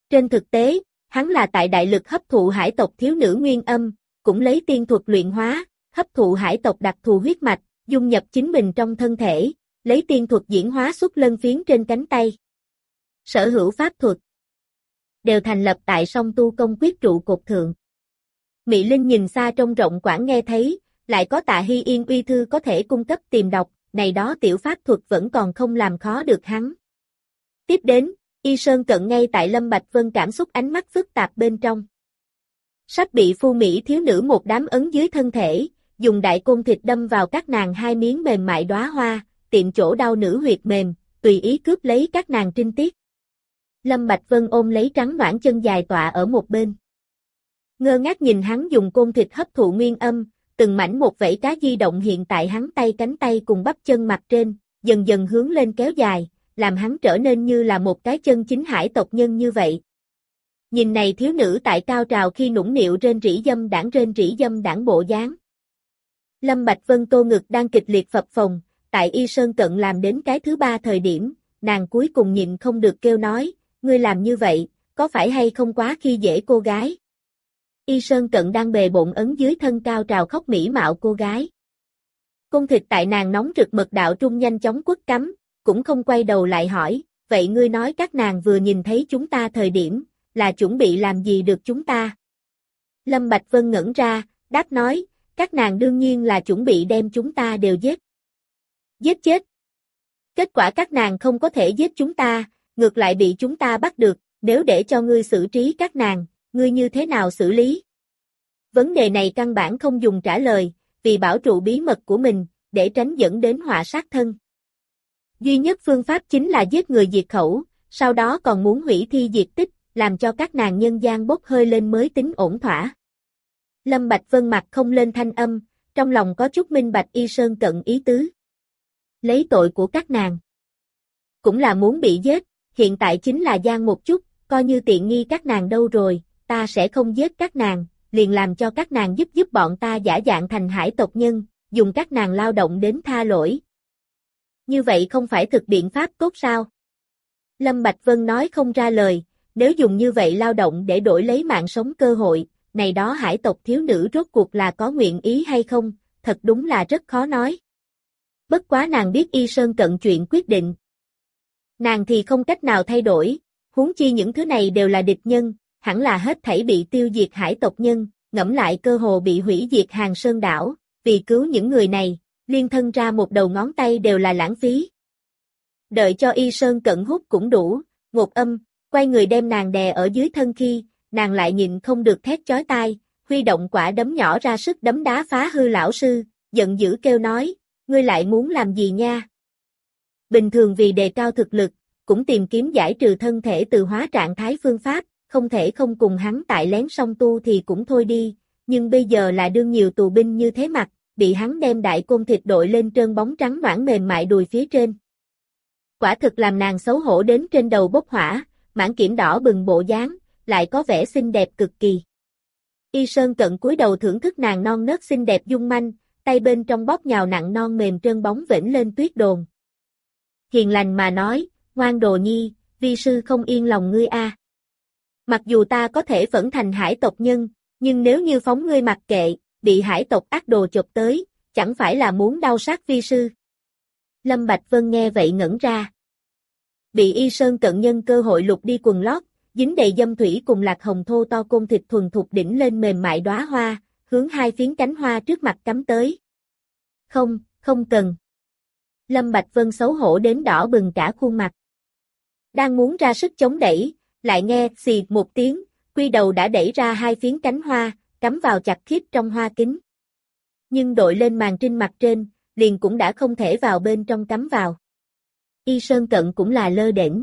Trên thực tế, hắn là tại đại lực hấp thụ hải tộc thiếu nữ nguyên âm, cũng lấy tiên thuật luyện hóa, hấp thụ hải tộc đặc thù huyết mạch, dung nhập chính mình trong thân thể, lấy tiên thuật diễn hóa xuất lân phiến trên cánh tay. Sở hữu pháp thuật đều thành lập tại song tu công quyết trụ cột thượng. Mị Linh nhìn xa trông rộng quảng nghe thấy, lại có Tạ Hy Yên uy thư có thể cung cấp tìm đọc, này đó tiểu pháp thuật vẫn còn không làm khó được hắn. Tiếp đến, Y Sơn Cận ngay tại Lâm Bạch Vân cảm xúc ánh mắt phức tạp bên trong. Sắp bị phu mỹ thiếu nữ một đám ấn dưới thân thể, dùng đại côn thịt đâm vào các nàng hai miếng mềm mại đóa hoa, tiện chỗ đau nữ huyệt mềm, tùy ý cướp lấy các nàng trinh tiết. Lâm Bạch Vân ôm lấy trắng nõn chân dài tọa ở một bên. Ngơ ngác nhìn hắn dùng côn thịt hấp thụ nguyên âm, từng mảnh một vảy cá di động hiện tại hắn tay cánh tay cùng bắp chân mặt trên, dần dần hướng lên kéo dài, làm hắn trở nên như là một cái chân chính hải tộc nhân như vậy. Nhìn này thiếu nữ tại cao trào khi nũng nịu rên rỉ dâm đãng bộ dáng. Lâm Bạch Vân tô ngực đang kịch liệt phập phồng, tại Y Sơn Cận làm đến cái thứ ba thời điểm, nàng cuối cùng nhịn không được kêu nói, ngươi làm như vậy, có phải hay không quá khi dễ cô gái? Y Sơn Cận đang bề bộn ấn dưới thân cao trào khóc mỹ mạo cô gái. Cung thịt tại nàng nóng rực mật đạo trung nhanh chóng quất cắm, cũng không quay đầu lại hỏi, vậy ngươi nói các nàng vừa nhìn thấy chúng ta thời điểm, là chuẩn bị làm gì được chúng ta? Lâm Bạch Vân ngẩn ra, đáp nói, các nàng đương nhiên là chuẩn bị đem chúng ta đều giết. Giết chết. Kết quả các nàng không có thể giết chúng ta, ngược lại bị chúng ta bắt được, nếu để cho ngươi xử trí các nàng, ngươi như thế nào xử lý? Vấn đề này căn bản không dùng trả lời, vì bảo trụ bí mật của mình, để tránh dẫn đến họa sát thân. Duy nhất phương pháp chính là giết người diệt khẩu, sau đó còn muốn hủy thi diệt tích, làm cho các nàng nhân gian bốc hơi lên mới tính ổn thỏa. Lâm Bạch Vân mặt không lên thanh âm, trong lòng có chút minh bạch Y Sơn Cận ý tứ. Lấy tội của các nàng. Cũng là muốn bị giết, hiện tại chính là gian một chút, coi như tiện nghi các nàng đâu rồi, ta sẽ không giết các nàng, liền làm cho các nàng giúp bọn ta giả dạng thành hải tộc nhân, dùng các nàng lao động đến tha lỗi. Như vậy không phải thực biện pháp tốt sao? Lâm Bạch Vân nói không ra lời, nếu dùng như vậy lao động để đổi lấy mạng sống cơ hội, này đó hải tộc thiếu nữ rốt cuộc là có nguyện ý hay không, thật đúng là rất khó nói. Bất quá nàng biết Y Sơn Cận chuyện quyết định. Nàng thì không cách nào thay đổi, huống chi những thứ này đều là địch nhân, hẳn là hết thảy bị tiêu diệt hải tộc nhân, ngẫm lại cơ hồ bị hủy diệt Hàng Sơn đảo, vì cứu những người này, liên thân ra một đầu ngón tay đều là lãng phí. Đợi cho Y Sơn Cận hút cũng đủ, ngột âm, quay người đem nàng đè ở dưới thân khi, nàng lại nhịn không được thét chói tai, huy động quả đấm nhỏ ra sức đấm đá phá hư lão sư, giận dữ kêu nói, ngươi lại muốn làm gì nha? Bình thường vì đề cao thực lực, cũng tìm kiếm giải trừ thân thể từ hóa trạng thái phương pháp, không thể không cùng hắn tại lén song tu thì cũng thôi đi, nhưng bây giờ là đương nhiều tù binh như thế mặt, bị hắn đem đại côn thịt đội lên trơn bóng trắng nõn mềm mại đùi phía trên. Quả thực làm nàng xấu hổ đến trên đầu bốc hỏa, mãn kiểm đỏ bừng bộ dáng, lại có vẻ xinh đẹp cực kỳ. Y Sơn Cận cúi đầu thưởng thức nàng non nớt xinh đẹp dung manh, tay bên trong bóp nhào nặng non mềm trơn bóng vểnh lên tuyết đồn. Hiền lành mà nói, ngoan đồ nhi, vi sư không yên lòng ngươi a. Mặc dù ta có thể phẫn thành hải tộc nhân, nhưng nếu như phóng ngươi mặc kệ, bị hải tộc ác đồ chộp tới, chẳng phải là muốn đau sát vi sư. Lâm Bạch Vân nghe vậy ngẩn ra. Bị Y Sơn Cận nhân cơ hội lục đi quần lót, dính đầy dâm thủy cùng lạc hồng thô to côn thịt thuần thục đỉnh lên mềm mại đóa hoa, hướng hai phiến cánh hoa trước mặt cắm tới. Không, không cần. Lâm Bạch Vân xấu hổ đến đỏ bừng cả khuôn mặt. Đang muốn ra sức chống đẩy, lại nghe xì một tiếng, quy đầu đã đẩy ra hai phiến cánh hoa, cắm vào chặt khít trong hoa kính. Nhưng đội lên màn trinh mặt trên, liền cũng đã không thể vào bên trong cắm vào. Y Sơn Cận cũng là lơ đễnh.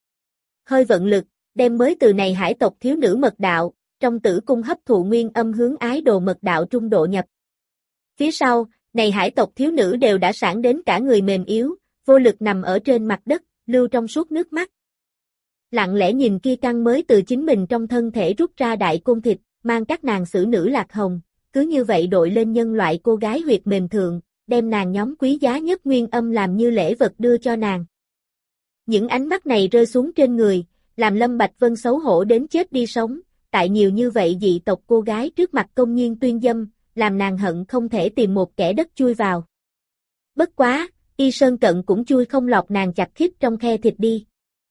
Hơi vận lực, đem mới từ này hải tộc thiếu nữ mật đạo, trong tử cung hấp thụ nguyên âm hướng ái đồ mật đạo trung độ nhập. Phía sau, này hải tộc thiếu nữ đều đã sản đến cả người mềm yếu, vô lực nằm ở trên mặt đất, lưu trong suốt nước mắt. Lặng lẽ nhìn kia căng mới từ chính mình trong thân thể rút ra đại côn thịt, mang các nàng xử nữ lạc hồng, cứ như vậy đội lên nhân loại cô gái huyệt mềm thượng, đem nàng nhóm quý giá nhất nguyên âm làm như lễ vật đưa cho nàng. Những ánh mắt này rơi xuống trên người, làm Lâm Bạch Vân xấu hổ đến chết đi sống, tại nhiều như vậy dị tộc cô gái trước mặt công nhiên tuyên dâm, làm nàng hận không thể tìm một kẻ đất chui vào. Bất quá, Y Sơn Cận cũng chui không lọt nàng chặt khít trong khe thịt đi.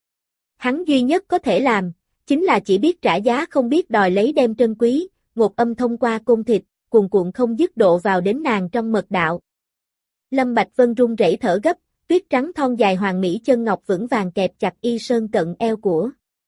Hắn duy nhất có thể làm, chính là chỉ biết trả giá không biết đòi lấy đem trân quý, ngột âm thông qua côn thịt, cuồn cuộn không dứt độ vào đến nàng trong mật đạo. Lâm Bạch Vân run rẩy thở gấp, tuyết trắng thon dài hoàng mỹ chân ngọc vững vàng kẹp chặt Y Sơn Cận eo của.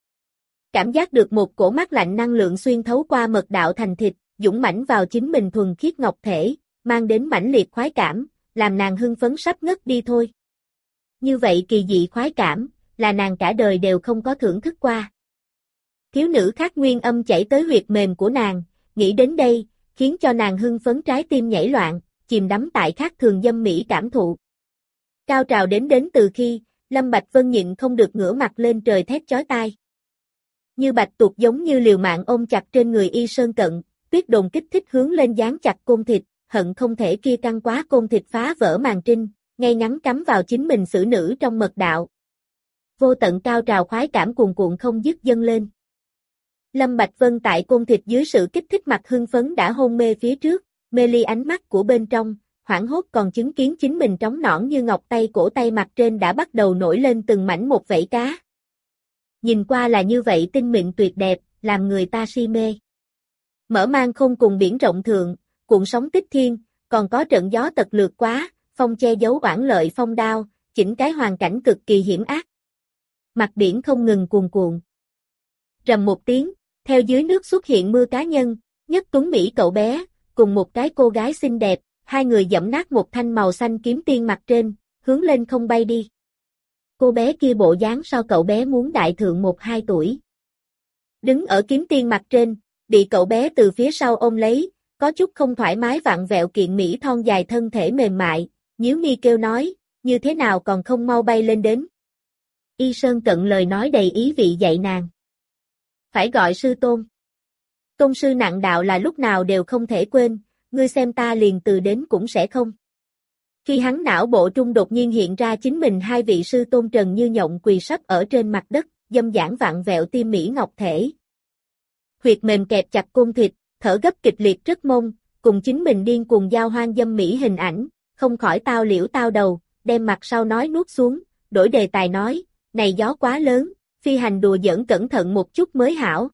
Cảm giác được một cổ mát lạnh năng lượng xuyên thấu qua mật đạo thành thịt, dũng mãnh vào chính mình thuần khiết ngọc thể, mang đến mãnh liệt khoái cảm, làm nàng hưng phấn sắp ngất đi thôi. Như vậy kỳ dị khoái cảm, là nàng cả đời đều không có thưởng thức qua. Thiếu nữ khác nguyên âm chảy tới huyệt mềm của nàng, nghĩ đến đây, khiến cho nàng hưng phấn trái tim nhảy loạn, chìm đắm tại khác thường dâm mỹ cảm thụ. Cao trào đến từ khi, Lâm Bạch Vân nhịn không được ngửa mặt lên trời thét chói tai. Như bạch tuộc giống như liều mạng ôm chặt trên người Y Sơn Cận, tuyết đồn kích thích hướng lên dán chặt côn thịt, hận không thể kia căng quá côn thịt phá vỡ màn trinh, ngay ngắn cắm vào chính mình xử nữ trong mật đạo. Vô tận cao trào khoái cảm cuồn cuộn không dứt dâng lên. Lâm Bạch Vân tại côn thịt dưới sự kích thích mặt hưng phấn đã hôn mê phía trước, mê ly ánh mắt của bên trong, hoảng hốt còn chứng kiến chính mình trống nõn như ngọc tay cổ tay mặt trên đã bắt đầu nổi lên từng mảnh một vảy cá. Nhìn qua là như vậy tinh mịn tuyệt đẹp, làm người ta si mê. Mở mang không cùng biển rộng thượng, cuộn sóng tích thiên, còn có trận gió tật lược quá, phong che giấu oản lợi phong đao, chỉnh cái hoàn cảnh cực kỳ hiểm ác. Mặt biển không ngừng cuồn cuộn. Rầm một tiếng, theo dưới nước xuất hiện mưa cá nhân, nhất tuấn Mỹ cậu bé, cùng một cái cô gái xinh đẹp, hai người dẫm nát một thanh màu xanh kiếm tiên mặt trên, hướng lên không bay đi. Cô bé kia bộ dáng so cậu bé muốn đại thượng 1-2 tuổi. Đứng ở kiếm tiên mặt trên, bị cậu bé từ phía sau ôm lấy, có chút không thoải mái vặn vẹo kiện mỹ thon dài thân thể mềm mại, nhíu mi kêu nói, như thế nào còn không mau bay lên đến. Y Sơn Cận lời nói đầy ý vị dạy nàng. Phải gọi sư tôn. Tôn sư nặng đạo là lúc nào đều không thể quên, ngươi xem ta liền từ đến cũng sẽ không. Khi hắn não bộ trung đột nhiên hiện ra chính mình hai vị sư tôn trần như nhộng quỳ sấp ở trên mặt đất, dâm dãn vặn vẹo tim mỹ ngọc thể. Huyệt mềm kẹp chặt côn thịt, thở gấp kịch liệt rất mông, cùng chính mình điên cuồng giao hoang dâm mỹ hình ảnh, không khỏi tao liễu tao đầu, đem mặt sau nói nuốt xuống, đổi đề tài nói, này gió quá lớn, phi hành đùa giỡn cẩn thận một chút mới hảo.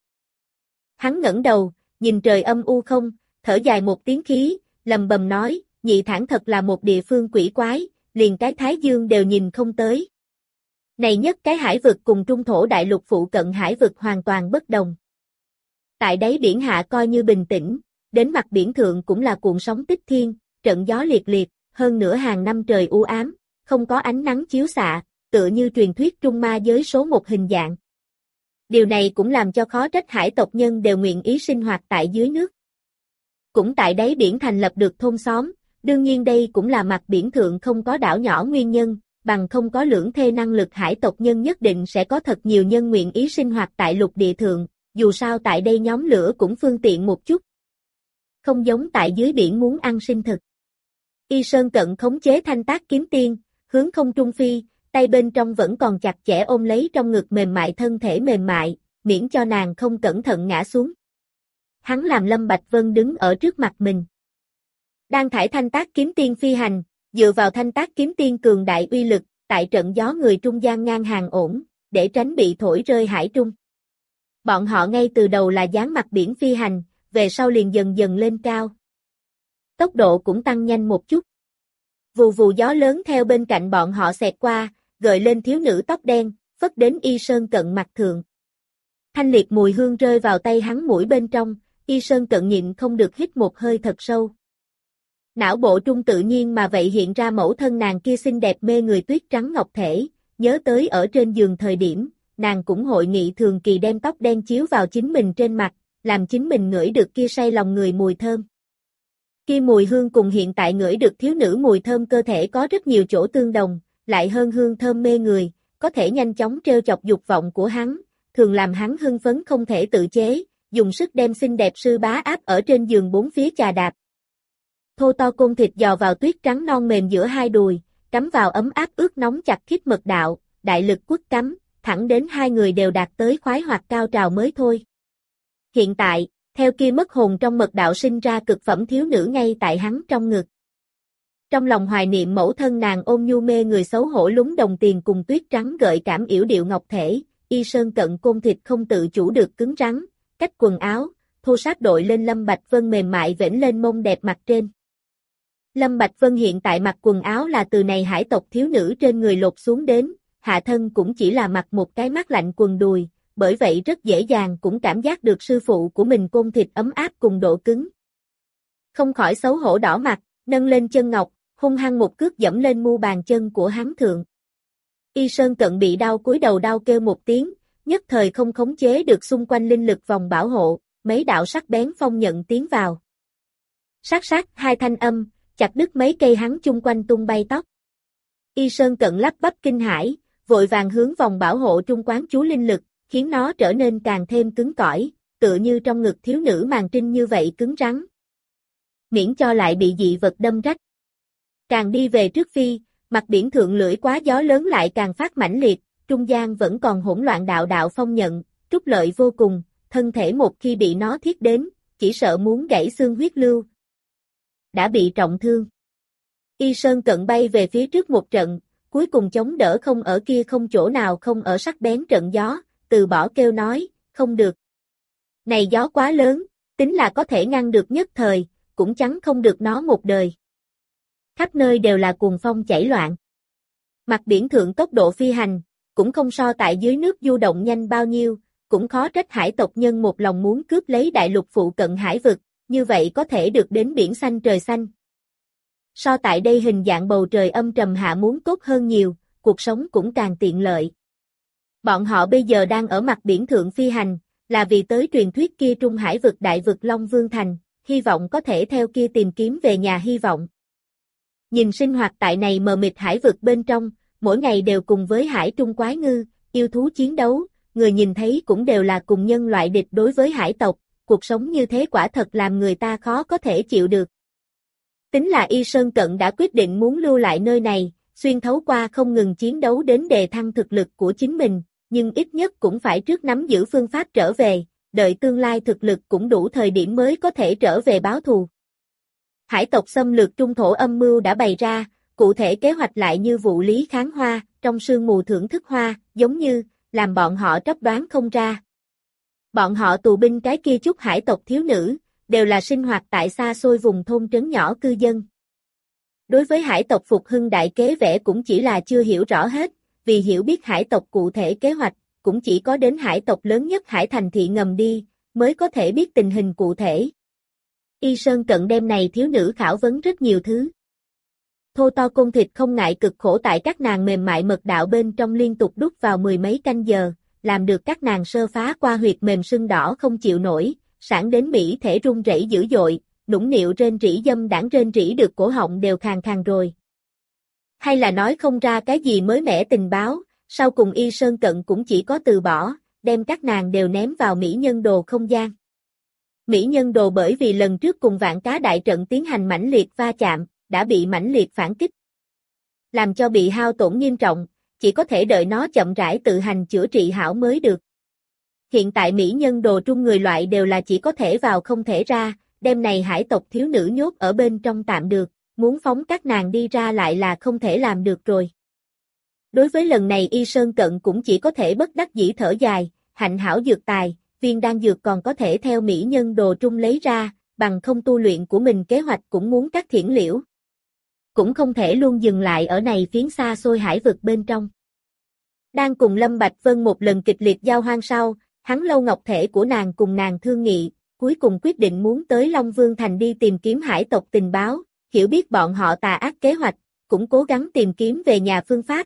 Hắn ngẩng đầu, nhìn trời âm u không, thở dài một tiếng khí, lầm bầm nói, nhị thản thật là một địa phương quỷ quái, liền cái Thái Dương đều nhìn không tới. Này nhất cái hải vực cùng trung thổ đại lục phụ cận hải vực hoàn toàn bất đồng. Tại đáy biển hạ coi như bình tĩnh, đến mặt biển thượng cũng là cuộn sóng tích thiên, trận gió liệt liệt, hơn nửa hàng năm trời u ám, không có ánh nắng chiếu xạ, tựa như truyền thuyết Trung Ma giới số một hình dạng. Điều này cũng làm cho khó trách hải tộc nhân đều nguyện ý sinh hoạt tại dưới nước. Cũng tại đáy biển thành lập được thôn xóm, đương nhiên đây cũng là mặt biển thượng không có đảo nhỏ nguyên nhân, bằng không có lưỡng thê năng lực hải tộc nhân nhất định sẽ có thật nhiều nhân nguyện ý sinh hoạt tại lục địa thượng, dù sao tại đây nhóm lửa cũng phương tiện một chút. Không giống tại dưới biển muốn ăn sinh thực. Y Sơn Cận khống chế thanh tác kiếm tiên, hướng không trung phi, tay bên trong vẫn còn chặt chẽ ôm lấy trong ngực mềm mại thân thể mềm mại, miễn cho nàng không cẩn thận ngã xuống. Hắn làm Lâm Bạch Vân đứng ở trước mặt mình. Đang thải thanh tác kiếm tiên phi hành, dựa vào thanh tác kiếm tiên cường đại uy lực, tại trận gió người trung gian ngang hàng ổn, để tránh bị thổi rơi hải trung. Bọn họ ngay từ đầu là dán mặt biển phi hành, về sau liền dần dần lên cao. Tốc độ cũng tăng nhanh một chút. Vù vù gió lớn theo bên cạnh bọn họ xẹt qua, gợi lên thiếu nữ tóc đen, phất đến Y Sơn Cận mặt thượng. Thanh liệt mùi hương rơi vào tay hắn mũi bên trong, Y Sơn Cận nhịn không được hít một hơi thật sâu. Não bộ trung tự nhiên mà vậy hiện ra mẫu thân nàng kia xinh đẹp mê người tuyết trắng ngọc thể, nhớ tới ở trên giường thời điểm, nàng cũng hội nghị thường kỳ đem tóc đen chiếu vào chính mình trên mặt, làm chính mình ngửi được kia say lòng người mùi thơm. Kia mùi hương cùng hiện tại ngửi được thiếu nữ mùi thơm cơ thể có rất nhiều chỗ tương đồng, lại hơn hương thơm mê người, có thể nhanh chóng trêu chọc dục vọng của hắn, thường làm hắn hưng phấn không thể tự chế, dùng sức đem xinh đẹp sư bá áp ở trên giường bốn phía chà đạp. Thô to côn thịt dò vào tuyết trắng non mềm giữa hai đùi, cắm vào ấm áp ướt nóng chặt khít mật đạo, đại lực quất cắm, thẳng đến hai người đều đạt tới khoái hoạt cao trào mới thôi. Hiện tại, theo kia mất hồn trong mật đạo sinh ra cực phẩm thiếu nữ ngay tại hắn trong ngực. Trong lòng hoài niệm mẫu thân nàng ôn nhu mê người xấu hổ lúng đồng tiền cùng tuyết trắng gợi cảm yểu điệu ngọc thể, Y Sơn Cận côn thịt không tự chủ được cứng rắn, cách quần áo, thô sát đội lên Lâm Bạch Vân mềm mại vểnh lên mông đẹp mặt trên. Lâm Bạch Vân hiện tại mặc quần áo là từ này hải tộc thiếu nữ trên người lột xuống đến, hạ thân cũng chỉ là mặc một cái mát lạnh quần đùi, bởi vậy rất dễ dàng cũng cảm giác được sư phụ của mình côn thịt ấm áp cùng độ cứng. Không khỏi xấu hổ đỏ mặt, nâng lên chân ngọc, hung hăng một cước dẫm lên mu bàn chân của hắn thượng. Y Sơn Cận bị đau cúi đầu đau kêu một tiếng, nhất thời không khống chế được xung quanh linh lực vòng bảo hộ, mấy đạo sắc bén phong nhận tiến vào. Sát sát hai thanh âm, chặt đứt mấy cây hắn chung quanh tung bay tóc. Y Sơn Cận lắp bắp kinh hãi, vội vàng hướng vòng bảo hộ trung quán chú linh lực, khiến nó trở nên càng thêm cứng cỏi, tựa như trong ngực thiếu nữ màn trinh như vậy cứng rắn. Miễn cho lại bị dị vật đâm rách. Càng đi về trước phi, mặt biển thượng lưỡi quá gió lớn lại càng phát mãnh liệt, trung gian vẫn còn hỗn loạn đạo đạo phong nhận, trúc lợi vô cùng, thân thể một khi bị nó thiết đến, chỉ sợ muốn gãy xương huyết lưu. Đã bị trọng thương. Y Sơn Cận bay về phía trước một trận, cuối cùng chống đỡ không ở kia không chỗ nào không ở sắc bén trận gió, từ bỏ kêu nói, không được. Này gió quá lớn, tính là có thể ngăn được nhất thời, cũng chắn không được nó một đời. Khắp nơi đều là cuồng phong chảy loạn. Mặt biển thượng tốc độ phi hành, cũng không so tại dưới nước du động nhanh bao nhiêu, cũng khó trách hải tộc nhân một lòng muốn cướp lấy đại lục phụ cận hải vực, như vậy có thể được đến biển xanh trời xanh. So tại đây hình dạng bầu trời âm trầm hạ muốn tốt hơn nhiều, cuộc sống cũng càng tiện lợi. Bọn họ bây giờ đang ở mặt biển thượng phi hành, là vì tới truyền thuyết kia trung hải vực đại vực Long Vương Thành, hy vọng có thể theo kia tìm kiếm về nhà hy vọng. Nhìn sinh hoạt tại này mờ mịt hải vực bên trong, mỗi ngày đều cùng với hải trung quái ngư, yêu thú chiến đấu, người nhìn thấy cũng đều là cùng nhân loại địch đối với hải tộc, cuộc sống như thế quả thật làm người ta khó có thể chịu được. Tính là Y Sơn Cận đã quyết định muốn lưu lại nơi này, xuyên thấu qua không ngừng chiến đấu đến đề thăng thực lực của chính mình, nhưng ít nhất cũng phải trước nắm giữ phương pháp trở về, đợi tương lai thực lực cũng đủ thời điểm mới có thể trở về báo thù. Hải tộc xâm lược trung thổ âm mưu đã bày ra, cụ thể kế hoạch lại như vụ lý kháng hoa, trong sương mù thưởng thức hoa, giống như, làm bọn họ tróc đoán không ra. Bọn họ tù binh cái kia chút hải tộc thiếu nữ, đều là sinh hoạt tại xa xôi vùng thôn trấn nhỏ cư dân. Đối với hải tộc phục hưng đại kế vẽ cũng chỉ là chưa hiểu rõ hết, vì hiểu biết hải tộc cụ thể kế hoạch, cũng chỉ có đến hải tộc lớn nhất hải thành thị ngầm đi, mới có thể biết tình hình cụ thể. Y Sơn Cận đêm này thiếu nữ khảo vấn rất nhiều thứ. Thô to côn thịt không ngại cực khổ tại các nàng mềm mại mật đạo bên trong liên tục đút vào mười mấy canh giờ, làm được các nàng sơ phá qua huyệt mềm sưng đỏ không chịu nổi, sản đến mỹ thể run rẩy dữ dội, nũng nịu rên rỉ dâm đãng rên rỉ được cổ họng đều khàn khàn rồi. Hay là nói không ra cái gì mới mẻ tình báo, sau cùng Y Sơn Cận cũng chỉ có từ bỏ, đem các nàng đều ném vào mỹ nhân đồ không gian. Mỹ nhân đồ bởi vì lần trước cùng vạn cá đại trận tiến hành mãnh liệt va chạm, đã bị mãnh liệt phản kích. Làm cho bị hao tổn nghiêm trọng, chỉ có thể đợi nó chậm rãi tự hành chữa trị hảo mới được. Hiện tại mỹ nhân đồ trung người loại đều là chỉ có thể vào không thể ra, đêm này hải tộc thiếu nữ nhốt ở bên trong tạm được, muốn phóng các nàng đi ra lại là không thể làm được rồi. Đối với lần này Y Sơn Cận cũng chỉ có thể bất đắc dĩ thở dài, hạnh hảo dược tài, viên đan dược còn có thể theo mỹ nhân đồ trung lấy ra, bằng không tu luyện của mình kế hoạch cũng muốn cắt thiển liễu. Cũng không thể luôn dừng lại ở này phiến xa xôi hải vực bên trong. Đang cùng Lâm Bạch Vân một lần kịch liệt giao hoang sau, hắn lâu ngọc thể của nàng cùng nàng thương nghị, cuối cùng quyết định muốn tới Long Vương Thành đi tìm kiếm hải tộc tình báo, hiểu biết bọn họ tà ác kế hoạch, cũng cố gắng tìm kiếm về nhà phương pháp.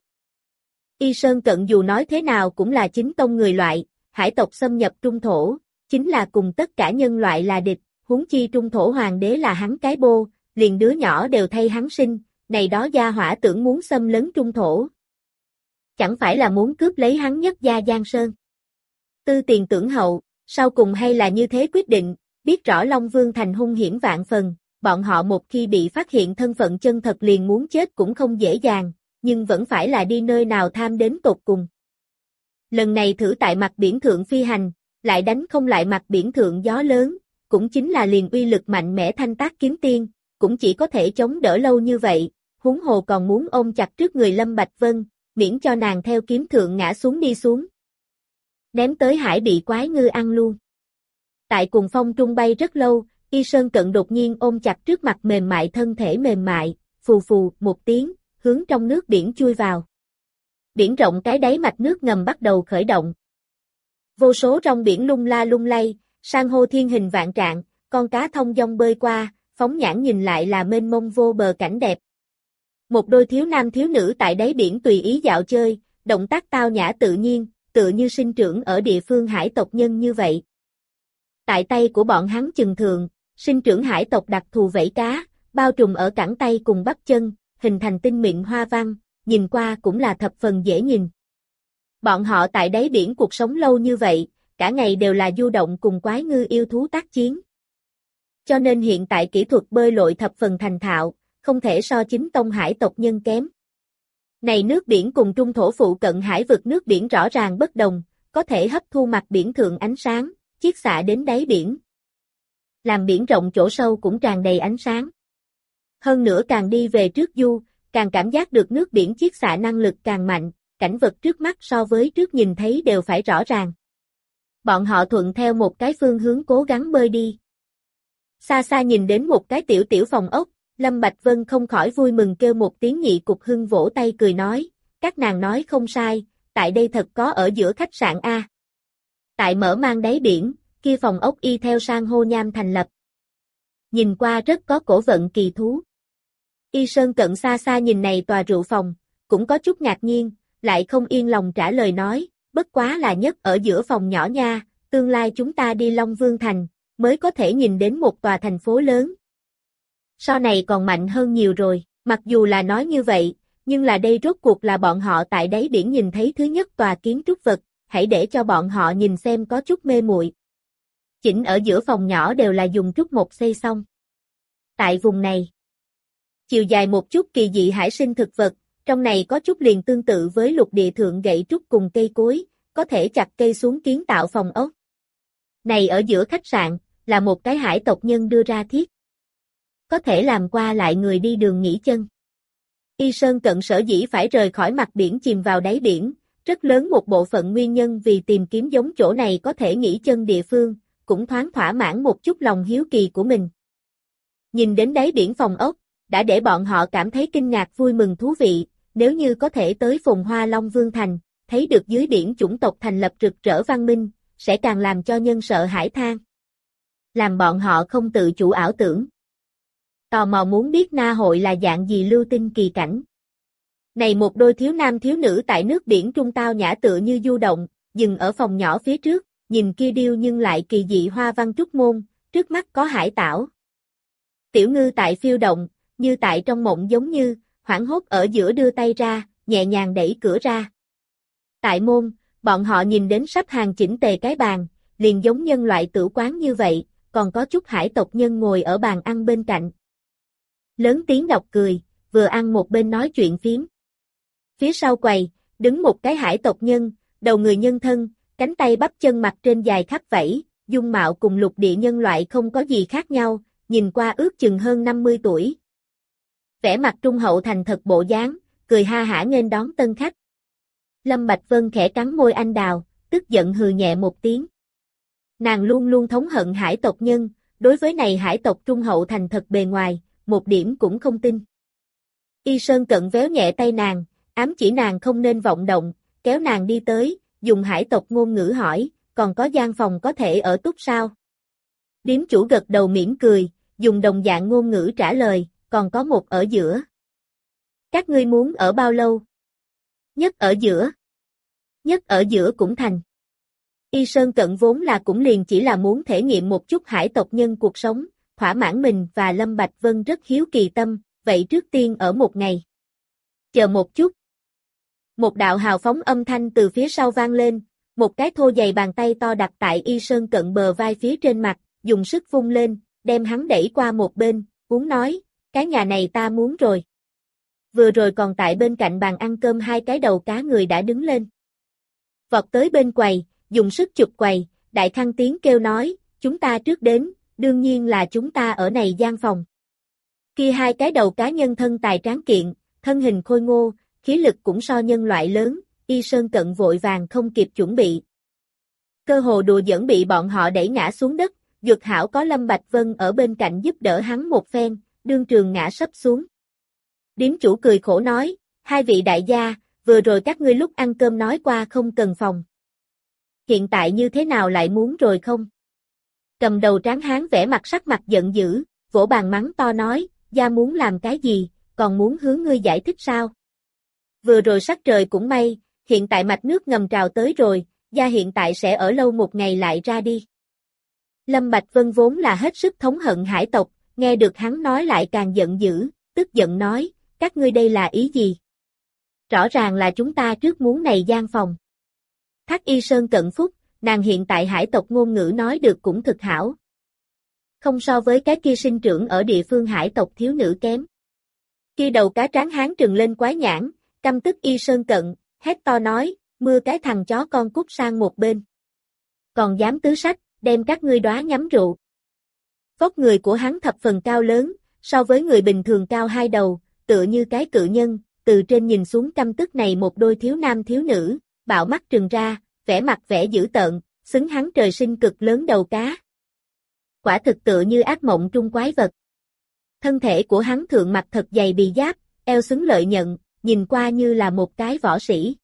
Y Sơn Cận dù nói thế nào cũng là chính tông người loại, hải tộc xâm nhập trung thổ, chính là cùng tất cả nhân loại là địch, huống chi trung thổ hoàng đế là hắn cái bô, liền đứa nhỏ đều thay hắn sinh, này đó gia hỏa tưởng muốn xâm lấn trung thổ. Chẳng phải là muốn cướp lấy hắn nhất gia Giang Sơn. Tư tiền tưởng hậu, sau cùng hay là như thế quyết định, biết rõ Long Vương Thành hung hiểm vạn phần, bọn họ một khi bị phát hiện thân phận chân thật liền muốn chết cũng không dễ dàng, nhưng vẫn phải là đi nơi nào tham đến tột cùng. Lần này thử tại mặt biển thượng phi hành, lại đánh không lại mặt biển thượng gió lớn, cũng chính là liền uy lực mạnh mẽ thanh tác kiếm tiên, cũng chỉ có thể chống đỡ lâu như vậy, huống hồ còn muốn ôm chặt trước người Lâm Bạch Vân, miễn cho nàng theo kiếm thượng ngã xuống đi xuống. Ném tới hải bị quái ngư ăn luôn. Tại cùng phong trung bay rất lâu, Y Sơn Cận đột nhiên ôm chặt trước mặt mềm mại thân thể mềm mại, phù phù một tiếng, hướng trong nước biển chui vào. Biển rộng cái đáy mạch nước ngầm bắt đầu khởi động. Vô số rong biển lung la lung lay, san hô thiên hình vạn trạng, con cá thông dong bơi qua, phóng nhãn nhìn lại là mênh mông vô bờ cảnh đẹp. Một đôi thiếu nam thiếu nữ tại đáy biển tùy ý dạo chơi, động tác tao nhã tự nhiên, tựa như sinh trưởng ở địa phương hải tộc nhân như vậy. Tại tay của bọn hắn chừng thường, sinh trưởng hải tộc đặc thù vảy cá, bao trùm ở cẳng tay cùng bắp chân, hình thành tinh mịn hoa văn, nhìn qua cũng là thập phần dễ nhìn. Bọn họ tại đáy biển cuộc sống lâu như vậy, cả ngày đều là du động cùng quái ngư yêu thú tác chiến. Cho nên hiện tại kỹ thuật bơi lội thập phần thành thạo, không thể so chính tông hải tộc nhân kém. Này nước biển cùng trung thổ phụ cận hải vực nước biển rõ ràng bất đồng, có thể hấp thu mặt biển thượng ánh sáng, chiết xạ đến đáy biển. Làm biển rộng chỗ sâu cũng tràn đầy ánh sáng. Hơn nữa càng đi về trước du, càng cảm giác được nước biển chiết xạ năng lực càng mạnh, cảnh vật trước mắt so với trước nhìn thấy đều phải rõ ràng. Bọn họ thuận theo một cái phương hướng cố gắng bơi đi. Xa xa nhìn đến một cái tiểu tiểu phòng ốc, Lâm Bạch Vân không khỏi vui mừng kêu một tiếng nhị cục hưng vỗ tay cười nói, các nàng nói không sai, tại đây thật có ở giữa khách sạn A. Tại mở mang đáy biển, kia phòng ốc y theo san hô nham thành lập. Nhìn qua rất có cổ vận kỳ thú. Y Sơn Cận xa xa nhìn này tòa rượu phòng, cũng có chút ngạc nhiên, lại không yên lòng trả lời nói, bất quá là nhất ở giữa phòng nhỏ nha, tương lai chúng ta đi Long Vương Thành, mới có thể nhìn đến một tòa thành phố lớn. So này còn mạnh hơn nhiều rồi, mặc dù là nói như vậy, nhưng là đây rốt cuộc là bọn họ tại đáy biển nhìn thấy thứ nhất tòa kiến trúc vật, hãy để cho bọn họ nhìn xem có chút mê muội. Chỉnh ở giữa phòng nhỏ đều là dùng trúc một xây xong. Tại vùng này, chiều dài một chút kỳ dị hải sinh thực vật, trong này có chút liền tương tự với lục địa thượng gậy trúc cùng cây cối, có thể chặt cây xuống kiến tạo phòng ốc. Này ở giữa khách sạn, là một cái hải tộc nhân đưa ra thiết. Có thể làm qua lại người đi đường nghỉ chân. Y Sơn Cận sở dĩ phải rời khỏi mặt biển chìm vào đáy biển, rất lớn một bộ phận nguyên nhân vì tìm kiếm giống chỗ này có thể nghỉ chân địa phương, cũng thoáng thỏa mãn một chút lòng hiếu kỳ của mình. Nhìn đến đáy biển phòng ốc, đã để bọn họ cảm thấy kinh ngạc vui mừng thú vị, nếu như có thể tới Phồn Hoa Long Vương Thành, thấy được dưới biển chủng tộc thành lập rực rỡ văn minh, sẽ càng làm cho nhân sợ hãi than. Làm bọn họ không tự chủ ảo tưởng. Tò mò muốn biết Na Hội là dạng gì lưu tinh kỳ cảnh. Này một đôi thiếu nam thiếu nữ tại nước biển trung tao nhã tựa như du động, dừng ở phòng nhỏ phía trước, nhìn kia điêu nhưng lại kỳ dị hoa văn trúc môn, trước mắt có hải tảo. Tiểu ngư tại phiêu động, như tại trong mộng giống như, hoảng hốt ở giữa đưa tay ra, nhẹ nhàng đẩy cửa ra. Tại môn, bọn họ nhìn đến sắp hàng chỉnh tề cái bàn, liền giống nhân loại tử quán như vậy, còn có chút hải tộc nhân ngồi ở bàn ăn bên cạnh. Lớn tiếng đọc cười, vừa ăn một bên nói chuyện phiếm. Phía sau quầy, đứng một cái hải tộc nhân, đầu người nhân thân, cánh tay bắp chân mặt trên dài khắp vảy, dung mạo cùng lục địa nhân loại không có gì khác nhau, nhìn qua ước chừng hơn 50 tuổi. Vẻ mặt trung hậu thành thật bộ dáng, cười ha hả nghênh đón tân khách. Lâm Bạch Vân khẽ cắn môi anh đào, tức giận hừ nhẹ một tiếng. Nàng luôn luôn thống hận hải tộc nhân, đối với này hải tộc trung hậu thành thật bề ngoài, một điểm cũng không tin. Y Sơn Cận véo nhẹ tay nàng, ám chỉ nàng không nên vọng động, kéo nàng đi tới, dùng hải tộc ngôn ngữ hỏi, còn có gian phòng có thể ở túc sao? Điếm chủ gật đầu mỉm cười, dùng đồng dạng ngôn ngữ trả lời, còn có một ở giữa. Các ngươi muốn ở bao lâu? Nhất ở giữa. Nhất ở giữa cũng thành. Y Sơn Cận vốn là cũng liền chỉ là muốn thể nghiệm một chút hải tộc nhân cuộc sống, thỏa mãn mình và Lâm Bạch Vân rất hiếu kỳ tâm, vậy trước tiên ở một ngày. Chờ một chút. Một đạo hào phóng âm thanh từ phía sau vang lên, một cái thô dày bàn tay to đặt tại Y Sơn Cận bờ vai phía trên mặt, dùng sức vung lên, đem hắn đẩy qua một bên, uống nói, cái nhà này ta muốn rồi. Vừa rồi còn tại bên cạnh bàn ăn cơm hai cái đầu cá người đã đứng lên. vọt tới bên quầy, dùng sức chụp quầy, đại khang tiếng kêu nói, chúng ta trước đến, đương nhiên là chúng ta ở này gian phòng. Kia hai cái đầu cá nhân thân tài tráng kiện, thân hình khôi ngô, khí lực cũng so nhân loại lớn, Y Sơn Cận vội vàng không kịp chuẩn bị. Cơ hồ đùa giỡn bị bọn họ đẩy ngã xuống đất, Dược Hảo có Lâm Bạch Vân ở bên cạnh giúp đỡ hắn một phen, đương trường ngã sấp xuống. Điếm chủ cười khổ nói, hai vị đại gia, vừa rồi các ngươi lúc ăn cơm nói qua không cần phòng. Hiện tại như thế nào lại muốn rồi không? Cầm đầu tráng hán vẻ mặt sắc mặt giận dữ, vỗ bàn mắng to nói, gia muốn làm cái gì, còn muốn hướng ngươi giải thích sao? Vừa rồi sắc trời cũng may, hiện tại mạch nước ngầm trào tới rồi, gia hiện tại sẽ ở lâu một ngày lại ra đi. Lâm Bạch Vân vốn là hết sức thống hận hải tộc, nghe được hắn nói lại càng giận dữ, tức giận nói, các ngươi đây là ý gì? Rõ ràng là chúng ta trước muốn này gian phòng. Thác Y Sơn Cận phúc, nàng hiện tại hải tộc ngôn ngữ nói được cũng thực hảo. Không so với cái kia sinh trưởng ở địa phương hải tộc thiếu nữ kém. Kia đầu cá tráng hán trừng lên quái nhãn, căm tức Y Sơn Cận, hét to nói, mưa cái thằng chó con cút sang một bên. Còn dám tứ sách, đem các ngươi đóa nhắm rượu. Vóc người của hắn thập phần cao lớn, so với người bình thường cao hai đầu, tựa như cái cự nhân, từ trên nhìn xuống căm tức này một đôi thiếu nam thiếu nữ, bạo mắt trừng ra, vẻ mặt vẻ dữ tợn, xứng hắn trời sinh cực lớn đầu cá. Quả thực tựa như ác mộng trung quái vật. Thân thể của hắn thượng mặt thật dày bì giáp, eo xứng lợi nhận, nhìn qua như là một cái võ sĩ.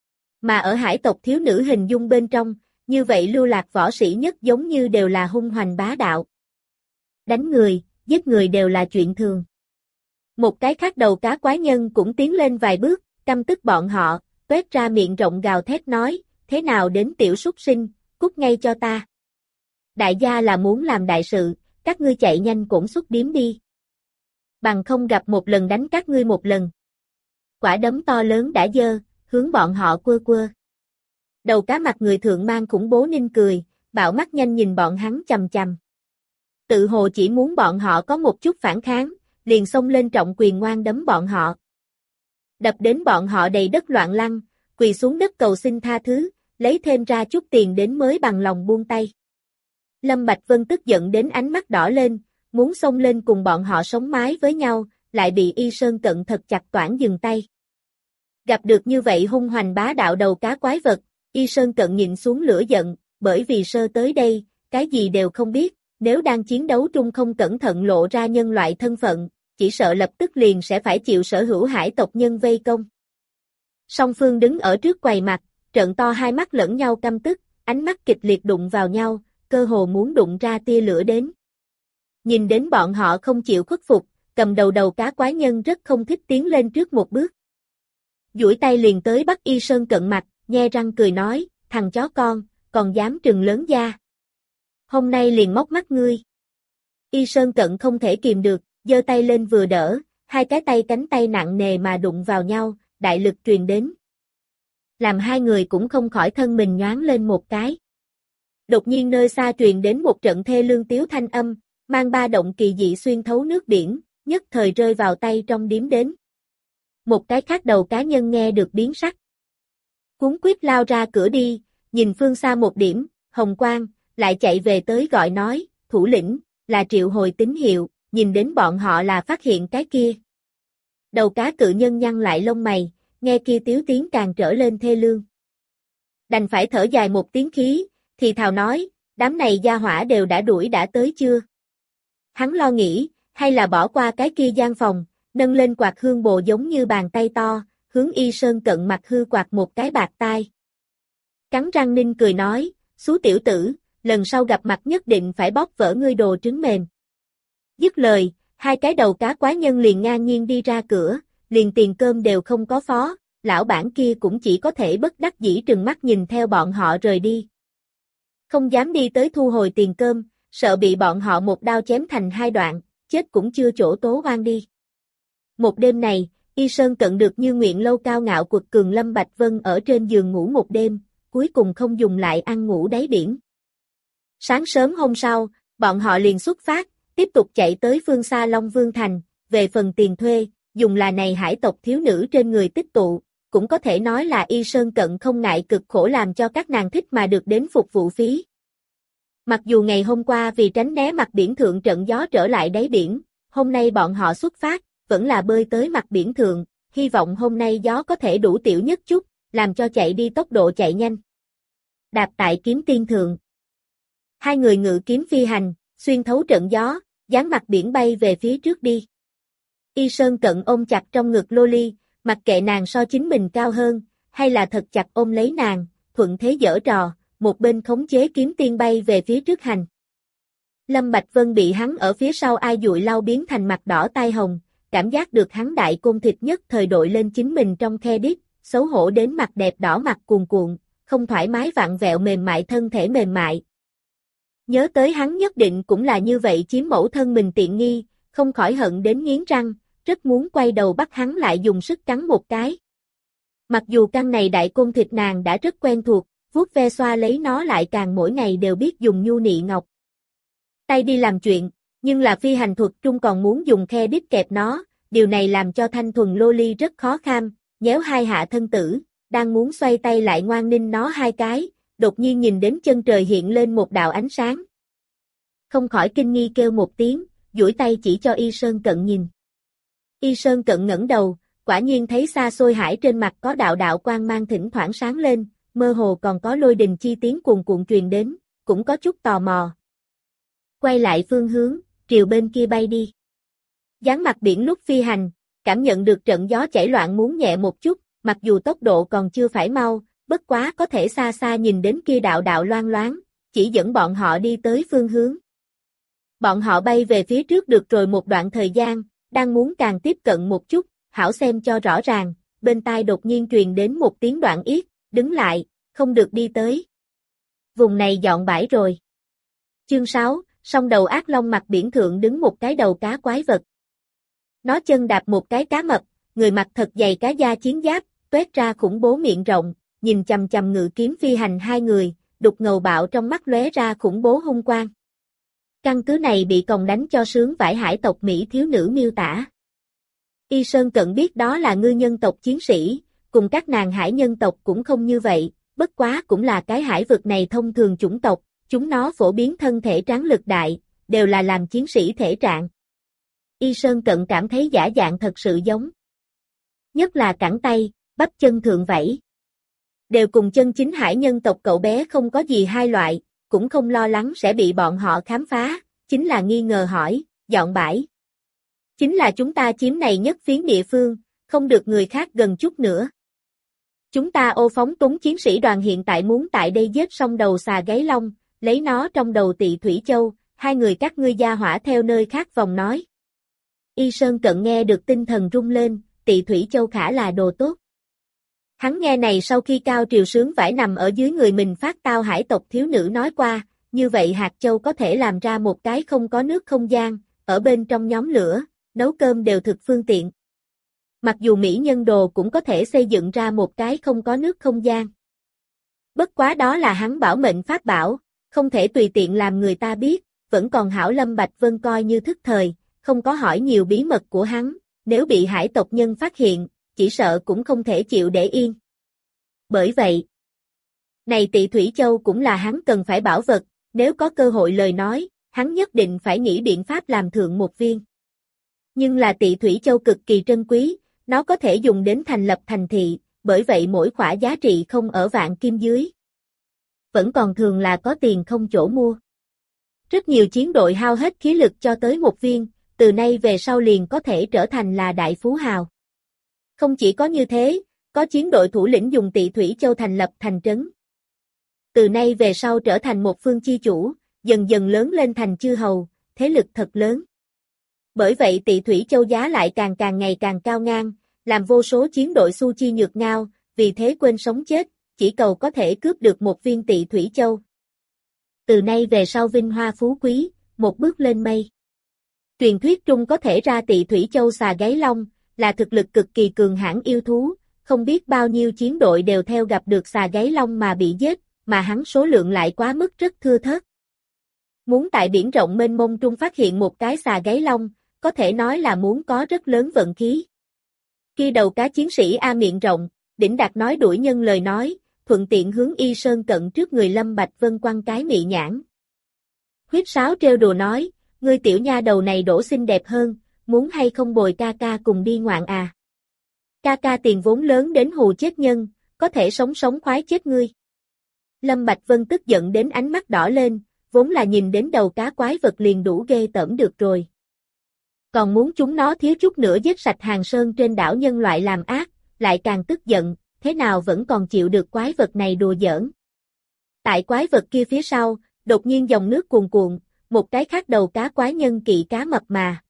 Mà ở hải tộc thiếu nữ hình dung bên trong, như vậy lưu lạc võ sĩ nhất giống như đều là hung hoành bá đạo. Đánh người, giết người đều là chuyện thường. Một cái khác đầu cá quái nhân cũng tiến lên vài bước, căm tức bọn họ, tuét ra miệng rộng gào thét nói, thế nào đến tiểu súc sinh, cút ngay cho ta. Đại gia là muốn làm đại sự, các ngươi chạy nhanh cổn xuất điếm đi. Bằng không gặp một lần đánh các ngươi một lần. Quả đấm to lớn đã dơ, hướng bọn họ quơ quơ. Đầu cá mặt người thượng mang khủng bố ninh cười, bạo mắt nhanh nhìn bọn hắn chằm chằm. Tự hồ chỉ muốn bọn họ có một chút phản kháng, liền xông lên trọng quyền ngoan đấm bọn họ. Đập đến bọn họ đầy đất loạn lăn, quỳ xuống đất cầu xin tha thứ, lấy thêm ra chút tiền đến mới bằng lòng buông tay. Lâm Bạch Vân tức giận đến ánh mắt đỏ lên, muốn xông lên cùng bọn họ sống mái với nhau, lại bị Y Sơn Cận thật chặt toản dừng tay. Gặp được như vậy hung hoành bá đạo đầu cá quái vật, Y Sơn Cận nhịn xuống lửa giận, bởi vì sơ tới đây, cái gì đều không biết, nếu đang chiến đấu trung không cẩn thận lộ ra nhân loại thân phận, chỉ sợ lập tức liền sẽ phải chịu sở hữu hải tộc nhân vây công. Song phương đứng ở trước quầy mặt, trợn to hai mắt lẫn nhau căm tức, ánh mắt kịch liệt đụng vào nhau, cơ hồ muốn đụng ra tia lửa đến. Nhìn đến bọn họ không chịu khuất phục, cầm đầu cá quái nhân rất không thích tiến lên trước một bước. Duỗi tay liền tới bắt Y Sơn Cận mặt, nhe răng cười nói, thằng chó con, còn dám trừng lớn da. Hôm nay liền móc mắt ngươi. Y Sơn Cận không thể kìm được, giơ tay lên vừa đỡ, hai cái tay cánh tay nặng nề mà đụng vào nhau, đại lực truyền đến. Làm hai người cũng không khỏi thân mình nhoáng lên một cái. Đột nhiên nơi xa truyền đến một trận thê lương tiếu thanh âm, mang ba động kỳ dị xuyên thấu nước biển, nhất thời rơi vào tay trong điếm đến. Một cái khác đầu cá nhân nghe được biến sắc. Cuốn quyết lao ra cửa đi, nhìn phương xa một điểm, hồng quang, lại chạy về tới gọi nói, thủ lĩnh, là triệu hồi tín hiệu, nhìn đến bọn họ là phát hiện cái kia. Đầu cá cự nhân nhăn lại lông mày, nghe kia tiếu tiếng càng trở lên thê lương. Đành phải thở dài một tiếng khí, thì thào nói, đám này gia hỏa đều đã đuổi đã tới chưa? Hắn lo nghĩ, hay là bỏ qua cái kia gian phòng, nâng lên quạt hương bồ giống như bàn tay to, hướng Y Sơn Cận mặt hư quạt một cái bạc tai. Cắn răng ninh cười nói, xú tiểu tử, lần sau gặp mặt nhất định phải bóp vỡ ngươi đồ trứng mềm. Dứt lời, hai cái đầu cá quái nhân liền ngang nhiên đi ra cửa, liền tiền cơm đều không có phó, lão bản kia cũng chỉ có thể bất đắc dĩ trừng mắt nhìn theo bọn họ rời đi. Không dám đi tới thu hồi tiền cơm, sợ bị bọn họ một đao chém thành hai đoạn, chết cũng chưa chỗ tố oan đi. Một đêm này, Y Sơn Cận được như nguyện lâu cao ngạo quật cường Lâm Bạch Vân ở trên giường ngủ một đêm, cuối cùng không dùng lại ăn ngủ đáy biển. Sáng sớm hôm sau, bọn họ liền xuất phát, tiếp tục chạy tới phương xa Long Vương Thành, về phần tiền thuê, dùng là này hải tộc thiếu nữ trên người tích tụ, cũng có thể nói là Y Sơn Cận không ngại cực khổ làm cho các nàng thích mà được đến phục vụ phí. Mặc dù ngày hôm qua vì tránh né mặt biển thượng trận gió trở lại đáy biển, hôm nay bọn họ xuất phát, vẫn là bơi tới mặt biển thượng, hy vọng hôm nay gió có thể đủ tiểu nhất chút, làm cho chạy đi tốc độ chạy nhanh. Đạp tại kiếm tiên thượng. Hai người ngự kiếm phi hành, xuyên thấu trận gió, dán mặt biển bay về phía trước đi. Y Sơn Cận ôm chặt trong ngực Loli, mặc kệ nàng so chính mình cao hơn, hay là thật chặt ôm lấy nàng, thuận thế giở trò, một bên khống chế kiếm tiên bay về phía trước hành. Lâm Bạch Vân bị hắn ở phía sau ai dụi lau biến thành mặt đỏ tai hồng, cảm giác được hắn đại côn thịt nhất thời đội lên chính mình trong khe đít, xấu hổ đến mặt đẹp đỏ mặt cuồn cuộn, không thoải mái vặn vẹo mềm mại thân thể mềm mại. Nhớ tới hắn nhất định cũng là như vậy chiếm mẫu thân mình tiện nghi, không khỏi hận đến nghiến răng, rất muốn quay đầu bắt hắn lại dùng sức cắn một cái. Mặc dù căn này đại côn thịt nàng đã rất quen thuộc, vuốt ve xoa lấy nó lại càng mỗi ngày đều biết dùng nhu nị ngọc. Tay đi làm chuyện, nhưng là phi hành thuật trung còn muốn dùng khe đít kẹp nó, điều này làm cho thanh thuần Loli rất khó kham, nhéo hai hạ thân tử, đang muốn xoay tay lại ngoan ninh nó hai cái, đột nhiên nhìn đến chân trời hiện lên một đạo ánh sáng. Không khỏi kinh nghi kêu một tiếng, duỗi tay chỉ cho Y Sơn Cận nhìn. Y Sơn Cận ngẩng đầu, quả nhiên thấy xa xôi hải trên mặt có đạo đạo quang mang thỉnh thoảng sáng lên, mơ hồ còn có lôi đình chi tiếng cuồn cuộn truyền đến, cũng có chút tò mò. Quay lại phương hướng, triều bên kia bay đi. Dán mặt biển lúc phi hành, cảm nhận được trận gió chảy loạn muốn nhẹ một chút, mặc dù tốc độ còn chưa phải mau, bất quá có thể xa xa nhìn đến kia đạo đạo loang loáng, chỉ dẫn bọn họ đi tới phương hướng. Bọn họ bay về phía trước được rồi một đoạn thời gian, đang muốn càng tiếp cận một chút, hảo xem cho rõ ràng, bên tai đột nhiên truyền đến một tiếng đoạn yết, đứng lại, không được đi tới. Vùng này dọn bãi rồi. Chương 6, song đầu ác long mặt biển thượng đứng một cái đầu cá quái vật. Nó chân đạp một cái cá mập, người mặc thật dày cá da chiến giáp, toét ra khủng bố miệng rộng, nhìn chằm chằm ngự kiếm phi hành hai người, đục ngầu bạo trong mắt lóe ra khủng bố hung quang. Căn cứ này bị còng đánh cho sướng vải hải tộc Mỹ thiếu nữ miêu tả. Y Sơn Cận biết đó là ngư nhân tộc chiến sĩ, cùng các nàng hải nhân tộc cũng không như vậy, bất quá cũng là cái hải vực này thông thường chủng tộc, chúng nó phổ biến thân thể tráng lực đại, đều là làm chiến sĩ thể trạng. Y Sơn Cận cảm thấy giả dạng thật sự giống. Nhất là cẳng tay, bắp chân thượng vẫy. Đều cùng chân chính hải nhân tộc cậu bé không có gì hai loại, cũng không lo lắng sẽ bị bọn họ khám phá, chính là nghi ngờ hỏi, dọn bãi. Chính là chúng ta chiếm này nhất phiến địa phương, không được người khác gần chút nữa. Chúng ta ô phóng túng chiến sĩ đoàn hiện tại muốn tại đây giết xong đầu xà gáy long, lấy nó trong đầu Tị Thủy Châu, hai người các ngươi gia hỏa theo nơi khác vòng nói. Y Sơn Cận nghe được tinh thần rung lên, Tị Thủy Châu khả là đồ tốt. Hắn nghe này sau khi cao triều sướng vải nằm ở dưới người mình phát tao hải tộc thiếu nữ nói qua, như vậy hạt châu có thể làm ra một cái không có nước không gian, ở bên trong nhóm lửa, nấu cơm đều thực phương tiện. Mặc dù Mỹ nhân đồ cũng có thể xây dựng ra một cái không có nước không gian. Bất quá đó là hắn bảo mệnh pháp bảo, không thể tùy tiện làm người ta biết, vẫn còn hảo Lâm Bạch Vân coi như thức thời, không có hỏi nhiều bí mật của hắn, nếu bị hải tộc nhân phát hiện, chỉ sợ cũng không thể chịu để yên. Bởi vậy, này Tị Thủy Châu cũng là hắn cần phải bảo vật, nếu có cơ hội lời nói, hắn nhất định phải nghĩ biện pháp làm thượng một viên. Nhưng là Tị Thủy Châu cực kỳ trân quý, nó có thể dùng đến thành lập thành thị, bởi vậy mỗi khỏa giá trị không ở vạn kim dưới. Vẫn còn thường là có tiền không chỗ mua. Rất nhiều chiến đội hao hết khí lực cho tới một viên, từ nay về sau liền có thể trở thành là đại phú hào. Không chỉ có như thế, có chiến đội thủ lĩnh dùng Tị Thủy Châu thành lập thành trấn. Từ nay về sau trở thành một phương chi chủ, dần dần lớn lên thành chư hầu, thế lực thật lớn. Bởi vậy Tị Thủy Châu giá lại càng ngày càng cao ngang, làm vô số chiến đội su chi nhược ngao, vì thế quên sống chết, chỉ cầu có thể cướp được một viên Tị Thủy Châu. Từ nay về sau vinh hoa phú quý, một bước lên mây. Truyền thuyết trung có thể ra Tị Thủy Châu xà gáy long, là thực lực cực kỳ cường hãn yêu thú, không biết bao nhiêu chiến đội đều theo gặp được xà gáy long mà bị giết, mà hắn số lượng lại quá mức rất thưa thớt. Muốn tại biển rộng mênh mông trung phát hiện một cái xà gáy long, có thể nói là muốn có rất lớn vận khí. Khi đầu cá chiến sĩ A miệng rộng, Đỉnh Đạt nói đuổi nhân lời nói, thuận tiện hướng Y Sơn Cận trước người Lâm Bạch Vân quăng cái mị nhãn. Huyết Sáo trêu đùa nói, ngươi tiểu nha đầu này đổ xinh đẹp hơn, muốn hay không bồi ca ca cùng đi ngoạn à? Ca ca tiền vốn lớn đến hù chết nhân, có thể sống sống khoái chết ngươi. Lâm Bạch Vân tức giận đến ánh mắt đỏ lên, vốn là nhìn đến đầu cá quái vật liền đủ ghê tởm được rồi. Còn muốn chúng nó thiếu chút nữa giết sạch hàng sơn trên đảo nhân loại làm ác, lại càng tức giận, thế nào vẫn còn chịu được quái vật này đùa giỡn. Tại quái vật kia phía sau, đột nhiên dòng nước cuồn cuộn, một cái khác đầu cá quái nhân kỵ cá mập mà.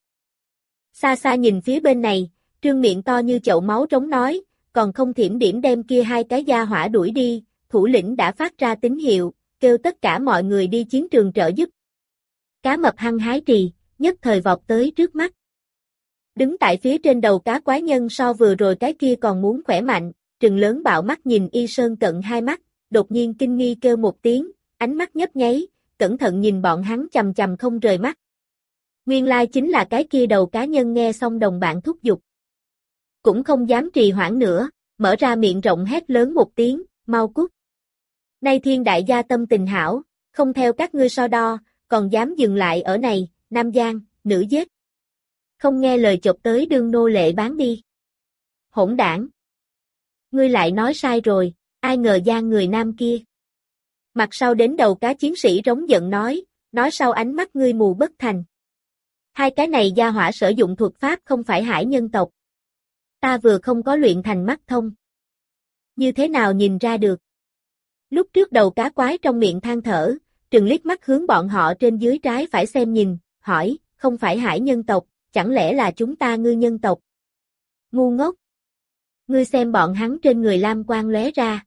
Xa xa nhìn phía bên này, trương miệng to như chậu máu trống nói, còn không thiểm điểm đem kia hai cái gia hỏa đuổi đi, thủ lĩnh đã phát ra tín hiệu, kêu tất cả mọi người đi chiến trường trợ giúp. Cá mập hăng hái trì, nhất thời vọt tới trước mắt. Đứng tại phía trên đầu cá quái nhân so vừa rồi cái kia còn muốn khỏe mạnh, trừng lớn bạo mắt nhìn Y Sơn Cận hai mắt, đột nhiên kinh nghi kêu một tiếng, ánh mắt nhấp nháy, cẩn thận nhìn bọn hắn chằm chằm không rời mắt. Nguyên lai chính là cái kia đầu cá nhân nghe xong đồng bạn thúc giục. Cũng không dám trì hoãn nữa, mở ra miệng rộng hét lớn một tiếng, mau cút. Nay thiên đại gia tâm tình hảo, không theo các ngươi so đo, còn dám dừng lại ở này, nam giang, nữ giết. Không nghe lời chộp tới đương nô lệ bán đi. Hỗn đảng. Ngươi lại nói sai rồi, ai ngờ gian người nam kia. Mặt sau đến đầu cá chiến sĩ rống giận nói sau ánh mắt ngươi mù bất thành. Hai cái này gia hỏa sử dụng thuật pháp không phải hải nhân tộc. Ta vừa không có luyện thành mắt thông. Như thế nào nhìn ra được? Lúc trước đầu cá quái trong miệng than thở, trừng liếc mắt hướng bọn họ trên dưới trái phải xem nhìn, hỏi, không phải hải nhân tộc, chẳng lẽ là chúng ta ngư nhân tộc? Ngu ngốc! Ngươi xem bọn hắn trên người lam quang lóe ra.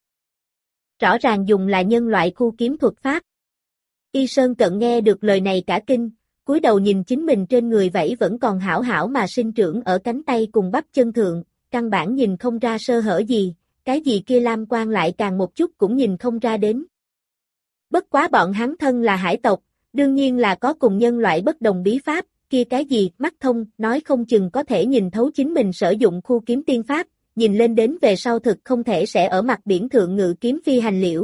Rõ ràng dùng là nhân loại khu kiếm thuật pháp. Y Sơn Cận nghe được lời này cả kinh, cúi đầu nhìn chính mình trên người vảy vẫn còn hảo hảo mà sinh trưởng ở cánh tay cùng bắp chân thượng, căn bản nhìn không ra sơ hở gì, cái gì kia lam quang lại càng một chút cũng nhìn không ra đến. Bất quá bọn hắn thân là hải tộc, đương nhiên là có cùng nhân loại bất đồng bí pháp, kia cái gì mắt thông nói không chừng có thể nhìn thấu chính mình sử dụng khu kiếm tiên pháp, nhìn lên đến về sau thực không thể sẽ ở mặt biển thượng ngự kiếm phi hành liễu.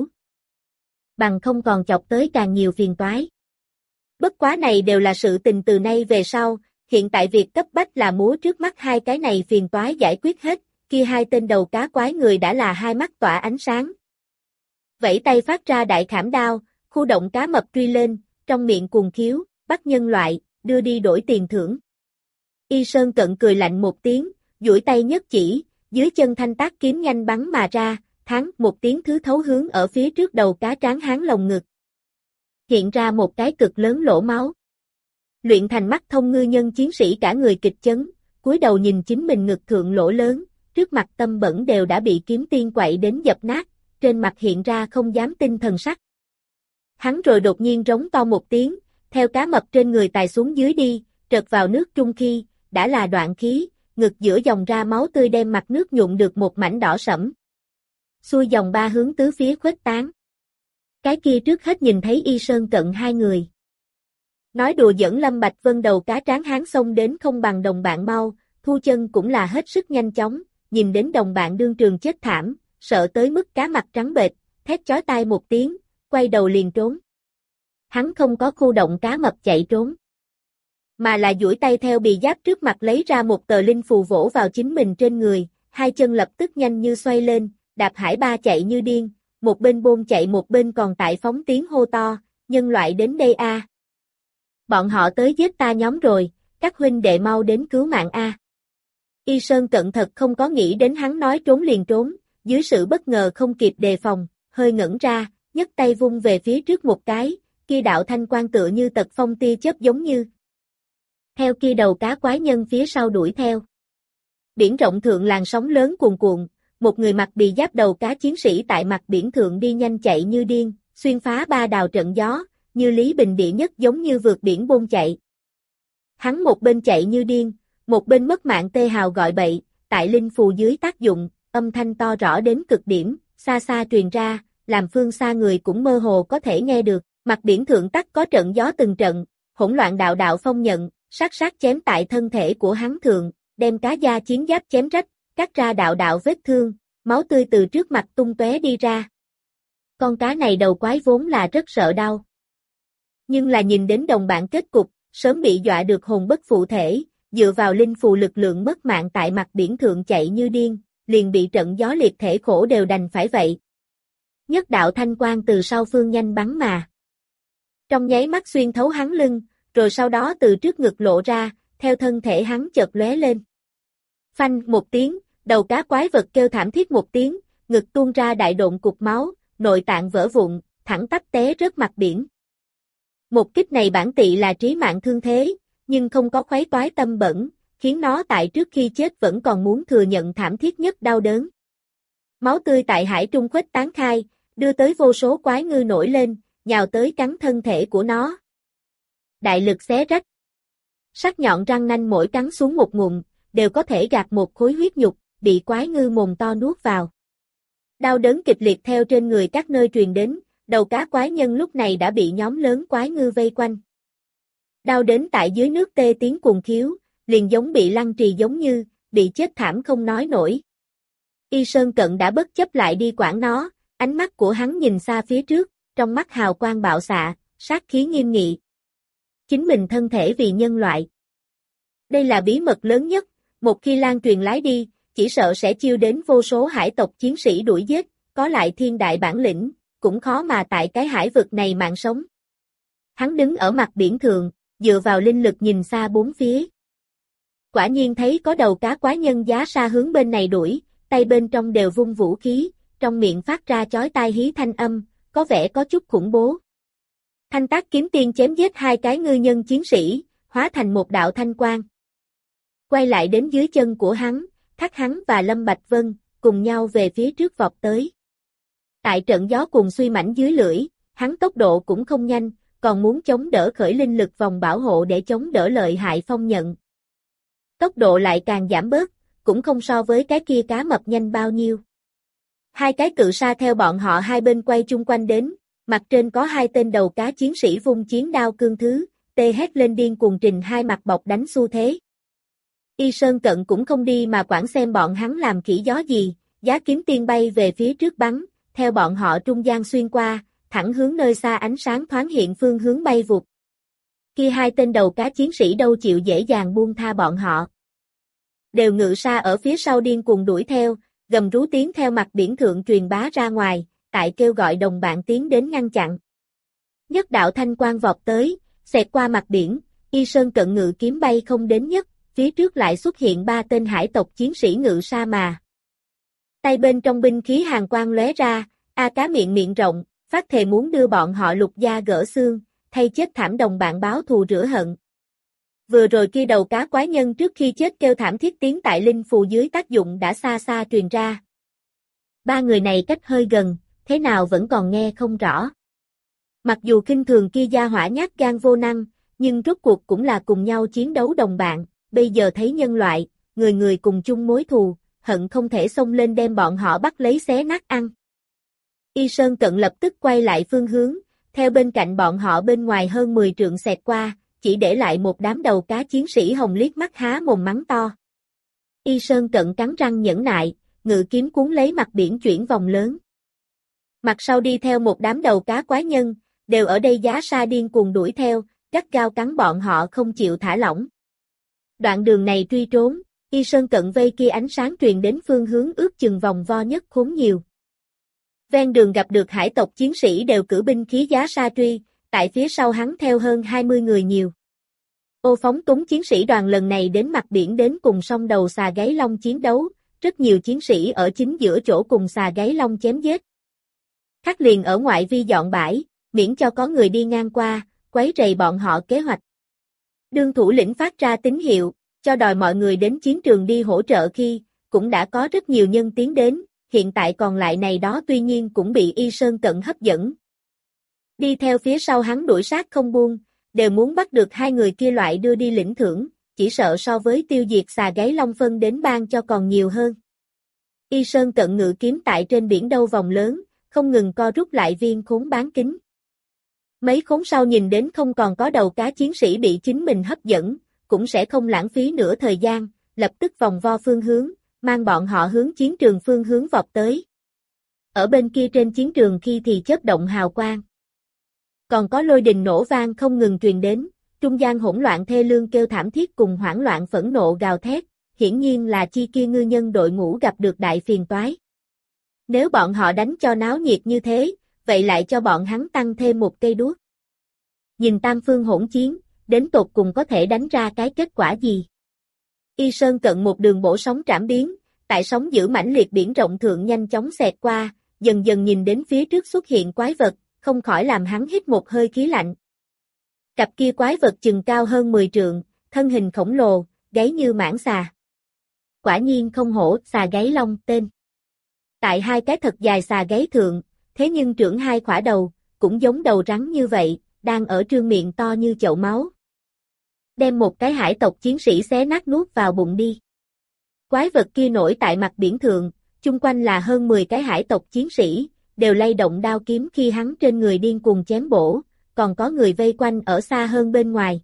Bằng không còn chọc tới càng nhiều phiền toái. Bất quá này đều là sự tình từ nay về sau, hiện tại việc cấp bách là múa trước mắt hai cái này phiền toái giải quyết hết, kia hai tên đầu cá quái người đã là hai mắt tỏa ánh sáng. Vẫy tay phát ra đại khảm đao, khu động cá mập truy lên, trong miệng cuồng khiếu, bắt nhân loại, đưa đi đổi tiền thưởng. Y Sơn Cận cười lạnh một tiếng, duỗi tay nhất chỉ, dưới chân thanh tác kiếm nhanh bắn mà ra, thắng một tiếng thứ thấu hướng ở phía trước đầu cá tráng hán lồng ngực. Hiện ra một cái cực lớn lỗ máu. Luyện thành mắt thông ngư nhân chiến sĩ cả người kịch chấn, cúi đầu nhìn chính mình ngực thượng lỗ lớn, trước mặt tâm bẩn đều đã bị kiếm tiên quậy đến dập nát, trên mặt hiện ra không dám tin thần sắc. Hắn rồi đột nhiên rống to một tiếng, theo cá mập trên người tài xuống dưới đi, trượt vào nước trung khi, đã là đoạn khí, ngực giữa dòng ra máu tươi đem mặt nước nhuộm được một mảnh đỏ sẫm. Xuôi dòng ba hướng tứ phía khuếch tán. Cái kia trước hết nhìn thấy Y Sơn Cận hai người. Nói đùa giỡn Lâm Bạch Vân đầu cá tráng hán xông đến không bằng đồng bạn mau, thu chân cũng là hết sức nhanh chóng, nhìn đến đồng bạn đương trường chết thảm, sợ tới mức cá mặt trắng bệch, thét chói tai một tiếng, quay đầu liền trốn. Hắn không có khu động cá mập chạy trốn, mà là duỗi tay theo bì giáp trước mặt lấy ra một tờ linh phù vỗ vào chính mình trên người, hai chân lập tức nhanh như xoay lên, đạp hải ba chạy như điên, một bên bôn chạy một bên còn tại phóng tiếng hô to, nhân loại đến đây a. Bọn họ tới giết ta nhóm rồi, các huynh đệ mau đến cứu mạng a. Y Sơn Cận thật không có nghĩ đến hắn nói trốn liền trốn, dưới sự bất ngờ không kịp đề phòng, hơi ngẩn ra, nhấc tay vung về phía trước một cái, kia đạo thanh quang tựa như tật phong tia chớp giống như. Theo kia đầu cá quái nhân phía sau đuổi theo. Biển rộng thượng làn sóng lớn cuồn cuộn, một người mặc bì giáp đầu cá chiến sĩ tại mặt biển thượng đi nhanh chạy như điên, xuyên phá ba đào trận gió, như Lý Bình Địa nhất giống như vượt biển bôn chạy. Hắn một bên chạy như điên, một bên mất mạng tê hào gọi bậy, tại linh phù dưới tác dụng, âm thanh to rõ đến cực điểm, xa xa truyền ra, làm phương xa người cũng mơ hồ có thể nghe được, mặt biển thượng tắc có trận gió từng trận, hỗn loạn đạo đạo phong nhận, sát sát chém tại thân thể của hắn thượng, đem cá da chiến giáp chém rách, cắt ra đạo đạo vết thương, máu tươi từ trước mặt tung tóe đi ra. Con cá này đầu quái vốn là rất sợ đau. Nhưng là nhìn đến đồng bạn kết cục, sớm bị dọa được hồn bất phụ thể, dựa vào linh phù lực lượng mất mạng tại mặt biển thượng chạy như điên, liền bị trận gió liệt thể khổ đều đành phải vậy. Nhất đạo thanh quang từ sau phương nhanh bắn mà. Trong nháy mắt xuyên thấu hắn lưng, rồi sau đó từ trước ngực lộ ra, theo thân thể hắn chợt lóe lên. Phanh một tiếng, đầu cá quái vật kêu thảm thiết một tiếng, ngực tuôn ra đại độn cục máu, nội tạng vỡ vụn, thẳng tắp té rớt mặt biển. Một kích này bản tị là trí mạng thương thế, nhưng không có khuấy toái tâm bẩn, khiến nó tại trước khi chết vẫn còn muốn thừa nhận thảm thiết nhất đau đớn. Máu tươi tại hải trung khuếch tán khai, đưa tới vô số quái ngư nổi lên, nhào tới cắn thân thể của nó. Đại lực xé rách. Sắc nhọn răng nanh mỗi cắn xuống một ngụm, đều có thể gạt một khối huyết nhục, bị quái ngư mồm to nuốt vào. Đau đớn kịch liệt theo trên người các nơi truyền đến, đầu cá quái nhân lúc này đã bị nhóm lớn quái ngư vây quanh. Đau đến tại dưới nước tê tiếng cuồng khiếu, liền giống bị lăng trì giống như, bị chết thảm không nói nổi. Y Sơn Cận đã bất chấp lại đi quản nó, ánh mắt của hắn nhìn xa phía trước, trong mắt hào quang bạo xạ, sát khí nghiêm nghị. Chính mình thân thể vì nhân loại. Đây là bí mật lớn nhất, một khi lan truyền lái đi, chỉ sợ sẽ chiêu đến vô số hải tộc chiến sĩ đuổi giết, có lại thiên đại bản lĩnh, cũng khó mà tại cái hải vực này mạng sống. Hắn đứng ở mặt biển thượng, dựa vào linh lực nhìn xa bốn phía. Quả nhiên thấy có đầu cá quái nhân giá xa hướng bên này đuổi, tay bên trong đều vung vũ khí, trong miệng phát ra chói tai hí thanh âm, có vẻ có chút khủng bố. Thanh Tác kiếm tiên chém giết hai cái ngư nhân chiến sĩ, hóa thành một đạo thanh quang. Quay lại đến dưới chân của hắn, Thác hắn và Lâm Bạch Vân, cùng nhau về phía trước vọt tới. Tại trận gió cuồng suy mãnh dưới lưỡi, hắn tốc độ cũng không nhanh, còn muốn chống đỡ khởi linh lực vòng bảo hộ để chống đỡ lợi hại phong nhận. Tốc độ lại càng giảm bớt, cũng không so với cái kia cá mập nhanh bao nhiêu. Hai cái cự sa theo bọn họ hai bên quay chung quanh đến, mặt trên có hai tên đầu cá chiến sĩ vung chiến đao cương thứ, tê hét lên điên cuồng trình hai mặt bọc đánh xu thế. Y Sơn Cận cũng không đi mà quản xem bọn hắn làm khỉ gió gì, giá kiếm tiên bay về phía trước bắn, theo bọn họ trung gian xuyên qua, thẳng hướng nơi xa ánh sáng thoáng hiện phương hướng bay vụt. Kia hai tên đầu cá chiến sĩ đâu chịu dễ dàng buông tha bọn họ. Đều ngự sa ở phía sau điên cuồng đuổi theo, gầm rú tiếng theo mặt biển thượng truyền bá ra ngoài, tại kêu gọi đồng bạn tiến đến ngăn chặn. Nhất đạo thanh quang vọt tới, xẹt qua mặt biển, Y Sơn Cận ngự kiếm bay không đến nhất, phía trước lại xuất hiện ba tên hải tộc chiến sĩ ngự sa mà. Tay bên trong binh khí hàn quang lóe ra, A Cá miệng miệng rộng, phát thề muốn đưa bọn họ lục da gỡ xương, thay chết thảm đồng bạn báo thù rửa hận. Vừa rồi kia đầu cá quái nhân trước khi chết kêu thảm thiết tiếng tại linh phù dưới tác dụng đã xa xa truyền ra. Ba người này cách hơi gần, thế nào vẫn còn nghe không rõ. Mặc dù khinh thường kia gia hỏa nhát gan vô năng, nhưng rốt cuộc cũng là cùng nhau chiến đấu đồng bạn, bây giờ thấy nhân loại, người người cùng chung mối thù, hận không thể xông lên đem bọn họ bắt lấy xé nát ăn. Y Sơn Cận lập tức quay lại phương hướng, theo bên cạnh bọn họ bên ngoài hơn 10 trượng xẹt qua, chỉ để lại một đám đầu cá chiến sĩ hồng liếc mắt há mồm mắng to. Y Sơn Cận cắn răng nhẫn nại, ngự kiếm cuốn lấy mặt biển chuyển vòng lớn. Mặt sau đi theo một đám đầu cá quái nhân, đều ở đây giá sa điên cuồng đuổi theo, gắt gao cắn bọn họ không chịu thả lỏng. Đoạn đường này truy trốn, Y Sơn Cận vây kia ánh sáng truyền đến phương hướng ước chừng vòng vo nhất khốn nhiều. Ven đường gặp được hải tộc chiến sĩ đều cử binh khí giá sa truy, tại phía sau hắn theo hơn 20 người nhiều. Ô phóng túng chiến sĩ đoàn lần này đến mặt biển đến cùng song đầu xà gáy long chiến đấu, rất nhiều chiến sĩ ở chính giữa chỗ cùng xà gáy long chém giết. Khắc liền ở ngoại vi dọn bãi, miễn cho có người đi ngang qua, quấy rầy bọn họ kế hoạch. Đương thủ lĩnh phát ra tín hiệu, cho đòi mọi người đến chiến trường đi hỗ trợ khi, cũng đã có rất nhiều nhân tiến đến, hiện tại còn lại này đó tuy nhiên cũng bị Y Sơn Cận hấp dẫn. Đi theo phía sau hắn đuổi sát không buông, đều muốn bắt được hai người kia loại đưa đi lĩnh thưởng, chỉ sợ so với tiêu diệt xà gáy long phân đến ban cho còn nhiều hơn. Y Sơn Cận ngự kiếm tại trên biển đâu vòng lớn, không ngừng co rút lại viên khốn bán kính. Mấy khốn sau nhìn đến không còn có đầu cá chiến sĩ bị chính mình hấp dẫn, cũng sẽ không lãng phí nửa thời gian, lập tức vòng vo phương hướng, mang bọn họ hướng chiến trường phương hướng vọt tới. Ở bên kia trên chiến trường khi thì chớp động hào quang. Còn có lôi đình nổ vang không ngừng truyền đến, trung gian hỗn loạn thê lương kêu thảm thiết cùng hoảng loạn phẫn nộ gào thét, hiển nhiên là chi kia ngư nhân đội ngũ gặp được đại phiền toái. Nếu bọn họ đánh cho náo nhiệt như thế, vậy lại cho bọn hắn tăng thêm một cây đuốc. Nhìn tam phương hỗn chiến, đến tột cùng có thể đánh ra cái kết quả gì? Y Sơn Cận một đường bổ sóng trảm biến, tại sóng giữ mãnh liệt biển rộng thượng nhanh chóng xẹt qua, dần dần nhìn đến phía trước xuất hiện quái vật, không khỏi làm hắn hít một hơi khí lạnh. Cặp kia quái vật chừng cao hơn 10 trượng, thân hình khổng lồ, gáy như mãng xà. Quả nhiên không hổ xà gáy long tên. Tại hai cái thật dài xà gáy thượng, thế nhưng trưởng hai khỏa đầu, cũng giống đầu rắn như vậy, đang ở trương miệng to như chậu máu. Đem một cái hải tộc chiến sĩ xé nát nuốt vào bụng đi. Quái vật kia nổi tại mặt biển thượng, chung quanh là hơn 10 cái hải tộc chiến sĩ, đều lay động đao kiếm khi hắn trên người điên cuồng chém bổ, còn có người vây quanh ở xa hơn bên ngoài.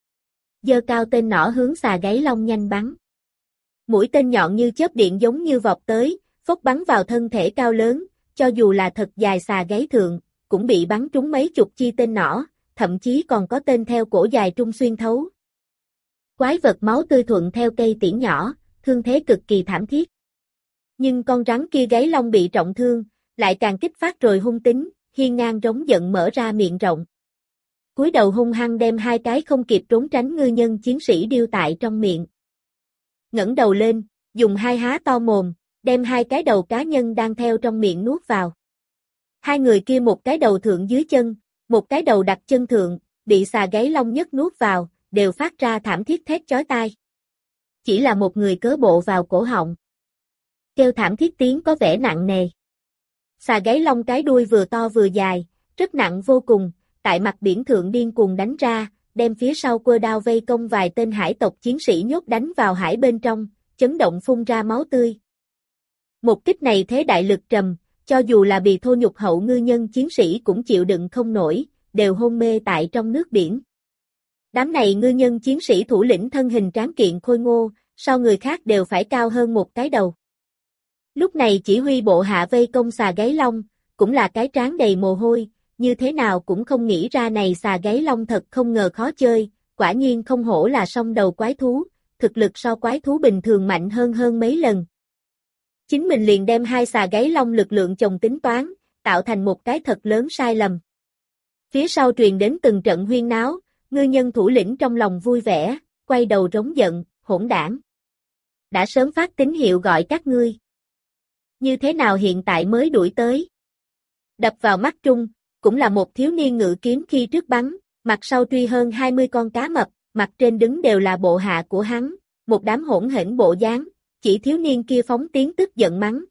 Giơ cao tên nỏ hướng xà gáy long nhanh bắn. Mũi tên nhọn như chớp điện giống như vọt tới, phốc bắn vào thân thể cao lớn, cho dù là thật dài xà gáy thượng, cũng bị bắn trúng mấy chục chi tên nỏ, thậm chí còn có tên theo cổ dài trung xuyên thấu. Quái vật máu tươi thuận theo cây tiễn nhỏ, thương thế cực kỳ thảm thiết. Nhưng con rắn kia gáy long bị trọng thương, lại càng kích phát rồi hung tính, hiên ngang rống giận mở ra miệng rộng. Cúi đầu hung hăng đem hai cái không kịp trốn tránh ngư nhân chiến sĩ điêu tại trong miệng. Ngẩng đầu lên, dùng hai há to mồm, đem hai cái đầu cá nhân đang theo trong miệng nuốt vào. Hai người kia một cái đầu thượng dưới chân, một cái đầu đặt chân thượng, bị xà gáy long nhất nuốt vào, đều phát ra thảm thiết thét chói tai. Chỉ là một người cớ bộ vào cổ họng. Kêu thảm thiết tiếng có vẻ nặng nề. Xà gáy long cái đuôi vừa to vừa dài, rất nặng vô cùng, tại mặt biển thượng điên cuồng đánh ra, đem phía sau cua đao vây công vài tên hải tộc chiến sĩ nhốt đánh vào hải bên trong, chấn động phun ra máu tươi. Một kích này thế đại lực trầm, cho dù là bị thô nhục hậu ngư nhân chiến sĩ cũng chịu đựng không nổi, đều hôn mê tại trong nước biển. Đám này ngư nhân chiến sĩ thủ lĩnh thân hình tráng kiện khôi ngô, so người khác đều phải cao hơn một cái đầu. Lúc này chỉ huy bộ hạ vây công xà gáy long, cũng là cái trán đầy mồ hôi, như thế nào cũng không nghĩ ra này xà gáy long thật không ngờ khó chơi, quả nhiên không hổ là song đầu quái thú, thực lực so quái thú bình thường mạnh hơn mấy lần. Chính mình liền đem hai xà gáy long lực lượng chồng tính toán, tạo thành một cái thật lớn sai lầm. Phía sau truyền đến từng trận huyên náo, ngư nhân thủ lĩnh trong lòng vui vẻ, quay đầu rống giận, hỗn đảng. Đã sớm phát tín hiệu gọi các ngươi. Như thế nào hiện tại mới đuổi tới? Đập vào mắt trung, cũng là một thiếu niên ngự kiếm khi trước bắn, mặt sau truy hơn 20 con cá mập, mặt trên đứng đều là bộ hạ của hắn, một đám hỗn hển bộ dáng, chỉ thiếu niên kia phóng tiếng tức giận mắng.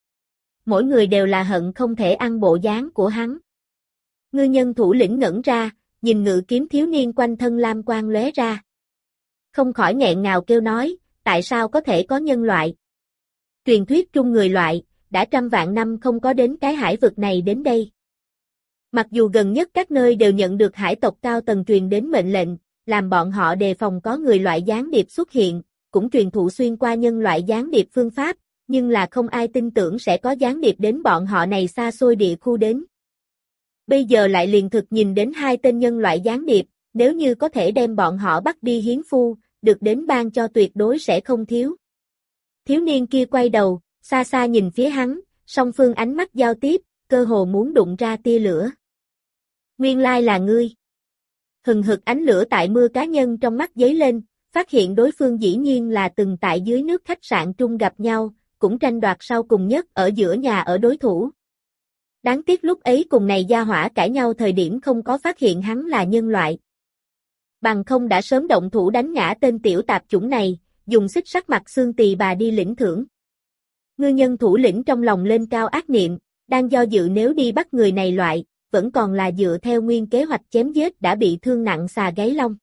Mỗi người đều là hận không thể ăn bộ dáng của hắn. Ngư nhân thủ lĩnh ngẩn ra, nhìn ngự kiếm thiếu niên quanh thân lam quang lóe ra. Không khỏi nghẹn ngào kêu nói, tại sao có thể có nhân loại? Truyền thuyết trung người loại, đã trăm vạn năm không có đến cái hải vực này đến đây. Mặc dù gần nhất các nơi đều nhận được hải tộc cao tầng truyền đến mệnh lệnh, làm bọn họ đề phòng có người loại gián điệp xuất hiện, cũng truyền thụ xuyên qua nhân loại gián điệp phương pháp, nhưng là không ai tin tưởng sẽ có gián điệp đến bọn họ này xa xôi địa khu đến. Bây giờ lại liền thực nhìn đến hai tên nhân loại gián điệp, nếu như có thể đem bọn họ bắt đi hiến phu, được đến ban cho tuyệt đối sẽ không thiếu. Thiếu niên kia quay đầu, xa xa nhìn phía hắn, song phương ánh mắt giao tiếp, cơ hồ muốn đụng ra tia lửa. Nguyên lai là ngươi. Hừng hực ánh lửa tại mưa cá nhân trong mắt giấy lên, phát hiện đối phương dĩ nhiên là từng tại dưới nước khách sạn trung gặp nhau, cũng tranh đoạt sau cùng nhất ở giữa nhà ở đối thủ. Đáng tiếc lúc ấy cùng này gia hỏa cãi nhau thời điểm không có phát hiện hắn là nhân loại. Bằng không đã sớm động thủ đánh ngã tên tiểu tạp chủng này, dùng xích sắt mặt xương tỳ bà đi lĩnh thưởng. Ngư nhân thủ lĩnh trong lòng lên cao ác niệm, đang do dự nếu đi bắt người này loại, vẫn còn là dựa theo nguyên kế hoạch chém giết đã bị thương nặng xà gáy long.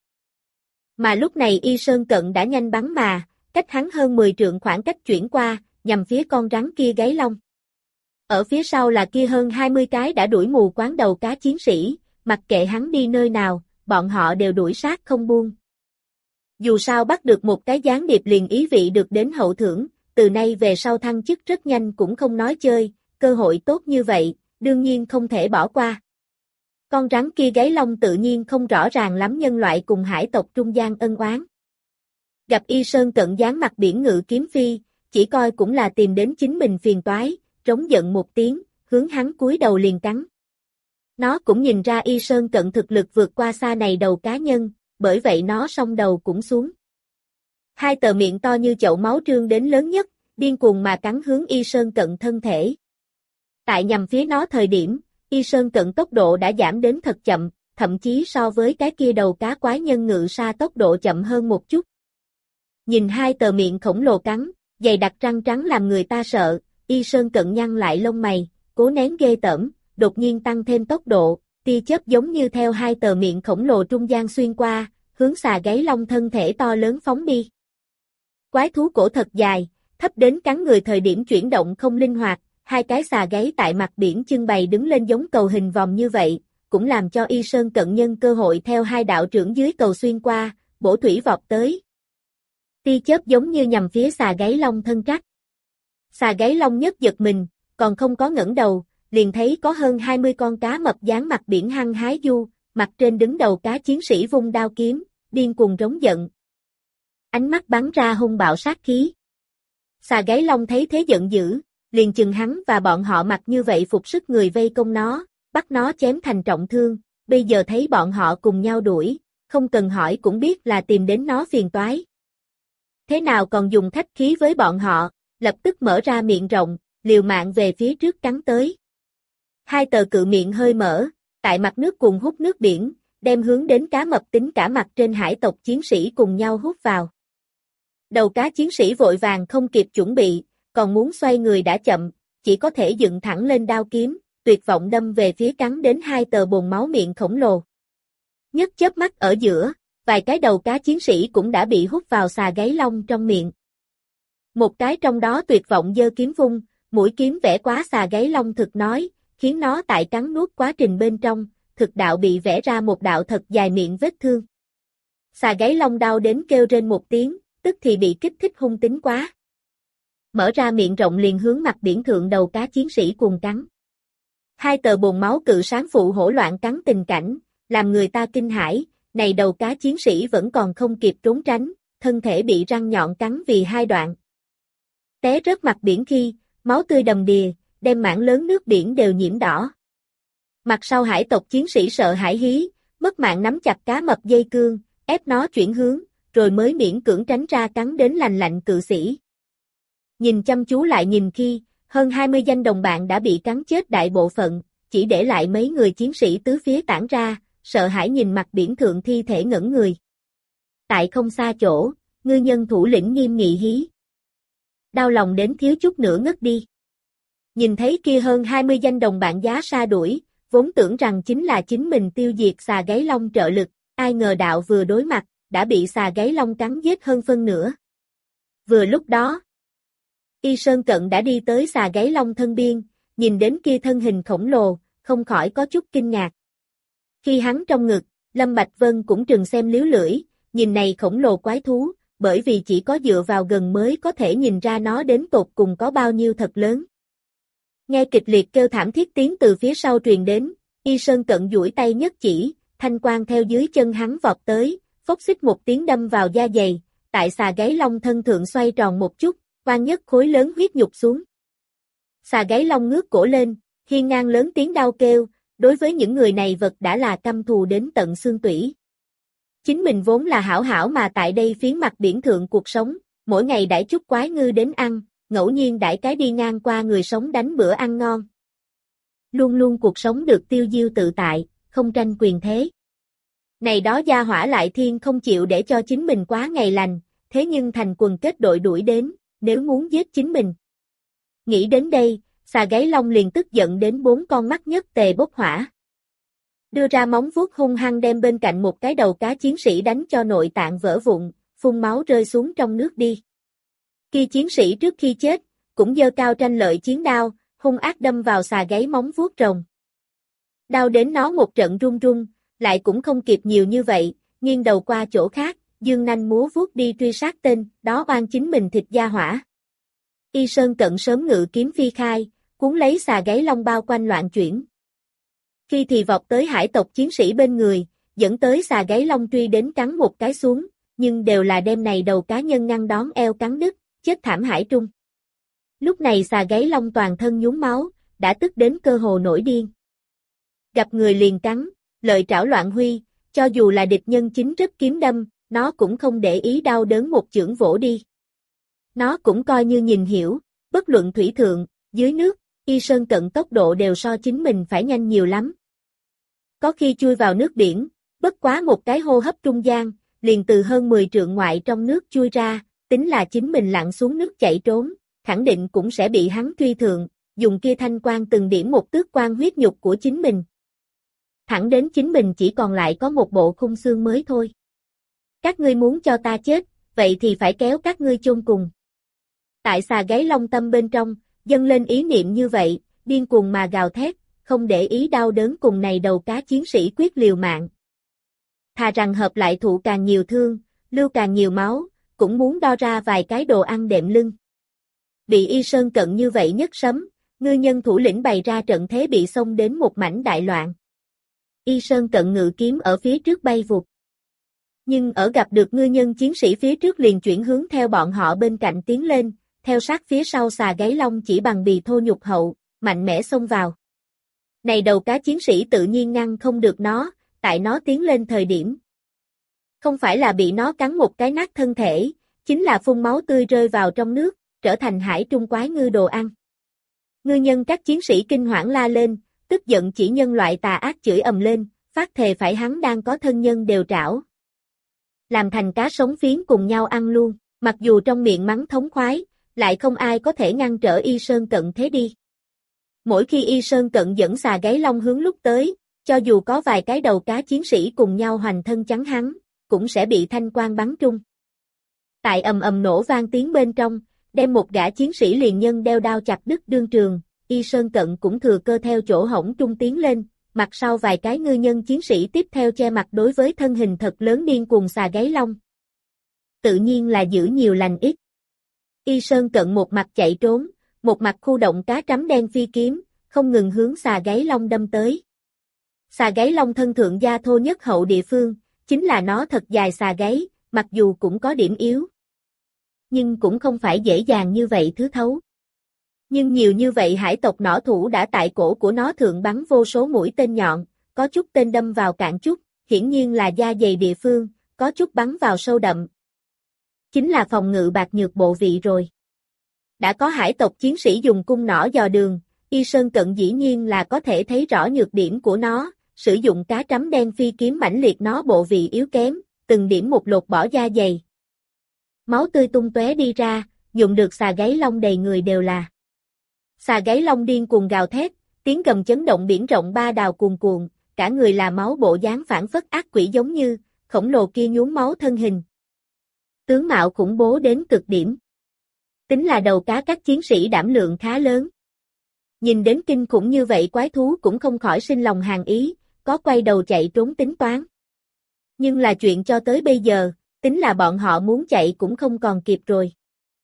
Mà lúc này Y Sơn Cận đã nhanh bắn mà, cách hắn hơn 10 trượng khoảng cách chuyển qua, nhằm phía con rắn kia gáy long. Ở phía sau là kia hơn 20 cái đã đuổi mù quáng đầu cá chiến sĩ, mặc kệ hắn đi nơi nào, bọn họ đều đuổi sát không buông. Dù sao bắt được một cái gián điệp liền ý vị được đến hậu thưởng, từ nay về sau thăng chức rất nhanh cũng không nói chơi, cơ hội tốt như vậy, đương nhiên không thể bỏ qua. Con rắn kia gáy lông tự nhiên không rõ ràng lắm nhân loại cùng hải tộc trung gian ân oán. Gặp Y Sơn Cận dán mặt biển ngự kiếm phi, chỉ coi cũng là tìm đến chính mình phiền toái, trống giận một tiếng, hướng hắn cúi đầu liền cắn. Nó cũng nhìn ra Y Sơn Cận thực lực vượt qua xa này đầu cá nhân, bởi vậy nó song đầu cũng xuống. Hai tờ miệng to như chậu máu trương đến lớn nhất, điên cuồng mà cắn hướng Y Sơn Cận thân thể. Tại nhằm phía nó thời điểm, Y Sơn Cận tốc độ đã giảm đến thật chậm, thậm chí so với cái kia đầu cá quái nhân ngự sa tốc độ chậm hơn một chút. Nhìn hai tờ miệng khổng lồ cắn, dày đặc răng trắng làm người ta sợ, Y Sơn Cận nhăn lại lông mày, cố nén ghê tởm, đột nhiên tăng thêm tốc độ, tia chớp giống như theo hai tờ miệng khổng lồ trung gian xuyên qua, hướng xà gáy long thân thể to lớn phóng đi. Quái thú cổ thật dài, thấp đến cắn người thời điểm chuyển động không linh hoạt, hai cái xà gáy tại mặt biển trưng bày đứng lên giống cầu hình vòm như vậy, cũng làm cho Y Sơn Cận nhân cơ hội theo hai đạo trưởng dưới cầu xuyên qua, bổ thủy vọt tới. Tia chớp giống như nhằm phía xà gáy long thân trắc. Xà gáy long nhất giật mình, còn không có ngẩng đầu, liền thấy có hơn 20 con cá mập dán mặt biển hăng hái du, mặt trên đứng đầu cá chiến sĩ vung đao kiếm, điên cuồng rống giận. Ánh mắt bắn ra hung bạo sát khí. Xà gáy long thấy thế giận dữ, liền chừng hắn và bọn họ mặc như vậy phục sức người vây công nó, bắt nó chém thành trọng thương, bây giờ thấy bọn họ cùng nhau đuổi, không cần hỏi cũng biết là tìm đến nó phiền toái. Thế nào còn dùng khách khí với bọn họ, lập tức mở ra miệng rộng, liều mạng về phía trước cắn tới. Hai tờ cự miệng hơi mở, tại mặt nước cùng hút nước biển, đem hướng đến cá mập tính cả mặt trên hải tộc chiến sĩ cùng nhau hút vào. Đầu cá chiến sĩ vội vàng không kịp chuẩn bị, còn muốn xoay người đã chậm, chỉ có thể dựng thẳng lên đao kiếm, tuyệt vọng đâm về phía cắn đến hai tờ bồn máu miệng khổng lồ. Nhất chớp mắt ở giữa, vài cái đầu cá chiến sĩ cũng đã bị hút vào xà gáy long trong miệng. Một cái trong đó tuyệt vọng giơ kiếm vung, mũi kiếm vẽ quá xà gáy long thực nói, khiến nó tại cắn nuốt quá trình bên trong, thực đạo bị vẽ ra một đạo thật dài miệng vết thương. Xà gáy long đau đến kêu rên một tiếng, tức thì bị kích thích hung tính quá. Mở ra miệng rộng liền hướng mặt biển thượng đầu cá chiến sĩ cùng cắn. Hai tờ bồn máu cự sáng phụ hỗn loạn cắn tình cảnh, làm người ta kinh hãi, này đầu cá chiến sĩ vẫn còn không kịp trốn tránh, thân thể bị răng nhọn cắn vì hai đoạn. Té rớt mặt biển khi, máu tươi đầm đìa, đem mảng lớn nước biển đều nhiễm đỏ. Mặt sau hải tộc chiến sĩ sợ hãi hí, mất mạng nắm chặt cá mập dây cương, ép nó chuyển hướng, rồi mới miễn cưỡng tránh ra cắn đến lành lạnh cự sĩ. Nhìn chăm chú lại nhìn khi, hơn 20 danh đồng bạn đã bị cắn chết đại bộ phận, chỉ để lại mấy người chiến sĩ tứ phía tản ra, sợ hãi nhìn mặt biển thượng thi thể ngẩn người. Tại không xa chỗ, ngư nhân thủ lĩnh nghiêm nghị hí. Đau lòng đến thiếu chút nữa ngất đi. Nhìn thấy kia hơn 20 danh đồng bạn giá sa đuổi, vốn tưởng rằng chính là chính mình tiêu diệt xà gáy long trợ lực, ai ngờ đạo vừa đối mặt, đã bị xà gáy long cắn giết hơn phân nửa. Vừa lúc đó, Y Sơn Cận đã đi tới xà gáy long thân biên, nhìn đến kia thân hình khổng lồ, không khỏi có chút kinh ngạc. Khi hắn trong ngực, Lâm Bạch Vân cũng trừng xem liếu lưỡi, nhìn này khổng lồ quái thú, bởi vì chỉ có dựa vào gần mới có thể nhìn ra nó đến tột cùng có bao nhiêu thật lớn. Nghe kịch liệt kêu thảm thiết tiếng từ phía sau truyền đến, Y Sơn Cận duỗi tay nhất chỉ, thanh quang theo dưới chân hắn vọt tới, phốc xích một tiếng đâm vào da dày, tại xà gáy long thân thượng xoay tròn một chút, quang nhất khối lớn huyết nhục xuống. Xà gáy long ngước cổ lên, hiên ngang lớn tiếng đau kêu, đối với những người này vật đã là căm thù đến tận xương tủy. Chính mình vốn là hảo hảo mà tại đây phiến mặt biển thượng cuộc sống, mỗi ngày đãi chút quái ngư đến ăn, ngẫu nhiên đãi cái đi ngang qua người sống đánh bữa ăn ngon. Luôn luôn cuộc sống được tiêu diêu tự tại, không tranh quyền thế. Này đó gia hỏa lại thiên không chịu để cho chính mình quá ngày lành, thế nhưng thành quần kết đội đuổi đến, nếu muốn giết chính mình. Nghĩ đến đây, xà gáy long liền tức giận đến 4 con mắt nhất tề bốc hỏa. Đưa ra móng vuốt hung hăng đem bên cạnh một cái đầu cá chiến sĩ đánh cho nội tạng vỡ vụn, phun máu rơi xuống trong nước đi. Kia chiến sĩ trước khi chết, cũng giơ cao tranh lợi chiến đao, hung ác đâm vào xà gáy móng vuốt rồng. Đau đến nó một trận run run, lại cũng không kịp nhiều như vậy, nghiêng đầu qua chỗ khác, dương nanh múa vuốt đi truy sát tên, đó oan chính mình thịt gia hỏa. Y Sơn Cận sớm ngự kiếm phi khai, cuốn lấy xà gáy long bao quanh loạn chuyển. Khi thì vọt tới hải tộc chiến sĩ bên người, dẫn tới xà gáy long truy đến cắn một cái xuống, nhưng đều là đêm này đầu cá nhân ngăn đón eo cắn đứt, chết thảm hải trung. Lúc này xà gáy long toàn thân nhúng máu, đã tức đến cơ hồ nổi điên. Gặp người liền cắn, lợi trảo loạn huy, cho dù là địch nhân chính rất kiếm đâm, nó cũng không để ý đau đớn một chưởng vỗ đi. Nó cũng coi như nhìn hiểu, bất luận thủy thượng, dưới nước, Y Sơn Cận tốc độ đều so chính mình phải nhanh nhiều lắm. Có khi chui vào nước biển, bất quá một cái hô hấp trung gian, liền từ hơn 10 trượng ngoại trong nước chui ra, tính là chính mình lặn xuống nước chạy trốn, khẳng định cũng sẽ bị hắn truy thượng, dùng kia thanh quan từng điểm một tước quan huyết nhục của chính mình. Thẳng đến chính mình chỉ còn lại có một bộ khung xương mới thôi. Các ngươi muốn cho ta chết, vậy thì phải kéo các ngươi chôn cùng. Tại xà gáy long tâm bên trong, dâng lên ý niệm như vậy, điên cuồng mà gào thét, không để ý đau đớn cùng này đầu cá chiến sĩ quyết liều mạng. Thà rằng hợp lại thụ càng nhiều thương, lưu càng nhiều máu, cũng muốn đo ra vài cái đồ ăn đệm lưng. Bị Y Sơn Cận như vậy nhất sấm, ngư nhân thủ lĩnh bày ra trận thế bị xông đến một mảnh đại loạn. Y Sơn Cận ngự kiếm ở phía trước bay vụt. Nhưng ở gặp được ngư nhân chiến sĩ phía trước liền chuyển hướng theo bọn họ bên cạnh tiến lên, theo sát phía sau xà gáy long chỉ bằng bì thô nhục hậu, mạnh mẽ xông vào. Này đầu cá chiến sĩ tự nhiên ngăn không được nó, tại nó tiến lên thời điểm. Không phải là bị nó cắn một cái nát thân thể, chính là phun máu tươi rơi vào trong nước, trở thành hải trung quái ngư đồ ăn. Ngư nhân các chiến sĩ kinh hoảng la lên, tức giận chỉ nhân loại tà ác chửi ầm lên, phát thề phải hắn đang có thân nhân đều trảo. Làm thành cá sống phiến cùng nhau ăn luôn, mặc dù trong miệng mắng thống khoái, lại không ai có thể ngăn trở Y Sơn Cận thế đi. Mỗi khi Y Sơn Cận dẫn xà gáy long hướng lúc tới, cho dù có vài cái đầu cá chiến sĩ cùng nhau hoành thân chắn hắn, cũng sẽ bị thanh quang bắn trúng. Tại ầm ầm nổ vang tiếng bên trong, đem một gã chiến sĩ liền nhân đeo đao chặt đứt đương trường, Y Sơn Cận cũng thừa cơ theo chỗ hổng trung tiến lên, mặt sau vài cái ngư nhân chiến sĩ tiếp theo che mặt đối với thân hình thật lớn điên cuồng xà gáy long. Tự nhiên là giữ nhiều lành ít. Y Sơn Cận một mặt chạy trốn, một mặt khu động cá trắm đen phi kiếm, không ngừng hướng xà gáy long đâm tới. Xà gáy long thân thượng da thô nhất hậu địa phương, chính là nó thật dài xà gáy, mặc dù cũng có điểm yếu. Nhưng cũng không phải dễ dàng như vậy thứ thấu. Nhưng nhiều như vậy hải tộc nỏ thủ đã tại cổ của nó thượng bắn vô số mũi tên nhọn, có chút tên đâm vào cạn chút, hiển nhiên là da dày địa phương, có chút bắn vào sâu đậm. Chính là phòng ngự bạc nhược bộ vị rồi. Đã có hải tộc chiến sĩ dùng cung nỏ dò đường, Y Sơn Cận dĩ nhiên là có thể thấy rõ nhược điểm của nó, sử dụng cá trắm đen phi kiếm mãnh liệt nó bộ vị yếu kém, từng điểm một lột bỏ da dày. Máu tươi tung tóe đi ra, nhuộm được xà gáy long đầy người đều là. Xà gáy long điên cuồng gào thét, tiếng gầm chấn động biển rộng ba đào cuồn cuộn, cả người là máu bộ dáng phản phất ác quỷ giống như, khổng lồ kia nhuốm máu thân hình. Tướng mạo khủng bố đến cực điểm. Tính là đầu cá các chiến sĩ đảm lượng khá lớn. Nhìn đến kinh khủng như vậy quái thú cũng không khỏi sinh lòng hàng ý, có quay đầu chạy trốn tính toán. Nhưng là chuyện cho tới bây giờ, tính là bọn họ muốn chạy cũng không còn kịp rồi.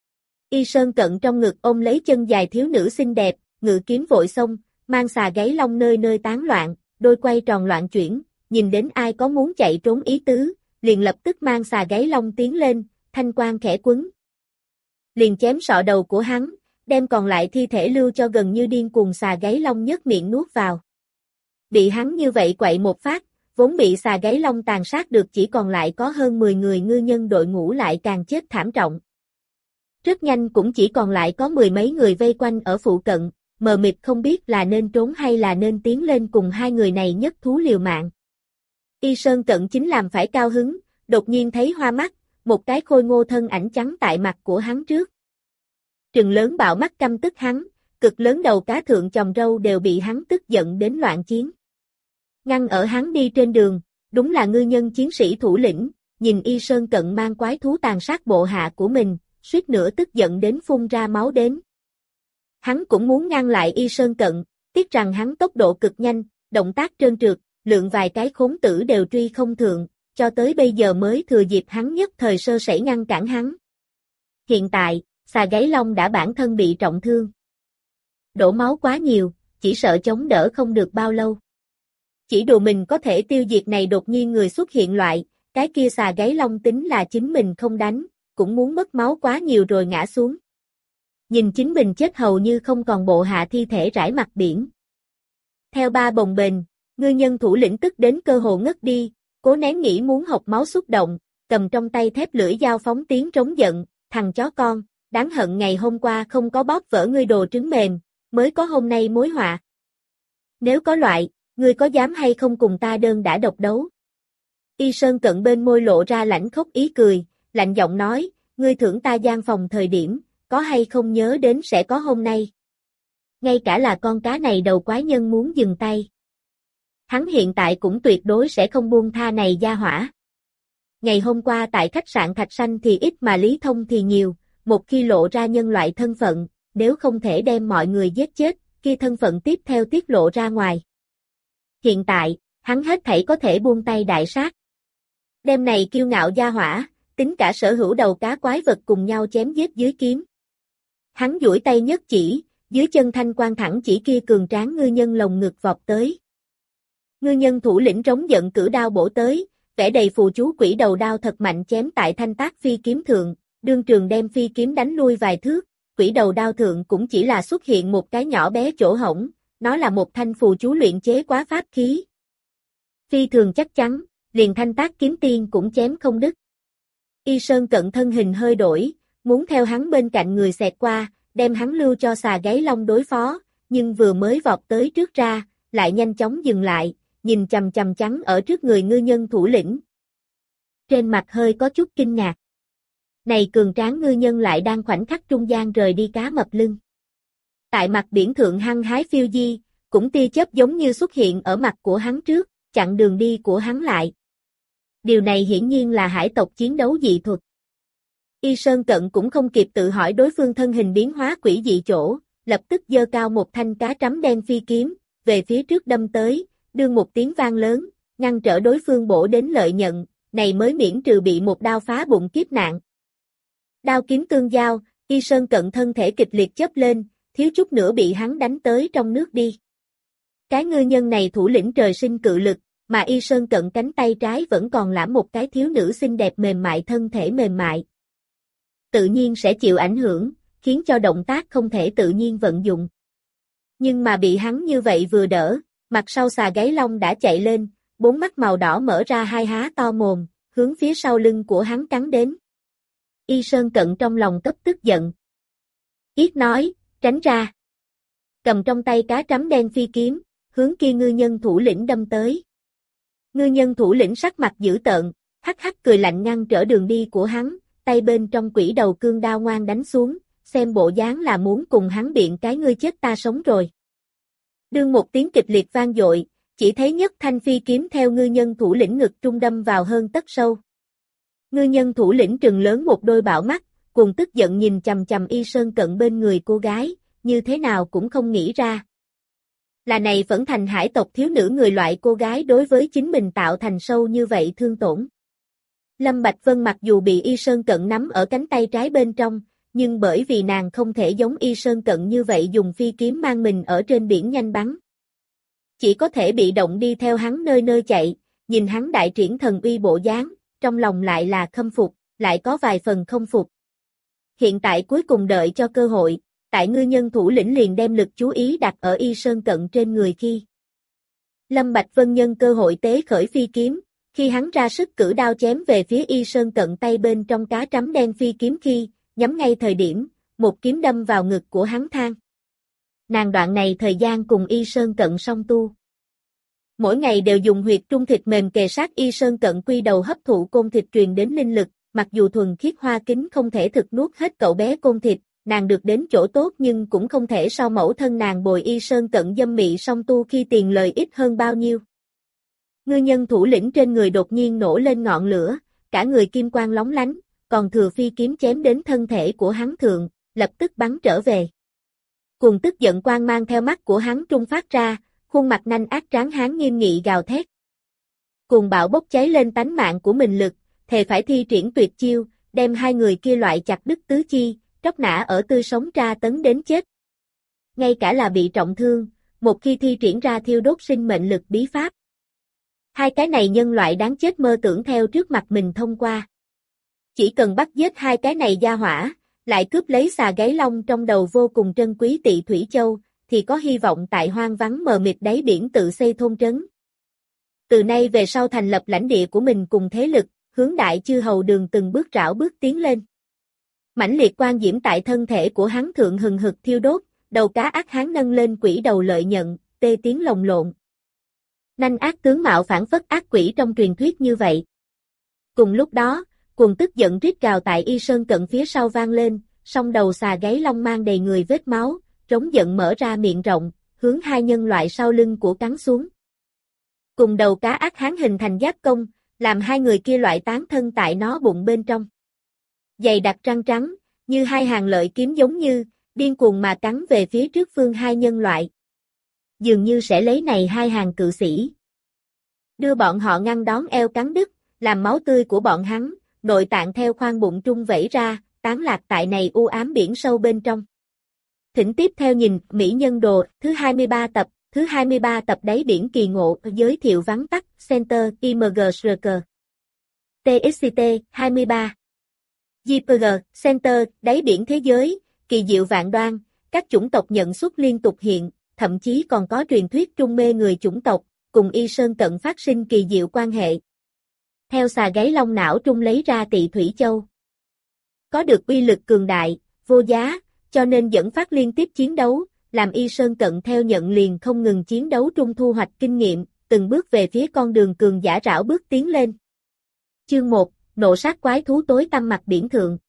Y Sơn Cận trong ngực ôm lấy chân dài thiếu nữ xinh đẹp, ngự kiếm vội xông, mang xà gáy long nơi nơi tán loạn, đôi quay tròn loạn chuyển, nhìn đến ai có muốn chạy trốn ý tứ, liền lập tức mang xà gáy long tiến lên, thanh quang khẽ quấn. Liền chém sọ đầu của hắn, đem còn lại thi thể lưu cho gần như điên cuồng xà gáy long nhấc miệng nuốt vào. Bị hắn như vậy quậy một phát, vốn bị xà gáy long tàn sát được chỉ còn lại có hơn 10 người ngư nhân đội ngũ lại càng chết thảm trọng. Rất nhanh cũng chỉ còn lại có 10 mấy người vây quanh ở phụ cận, mờ mịt không biết là nên trốn hay là nên tiến lên cùng hai người này nhất thú liều mạng. Y Sơn Cận chính làm phải cao hứng, đột nhiên thấy hoa mắt, một cái khôi ngô thân ảnh trắng tại mặt của hắn trước. Trừng lớn bạo mắt căm tức hắn, cực lớn đầu cá thượng chòm râu đều bị hắn tức giận đến loạn chiến. Ngăn ở hắn đi trên đường, đúng là ngư nhân chiến sĩ thủ lĩnh, nhìn Y Sơn Cận mang quái thú tàn sát bộ hạ của mình, suýt nữa tức giận đến phun ra máu đến. Hắn cũng muốn ngăn lại Y Sơn Cận, tiếc rằng hắn tốc độ cực nhanh, động tác trơn trượt, lượng vài cái khốn tử đều truy không thượng, cho tới bây giờ mới thừa dịp hắn nhất thời sơ sẩy ngăn cản hắn. Hiện tại, xà gáy long đã bản thân bị trọng thương. Đổ máu quá nhiều, chỉ sợ chống đỡ không được bao lâu. Chỉ đùa mình có thể tiêu diệt này đột nhiên người xuất hiện loại, cái kia xà gáy long tính là chính mình không đánh, cũng muốn mất máu quá nhiều rồi ngã xuống. Nhìn chính mình chết hầu như không còn bộ hạ thi thể rải mặt biển. Theo ba bồng bềnh, ngư nhân thủ lĩnh tức đến cơ hồ ngất đi, cố nén nghĩ muốn hộc máu xúc động, cầm trong tay thép lưỡi dao phóng tiếng trống giận, thằng chó con, đáng hận ngày hôm qua không có bóp vỡ ngươi đồ trứng mềm, mới có hôm nay mối họa. Nếu có loại, ngươi có dám hay không cùng ta đơn đả độc đấu? Y Sơn Cận bên môi lộ ra lãnh khốc ý cười, lạnh giọng nói, ngươi thưởng ta gian phòng thời điểm, có hay không nhớ đến sẽ có hôm nay. Ngay cả là con cá này đầu quái nhân muốn dừng tay. Hắn hiện tại cũng tuyệt đối sẽ không buông tha này gia hỏa. Ngày hôm qua tại khách sạn Thạch Xanh thì ít mà Lý Thông thì nhiều, một khi lộ ra nhân loại thân phận, nếu không thể đem mọi người giết chết, kia thân phận tiếp theo tiết lộ ra ngoài. Hiện tại, hắn hết thảy có thể buông tay đại sát. Đêm này kiêu ngạo gia hỏa, tính cả sở hữu đầu cá quái vật cùng nhau chém giết dưới kiếm. Hắn duỗi tay nhất chỉ, dưới chân thanh quang thẳng chỉ kia cường tráng ngư nhân lồng ngực vọt tới. Ngư nhân thủ lĩnh trống giận cử đao bổ tới, vẽ đầy phù chú quỷ đầu đao thật mạnh chém tại thanh tác phi kiếm thượng, đương trường đem phi kiếm đánh lui vài thước, quỷ đầu đao thượng cũng chỉ là xuất hiện một cái nhỏ bé chỗ hổng, nó là một thanh phù chú luyện chế quá pháp khí. Phi thường chắc chắn, liền thanh tác kiếm tiên cũng chém không đứt. Y Sơn Cận thân hình hơi đổi, muốn theo hắn bên cạnh người xẹt qua, đem hắn lưu cho xà gáy long đối phó, nhưng vừa mới vọt tới trước ra, lại nhanh chóng dừng lại, nhìn chằm chằm chắn ở trước người ngư nhân thủ lĩnh. Trên mặt hơi có chút kinh ngạc. Này cường tráng ngư nhân lại đang khoảnh khắc trung gian rời đi cá mập lưng. Tại mặt biển thượng hăng hái phiêu di, cũng tia chớp giống như xuất hiện ở mặt của hắn trước, chặn đường đi của hắn lại. Điều này hiển nhiên là hải tộc chiến đấu dị thuật. Y Sơn Cận cũng không kịp tự hỏi đối phương thân hình biến hóa quỷ dị chỗ, lập tức giơ cao một thanh cá trắm đen phi kiếm, về phía trước đâm tới, đương một tiếng vang lớn, ngăn trở đối phương bổ đến lợi nhận, này mới miễn trừ bị một đao phá bụng kiếp nạn. Đao kiếm tương giao, Y Sơn Cận thân thể kịch liệt chớp lên, thiếu chút nữa bị hắn đánh tới trong nước đi. Cái ngư nhân này thủ lĩnh trời sinh cự lực, mà Y Sơn Cận cánh tay trái vẫn còn lãm một cái thiếu nữ xinh đẹp mềm mại thân thể mềm mại. Tự nhiên sẽ chịu ảnh hưởng, khiến cho động tác không thể tự nhiên vận dụng. Nhưng mà bị hắn như vậy vừa đỡ, mặt sau xà gáy long đã chạy lên, bốn mắt màu đỏ mở ra hai há to mồm, hướng phía sau lưng của hắn cắn đến. Y Sơn Cận trong lòng cấp tức giận. Yết nói, tránh ra. Cầm trong tay cá trắm đen phi kiếm, hướng kia ngư nhân thủ lĩnh đâm tới. Ngư nhân thủ lĩnh sắc mặt dữ tợn, hắc hắc cười lạnh ngăn trở đường đi của hắn, tay bên trong quỷ đầu cương đao ngoan đánh xuống, xem bộ dáng là muốn cùng hắn biện cái ngươi chết ta sống rồi. Đương một tiếng kịch liệt vang dội, chỉ thấy nhất thanh phi kiếm theo ngư nhân thủ lĩnh ngực trung đâm vào hơn tấc sâu. Ngư nhân thủ lĩnh trừng lớn một đôi bạo mắt, cùng tức giận nhìn chằm chằm Y Sơn Cận bên người cô gái, như thế nào cũng không nghĩ ra. Là này phẫn thành hải tộc thiếu nữ người loại cô gái đối với chính mình tạo thành sâu như vậy thương tổn. Lâm Bạch Vân mặc dù bị Y Sơn Cận nắm ở cánh tay trái bên trong, nhưng bởi vì nàng không thể giống Y Sơn Cận như vậy dùng phi kiếm mang mình ở trên biển nhanh bắn. Chỉ có thể bị động đi theo hắn nơi nơi chạy, nhìn hắn đại triển thần uy bộ dáng, trong lòng lại là khâm phục, lại có vài phần không phục. Hiện tại cuối cùng đợi cho cơ hội, tại ngư nhân thủ lĩnh liền đem lực chú ý đặt ở Y Sơn Cận trên người khi. Lâm Bạch Vân nhân cơ hội tế khởi phi kiếm, khi hắn ra sức cử đao chém về phía Y Sơn Cận tay bên trong cá trắm đen phi kiếm khi, nhắm ngay thời điểm, một kiếm đâm vào ngực của hắn than. Nàng đoạn này thời gian cùng Y Sơn Cận song tu. Mỗi ngày đều dùng huyệt trung thịt mềm kề sát Y Sơn Cận quy đầu hấp thụ côn thịt truyền đến linh lực, mặc dù thuần khiết hoa kính không thể thực nuốt hết cậu bé côn thịt, nàng được đến chỗ tốt nhưng cũng không thể so mẫu thân nàng bồi Y Sơn Cận dâm mị song tu khi tiền lời ít hơn bao nhiêu. Ngư nhân thủ lĩnh trên người đột nhiên nổ lên ngọn lửa, cả người kim quang lóng lánh, còn thừa phi kiếm chém đến thân thể của hắn thượng, lập tức bắn trở về. Cùng tức giận quang mang theo mắt của hắn trung phát ra, khuôn mặt nanh ác tráng hán nghiêm nghị gào thét. Cùng bạo bốc cháy lên tánh mạng của mình lực, thề phải thi triển tuyệt chiêu, đem hai người kia loại chặt đứt tứ chi, tróc nã ở tươi sống tra tấn đến chết. Ngay cả là bị trọng thương, một khi thi triển ra thiêu đốt sinh mệnh lực bí pháp. Hai cái này nhân loại đáng chết mơ tưởng theo trước mặt mình thông qua. Chỉ cần bắt giết hai cái này gia hỏa, lại cướp lấy xà gáy long trong đầu vô cùng trân quý Tị Thủy Châu, thì có hy vọng tại hoang vắng mờ mịt đáy biển tự xây thôn trấn. Từ nay về sau thành lập lãnh địa của mình cùng thế lực, hướng đại chư hầu đường từng bước rảo bước tiến lên. Mãnh liệt quan diễm tại thân thể của hắn thượng hừng hực thiêu đốt, đầu cá ác hán nâng lên quỷ đầu lợi nhận, tê tiếng lồng lộn. Nanh ác tướng mạo phản phất ác quỷ trong truyền thuyết như vậy. Cùng lúc đó, cuồng tức giận rít gào tại Y Sơn Cận phía sau vang lên, song đầu xà gáy long mang đầy người vết máu, trống giận mở ra miệng rộng, hướng hai nhân loại sau lưng của cắn xuống. Cùng đầu cá ác hán hình thành giáp công, làm hai người kia loại tán thân tại nó bụng bên trong. Dày đặc răng trắng, như hai hàng lợi kiếm giống như, điên cuồng mà cắn về phía trước phương hai nhân loại. Dường như sẽ lấy này hai hàng cự sĩ. Đưa bọn họ ngăn đón eo cắn đứt, làm máu tươi của bọn hắn, nội tạng theo khoang bụng trung vẩy ra, tán lạc tại này u ám biển sâu bên trong. Thỉnh tiếp theo nhìn Mỹ Nhân Đồ, thứ 23 tập, thứ 23 tập đáy biển kỳ ngộ, giới thiệu vắn tắt, Center, IMGSRK. TXT, 23. JPG, Center, đáy biển thế giới, kỳ diệu vạn đoan, các chủng tộc nhận xuất liên tục hiện, thậm chí còn có truyền thuyết trung mê người chủng tộc, cùng Y Sơn Cận phát sinh kỳ diệu quan hệ. Theo xà gáy long não trung lấy ra Tị Thủy Châu. Có được uy lực cường đại, vô giá, cho nên dẫn phát liên tiếp chiến đấu, làm Y Sơn Cận theo nhận liền không ngừng chiến đấu trung thu hoạch kinh nghiệm, từng bước về phía con đường cường giả rảo bước tiến lên. Chương 1, Nộ sát quái thú tối tăm mặt biển thượng.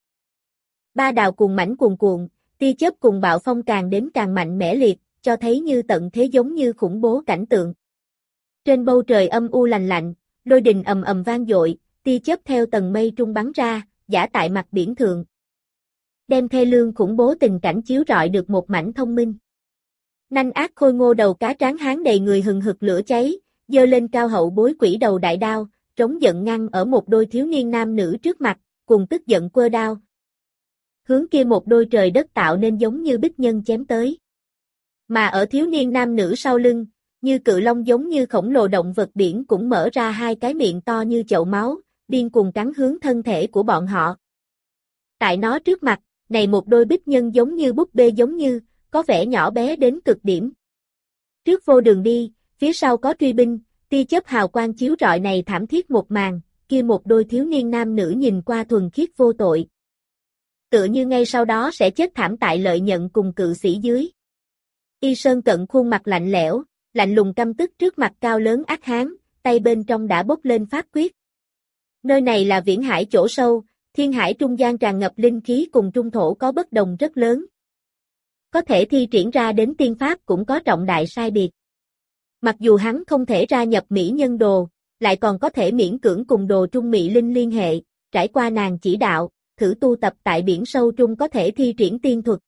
Ba đào cuồng mãnh cuồn cuộn, tia chớp cùng bạo phong càng đến càng mạnh mẽ liệt, cho thấy như tận thế giống như khủng bố cảnh tượng. Trên bầu trời âm u lành lạnh, lôi đình ầm ầm vang dội, tia chớp theo tầng mây trung bắn ra, giả tại mặt biển thượng. Đem thê lương khủng bố tình cảnh chiếu rọi được một mảnh thông minh. Nanh ác khôi ngô đầu cá tráng hán đầy người hừng hực lửa cháy, giơ lên cao hậu bối quỷ đầu đại đao, trống giận ngăn ở một đôi thiếu niên nam nữ trước mặt, cùng tức giận quơ đao. Hướng kia một đôi trời đất tạo nên giống như bích nhân chém tới. Mà ở thiếu niên nam nữ sau lưng, như cự long giống như khổng lồ động vật biển cũng mở ra hai cái miệng to như chậu máu, điên cuồng cắn hướng thân thể của bọn họ. Tại nó trước mặt, này một đôi bích nhân giống như búp bê giống như, có vẻ nhỏ bé đến cực điểm. Trước vô đường đi, phía sau có truy binh, tia chớp hào quang chiếu rọi này thảm thiết một màn, kia một đôi thiếu niên nam nữ nhìn qua thuần khiết vô tội. Tựa như ngay sau đó sẽ chết thảm tại lợi nhận cùng cự sĩ dưới. Y Sơn Cận khuôn mặt lạnh lẽo, lạnh lùng căm tức trước mặt cao lớn ác hán, tay bên trong đã bốc lên pháp quyết. Nơi này là viễn hải chỗ sâu, thiên hải trung gian tràn ngập linh khí cùng trung thổ có bất đồng rất lớn. Có thể thi triển ra đến tiên pháp cũng có trọng đại sai biệt. Mặc dù hắn không thể gia nhập Mỹ Nhân Đồ, lại còn có thể miễn cưỡng cùng đồ trung Mỹ Linh liên hệ, trải qua nàng chỉ đạo, thử tu tập tại biển sâu trung có thể thi triển tiên thuật.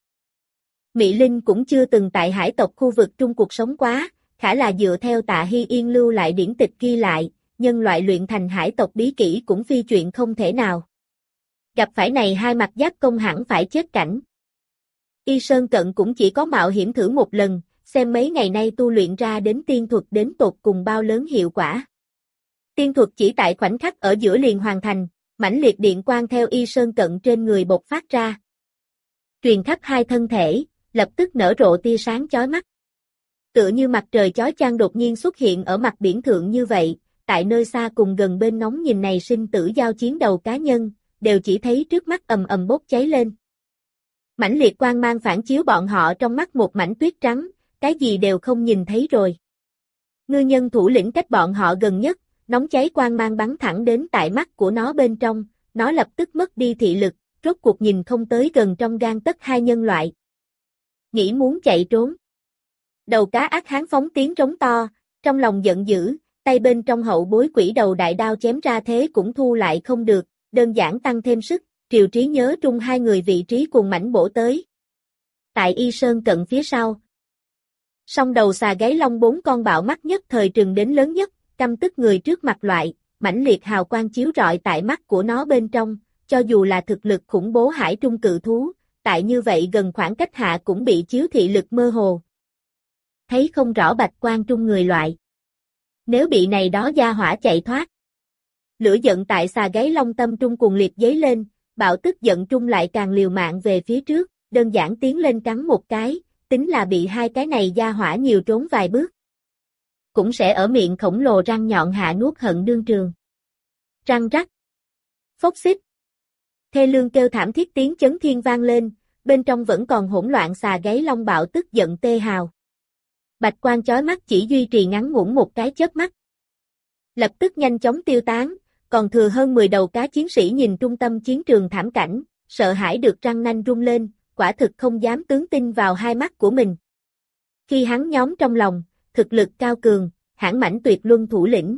Mỹ Linh cũng chưa từng tại hải tộc khu vực trung cuộc sống quá, khả là dựa theo Tạ Hy Yên lưu lại điển tịch ghi lại, nhân loại luyện thành hải tộc bí kỹ cũng phi chuyện không thể nào. Gặp phải này hai mặt giáp công hẳn phải chết cảnh. Y Sơn Cận cũng chỉ có mạo hiểm thử một lần, xem mấy ngày nay tu luyện ra đến tiên thuật đến tột cùng bao lớn hiệu quả. Tiên thuật chỉ tại khoảnh khắc ở giữa liền hoàn thành, mãnh liệt điện quang theo Y Sơn Cận trên người bộc phát ra. Truyền khắp hai thân thể, lập tức nở rộ tia sáng chói mắt. Tựa như mặt trời chói chang đột nhiên xuất hiện ở mặt biển thượng như vậy, tại nơi xa cùng gần bên ngóng nhìn này sinh tử giao chiến đầu cá nhân, đều chỉ thấy trước mắt ầm ầm bốc cháy lên. Mãnh liệt quang mang phản chiếu bọn họ trong mắt một mảnh tuyết trắng, cái gì đều không nhìn thấy rồi. Ngư nhân thủ lĩnh cách bọn họ gần nhất, nóng cháy quang mang bắn thẳng đến tại mắt của nó bên trong, nó lập tức mất đi thị lực, rốt cuộc nhìn không tới gần trong gang tấc hai nhân loại. Nghĩ muốn chạy trốn. Đầu cá ác hán phóng tiếng trống to, trong lòng giận dữ, tay bên trong hậu bối quỷ đầu đại đao chém ra thế cũng thu lại không được, đơn giản tăng thêm sức, Triều Trí nhớ trung hai người vị trí cùng mảnh bổ tới. Tại Y Sơn Cận phía sau. Song đầu xà gáy long bốn con bạo mắt nhất thời trừng đến lớn nhất, căm tức người trước mặt loại, mãnh liệt hào quang chiếu rọi tại mắt của nó bên trong, cho dù là thực lực khủng bố hải trung cự thú, tại như vậy gần khoảng cách hạ cũng bị chiếu thị lực mơ hồ. Thấy không rõ bạch quang trung người loại. Nếu bị này đó gia hỏa chạy thoát. Lửa giận tại xà gáy long tâm trung cuồng liệt dấy lên, bạo tức giận trung lại càng liều mạng về phía trước, đơn giản tiến lên cắn một cái, tính là bị hai cái này gia hỏa nhiều trốn vài bước. Cũng sẽ ở miệng khổng lồ răng nhọn hạ nuốt hận đương trường. Răng rắc. Phốc xích. Thê lương kêu thảm thiết tiếng chấn thiên vang lên, bên trong vẫn còn hỗn loạn xà gáy long bạo tức giận tê hào. Bạch quang chói mắt chỉ duy trì ngắn ngủn một cái chớp mắt. Lập tức nhanh chóng tiêu tán, còn thừa hơn 10 đầu cá chiến sĩ nhìn trung tâm chiến trường thảm cảnh, sợ hãi được răng nanh rung lên, quả thực không dám tướng tin vào hai mắt của mình. Khi hắn nhóm trong lòng, thực lực cao cường, hãn mãnh tuyệt luân thủ lĩnh.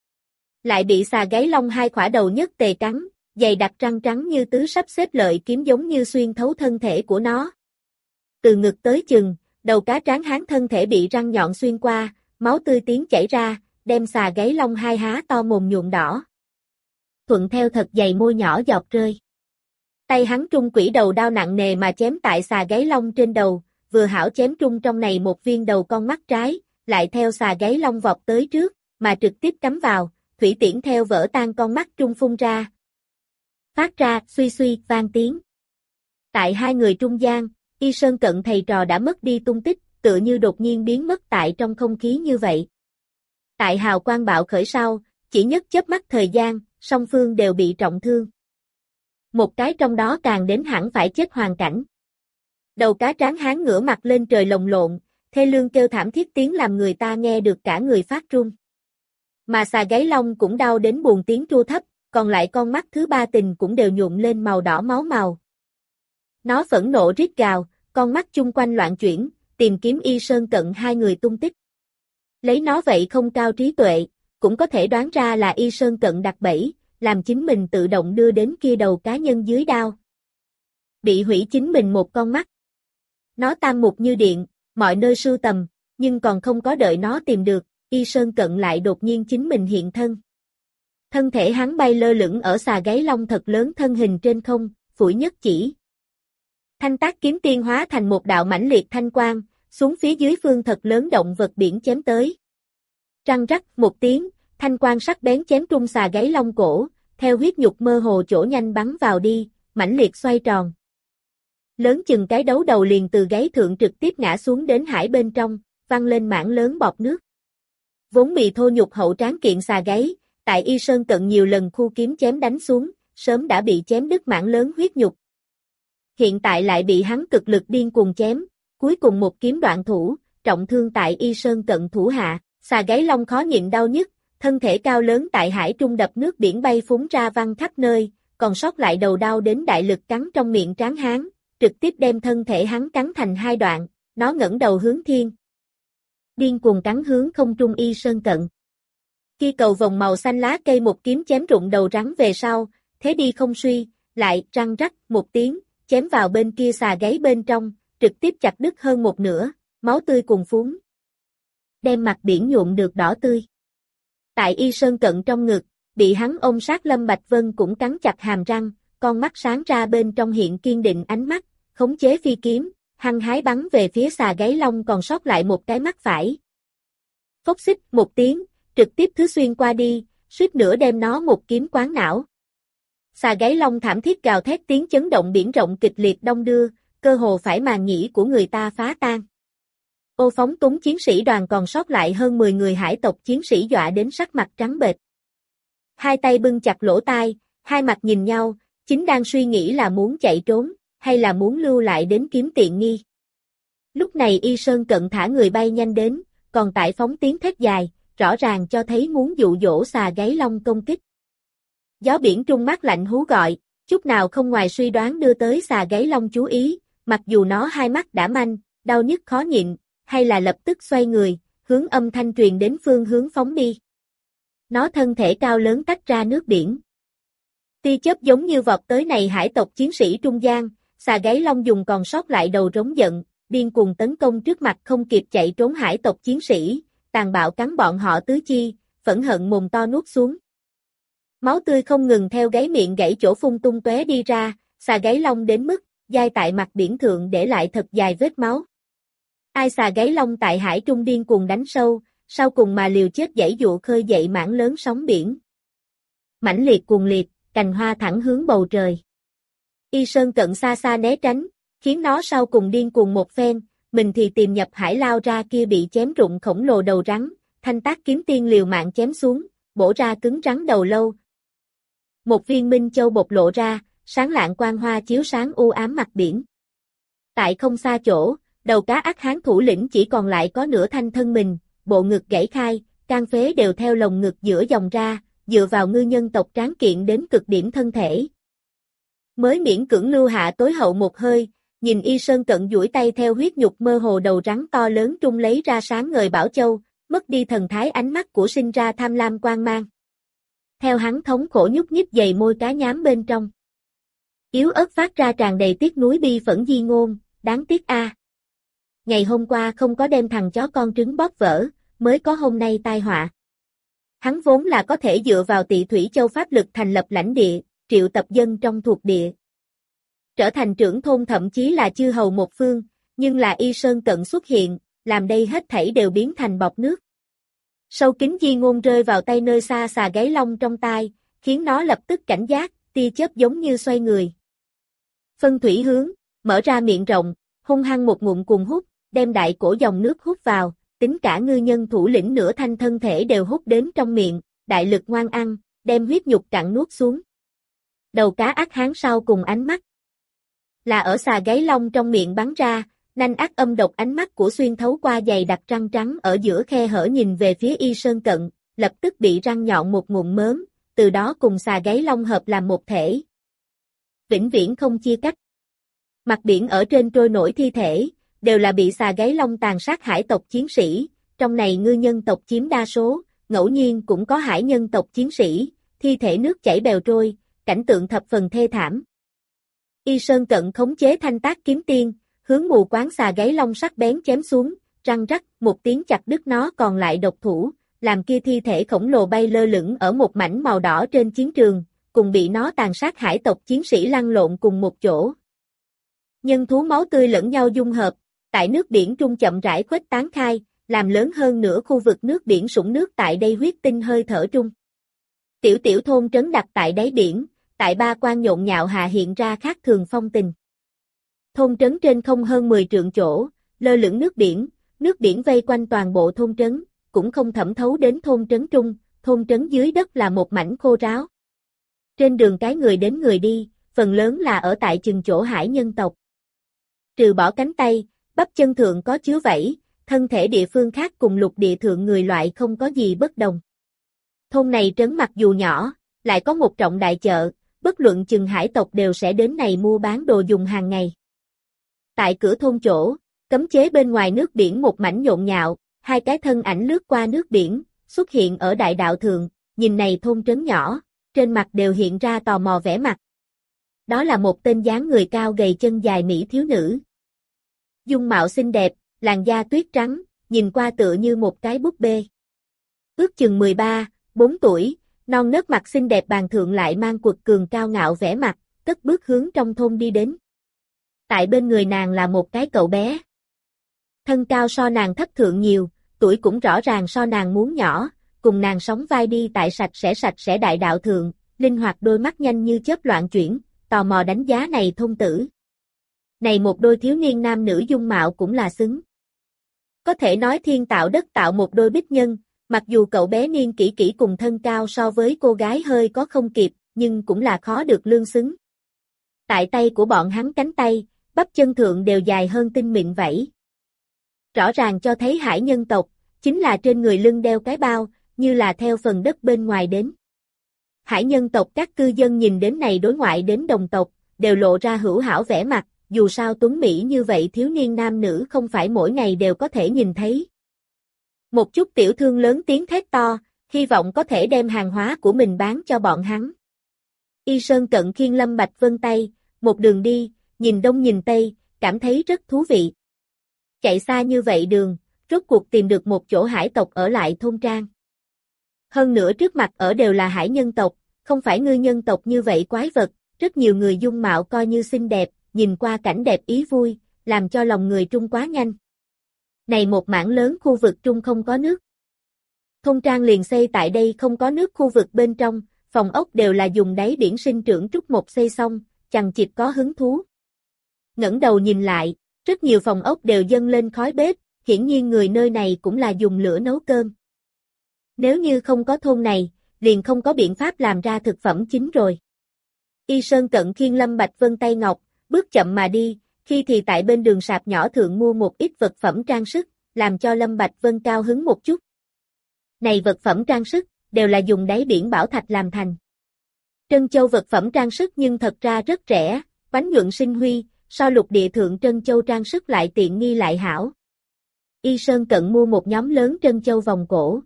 Lại bị xà gáy long hai khỏa đầu nhất tề cắn, dày đặc răng trắng như tứ sắp xếp lợi kiếm giống như xuyên thấu thân thể của nó. Từ ngực tới chừng, đầu cá tráng hán thân thể bị răng nhọn xuyên qua, máu tươi tiếng chảy ra, đem xà gáy long hai há to mồm nhuộm đỏ. Thuận theo thật dày môi nhỏ giọt rơi. Tay hắn trung quỷ đầu đao nặng nề mà chém tại xà gáy long trên đầu, vừa hảo chém trung trong này một viên đầu con mắt trái, lại theo xà gáy long vọt tới trước, mà trực tiếp cắm vào, thủy tiễn theo vỡ tan con mắt trung phun ra. Phát ra, suy suy, vang tiếng. Tại hai người trung gian, Y Sơn Cận thầy trò đã mất đi tung tích, tựa như đột nhiên biến mất tại trong không khí như vậy. Tại hào quang bạo khởi sau, chỉ nhất chớp mắt thời gian, song phương đều bị trọng thương. Một cái trong đó càng đến hẳn phải chết hoàn cảnh. Đầu cá tráng hán ngửa mặt lên trời lồng lộn, thê lương kêu thảm thiết tiếng làm người ta nghe được cả người phát run. Mà xà gáy long cũng đau đến buồn tiếng tru thấp, còn lại con mắt thứ ba tình cũng đều nhuộm lên màu đỏ máu màu. Nó phẫn nộ rít gào, con mắt chung quanh loạn chuyển, tìm kiếm Y Sơn Cận hai người tung tích. Lấy nó vậy không cao trí tuệ, cũng có thể đoán ra là Y Sơn Cận đặt bẫy, làm chính mình tự động đưa đến kia đầu cá nhân dưới đao. Bị hủy chính mình một con mắt. Nó tam mục như điện, mọi nơi sưu tầm, nhưng còn không có đợi nó tìm được, Y Sơn Cận lại đột nhiên chính mình hiện thân. Thân thể hắn bay lơ lửng ở xà gáy long thật lớn thân hình trên không, phủi nhất chỉ. Thanh tác kiếm tiên hóa thành một đạo mãnh liệt thanh quang, xuống phía dưới phương thật lớn động vật biển chém tới. Răng rắc một tiếng, thanh quang sắc bén chém trung xà gáy long cổ, theo huyết nhục mơ hồ chỗ nhanh bắn vào đi, mãnh liệt xoay tròn. Lớn chừng cái đấu đầu liền từ gáy thượng trực tiếp ngã xuống đến hải bên trong, văng lên mảng lớn bọt nước. Vốn bị thô nhục hậu tráng kiện xà gáy, tại Y Sơn Cận nhiều lần khu kiếm chém đánh xuống, sớm đã bị chém đứt mảng lớn huyết nhục. Hiện tại lại bị hắn cực lực điên cuồng chém, cuối cùng một kiếm đoạn thủ, trọng thương tại Y Sơn Cận thủ hạ, xà gáy long khó nhịn đau nhức, thân thể cao lớn tại hải trung đập nước biển bay phúng ra văng khắp nơi, còn sót lại đầu đau đến đại lực cắn trong miệng tráng hán, trực tiếp đem thân thể hắn cắn thành hai đoạn, nó ngẩng đầu hướng thiên. Điên cuồng cắn hướng không trung Y Sơn Cận. Kia cầu vòng màu xanh lá cây một kiếm chém rụng đầu rắn về sau, thế đi không suy, lại răng rắc một tiếng, chém vào bên kia xà gáy bên trong, trực tiếp chặt đứt hơn một nửa, máu tươi cuồn phún. Đem mặt biển nhuộm được đỏ tươi. Tại Y Sơn Cận trong ngực, bị hắn ôm sát Lâm Bạch Vân cũng cắn chặt hàm răng, con mắt sáng ra bên trong hiện kiên định ánh mắt, khống chế phi kiếm, hăng hái bắn về phía xà gáy long còn sót lại một cái mắt phải. Phốc xích một tiếng, trực tiếp thứ xuyên qua đi, suýt nữa đem nó một kiếm quán não. Xà gáy long thảm thiết gào thét tiếng chấn động biển rộng kịch liệt đông đưa, cơ hồ phải màng nhĩ của người ta phá tan. Ô phóng túng chiến sĩ đoàn còn sót lại hơn 10 người hải tộc chiến sĩ dọa đến sắc mặt trắng bệch. Hai tay bưng chặt lỗ tai, hai mặt nhìn nhau, chính đang suy nghĩ là muốn chạy trốn, hay là muốn lưu lại đến kiếm tiện nghi. Lúc này Y Sơn Cận thả người bay nhanh đến, còn tại phóng tiếng thét dài, rõ ràng cho thấy muốn dụ dỗ xà gáy long công kích. Gió biển trung mát lạnh hú gọi, chút nào không ngoài suy đoán đưa tới xà gáy long chú ý, mặc dù nó hai mắt đã manh, đau nhức khó nhịn, hay là lập tức xoay người, hướng âm thanh truyền đến phương hướng phóng đi. Nó thân thể cao lớn tách ra nước biển. Tia chớp giống như vọt tới này hải tộc chiến sĩ trung gian, xà gáy long dùng còn sót lại đầu rống giận, điên cuồng tấn công trước mặt không kịp chạy trốn hải tộc chiến sĩ, tàn bạo cắn bọn họ tứ chi, phẫn hận mồm to nuốt xuống. Máu tươi không ngừng theo gáy miệng gãy chỗ phun tung tóe đi ra, xà gáy long đến mức dai tại mặt biển thượng để lại thật dài vết máu. Ai xà gáy long tại hải trung điên cuồng đánh sâu, sau cùng mà liều chết giãy dụa khơi dậy mảng lớn sóng biển. Mãnh liệt cuồng liệt, cành hoa thẳng hướng bầu trời. Y Sơn Cận xa xa né tránh, khiến nó sau cùng điên cuồng một phen, mình thì tìm nhập hải lao ra kia bị chém rụng khổng lồ đầu rắn, thanh tác kiếm tiên liều mạng chém xuống, bổ ra cứng rắn đầu lâu. Một viên minh châu bộc lộ ra, sáng lạng quang hoa chiếu sáng u ám mặt biển. Tại không xa chỗ, đầu cá ác hán thủ lĩnh chỉ còn lại có nửa thanh thân mình, bộ ngực gãy khai, can phế đều theo lồng ngực giữa dòng ra, dựa vào ngư nhân tộc tráng kiện đến cực điểm thân thể. Mới miễn cưỡng lưu hạ tối hậu một hơi, nhìn Y Sơn Cận duỗi tay theo huyết nhục mơ hồ đầu rắn to lớn trung lấy ra sáng ngời bảo châu, mất đi thần thái ánh mắt của sinh ra tham lam quang mang. Theo hắn thống khổ nhúc nhích dày môi cá nhám bên trong. Yếu ớt phát ra tràn đầy tiếc nuối bi phẫn di ngôn, đáng tiếc a. Ngày hôm qua không có đem thằng chó con trứng bóp vỡ, mới có hôm nay tai họa. Hắn vốn là có thể dựa vào Tị Thủy Châu pháp lực thành lập lãnh địa, triệu tập dân trong thuộc địa. Trở thành trưởng thôn thậm chí là chư hầu một phương, nhưng là Y Sơn Cận xuất hiện, làm đây hết thảy đều biến thành bọt nước. Sâu kín di ngôn rơi vào tay nơi xa xà gáy long trong tai, khiến nó lập tức cảnh giác, tia chớp giống như xoay người. Phân thủy hướng, mở ra miệng rộng, hung hăng một ngụm cuồng hút, đem đại cổ dòng nước hút vào, tính cả ngư nhân thủ lĩnh nửa thanh thân thể đều hút đến trong miệng, đại lực ngoan ăn, đem huyết nhục cặn nuốt xuống. Đầu cá ác hán sau cùng ánh mắt. Là ở xà gáy long trong miệng bắn ra, nanh ác âm độc ánh mắt của xuyên thấu qua dày đặc răng trắng ở giữa khe hở nhìn về phía Y Sơn Cận, lập tức bị răng nhọn một ngụm mớm, từ đó cùng xà gáy long hợp làm một thể. Vĩnh viễn không chia cách. Mặt biển ở trên trôi nổi thi thể, đều là bị xà gáy long tàn sát hải tộc chiến sĩ, trong này ngư nhân tộc chiếm đa số, ngẫu nhiên cũng có hải nhân tộc chiến sĩ, thi thể nước chảy bèo trôi, cảnh tượng thập phần thê thảm. Y Sơn Cận khống chế thanh tác kiếm tiên, hướng mù quáng xà gáy long sắc bén chém xuống, răng rắc, một tiếng chặt đứt nó còn lại độc thủ, làm kia thi thể khổng lồ bay lơ lửng ở một mảnh màu đỏ trên chiến trường, cùng bị nó tàn sát hải tộc chiến sĩ lăn lộn cùng một chỗ. Nhân thú máu tươi lẫn nhau dung hợp, tại nước biển trung chậm rãi khuếch tán khai, làm lớn hơn nửa khu vực nước biển sũng nước tại đây huyết tinh hơi thở trung. Tiểu tiểu thôn trấn đặt tại đáy biển, tại ba quan nhộn nhạo hạ hiện ra khác thường phong tình. Thôn trấn trên không hơn 10 trượng chỗ, lơ lửng nước biển vây quanh toàn bộ thôn trấn, cũng không thẩm thấu đến thôn trấn trung, thôn trấn dưới đất là một mảnh khô ráo. Trên đường cái người đến người đi, phần lớn là ở tại chừng chỗ hải nhân tộc. Trừ bỏ cánh tay, bắp chân thượng có chứa vảy, thân thể địa phương khác cùng lục địa thượng người loại không có gì bất đồng. Thôn này trấn mặc dù nhỏ, lại có một trọng đại chợ, bất luận chừng hải tộc đều sẽ đến này mua bán đồ dùng hàng ngày. Tại cửa thôn chỗ, cấm chế bên ngoài nước biển một mảnh nhộn nhạo, hai cái thân ảnh lướt qua nước biển, xuất hiện ở đại đạo thượng, nhìn này thôn trấn nhỏ, trên mặt đều hiện ra tò mò vẻ mặt. Đó là một tên dáng người cao gầy chân dài mỹ thiếu nữ. Dung mạo xinh đẹp, làn da tuyết trắng, nhìn qua tựa như một cái búp bê. Ước chừng 13-4 tuổi, non nớt mặt xinh đẹp bàn thượng lại mang quật cường cao ngạo vẻ mặt, cất bước hướng trong thôn đi đến. Tại bên người nàng là một cái cậu bé. Thân cao so nàng thấp thượng nhiều, tuổi cũng rõ ràng so nàng muốn nhỏ, cùng nàng sóng vai đi tại sạch sẽ đại đạo thượng, linh hoạt đôi mắt nhanh như chớp loạn chuyển, tò mò đánh giá này thôn tử. Này một đôi thiếu niên nam nữ dung mạo cũng là xứng. Có thể nói thiên tạo đất tạo một đôi bích nhân, mặc dù cậu bé niên kỷ cùng thân cao so với cô gái hơi có không kịp, nhưng cũng là khó được lương xứng. Tại tay của bọn hắn cánh tay, bắp chân thượng đều dài hơn tinh mịn vảy. Rõ ràng cho thấy hải nhân tộc, chính là trên người lưng đeo cái bao, như là theo phần đất bên ngoài đến. Hải nhân tộc các cư dân nhìn đến này đối ngoại đến đồng tộc, đều lộ ra hữu hảo vẻ mặt, dù sao tuấn mỹ như vậy thiếu niên nam nữ không phải mỗi ngày đều có thể nhìn thấy. Một chút tiểu thương lớn tiếng thét to, hy vọng có thể đem hàng hóa của mình bán cho bọn hắn. Y Sơn Cận khiêng Lâm Bạch Vân tay, một đường đi, nhìn đông nhìn tây, cảm thấy rất thú vị. Chạy xa như vậy đường, rốt cuộc tìm được một chỗ hải tộc ở lại thôn trang. Hơn nữa trước mặt ở đều là hải nhân tộc, không phải ngư nhân tộc như vậy quái vật, rất nhiều người dung mạo coi như xinh đẹp, nhìn qua cảnh đẹp ý vui, làm cho lòng người trung quá nhanh. Này một mảng lớn khu vực trung không có nước. Thôn trang liền xây tại đây không có nước khu vực bên trong, phòng ốc đều là dùng đáy biển sinh trưởng trúc một xây xong, chằng chịt có hứng thú. Ngẩng đầu nhìn lại, rất nhiều phòng ốc đều dâng lên khói bếp, hiển nhiên người nơi này cũng là dùng lửa nấu cơm. Nếu như không có thôn này, liền không có biện pháp làm ra thực phẩm chính rồi. Y Sơn Cận khiêng Lâm Bạch Vân tay ngọc, bước chậm mà đi, khi thì tại bên đường sạp nhỏ thượng mua một ít vật phẩm trang sức, làm cho Lâm Bạch Vân cao hứng một chút. Này vật phẩm trang sức, đều là dùng đáy biển bảo thạch làm thành. Trân châu vật phẩm trang sức nhưng thật ra rất rẻ, bánh nhuận sinh huy, so lục địa thượng trân châu trang sức lại tiện nghi lại hảo. Y Sơn Cận mua một nhóm lớn trân châu vòng cổ.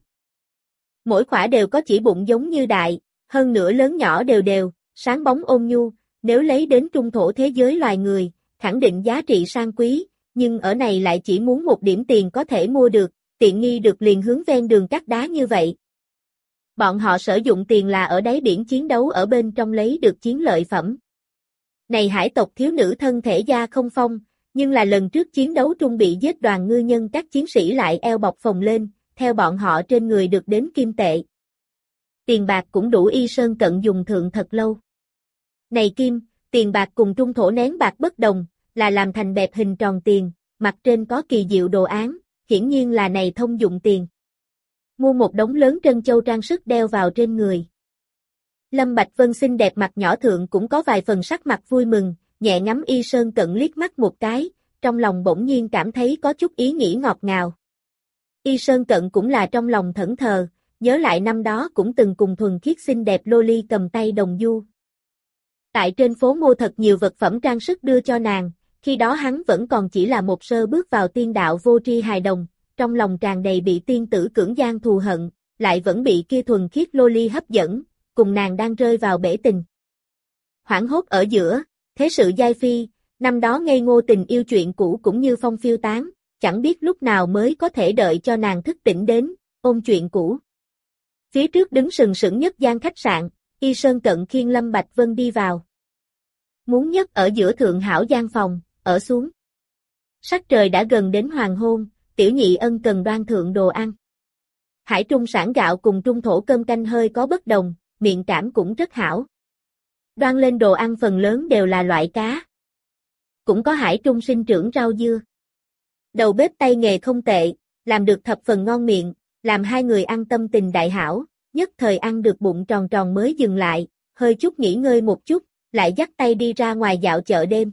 Mỗi khỏa đều có chỉ bụng giống như đại, hơn nữa lớn nhỏ đều đều, sáng bóng ôn nhu, nếu lấy đến trung thổ thế giới loài người, khẳng định giá trị sang quý, nhưng ở này lại chỉ muốn một điểm tiền có thể mua được, tiện nghi được liền hướng ven đường cắt đá như vậy. Bọn họ sử dụng tiền là ở đáy biển chiến đấu ở bên trong lấy được chiến lợi phẩm. Này hải tộc thiếu nữ thân thể da không phong, nhưng là lần trước chiến đấu trung bị giết đoàn ngư nhân các chiến sĩ lại eo bọc phồng lên, theo bọn họ trên người được đến kim tệ. Tiền bạc cũng đủ Y Sơn Cận dùng thượng thật lâu. Này kim, tiền bạc cùng trung thổ nén bạc bất đồng, là làm thành bẹp hình tròn tiền, mặt trên có kỳ diệu đồ án, hiển nhiên là này thông dụng tiền. Mua một đống lớn trân châu trang sức đeo vào trên người. Lâm Bạch Vân xinh đẹp mặt nhỏ thượng cũng có vài phần sắc mặt vui mừng, nhẹ ngắm Y Sơn Cận liếc mắt một cái, trong lòng bỗng nhiên cảm thấy có chút ý nghĩ ngọt ngào. Y Sơn Cận cũng là trong lòng thẫn thờ, nhớ lại năm đó cũng từng cùng thuần khiết xinh đẹp Loli cầm tay đồng du. Tại trên phố mua thật nhiều vật phẩm trang sức đưa cho nàng, khi đó hắn vẫn còn chỉ là một sơ bước vào tiên đạo vô tri hài đồng, trong lòng tràn đầy bị tiên tử cưỡng gian thù hận, lại vẫn bị kia thuần khiết Loli hấp dẫn, cùng nàng đang rơi vào bể tình. Hoảng hốt ở giữa, thế sự giai phi, năm đó ngây ngô tình yêu chuyện cũ cũng như phong phiêu tán, chẳng biết lúc nào mới có thể đợi cho nàng thức tỉnh đến, ôn chuyện cũ. Phía trước đứng sừng sững nhất gian khách sạn, Y Sơn Cận khiêng Lâm Bạch Vân đi vào. Muốn nhất ở giữa thượng hảo gian phòng, ở xuống. Sắc trời đã gần đến hoàng hôn, tiểu nhị ân cần đoan thượng đồ ăn. Hải trung sản gạo cùng trung thổ cơm canh hơi có bất đồng, miệng cảm cũng rất hảo. Đoan lên đồ ăn phần lớn đều là loại cá. Cũng có hải trung sinh trưởng rau dưa. Đầu bếp tay nghề không tệ, làm được thập phần ngon miệng, làm hai người ăn tâm tình đại hảo, nhất thời ăn được bụng tròn tròn mới dừng lại, hơi chút nghỉ ngơi một chút, lại dắt tay đi ra ngoài dạo chợ đêm.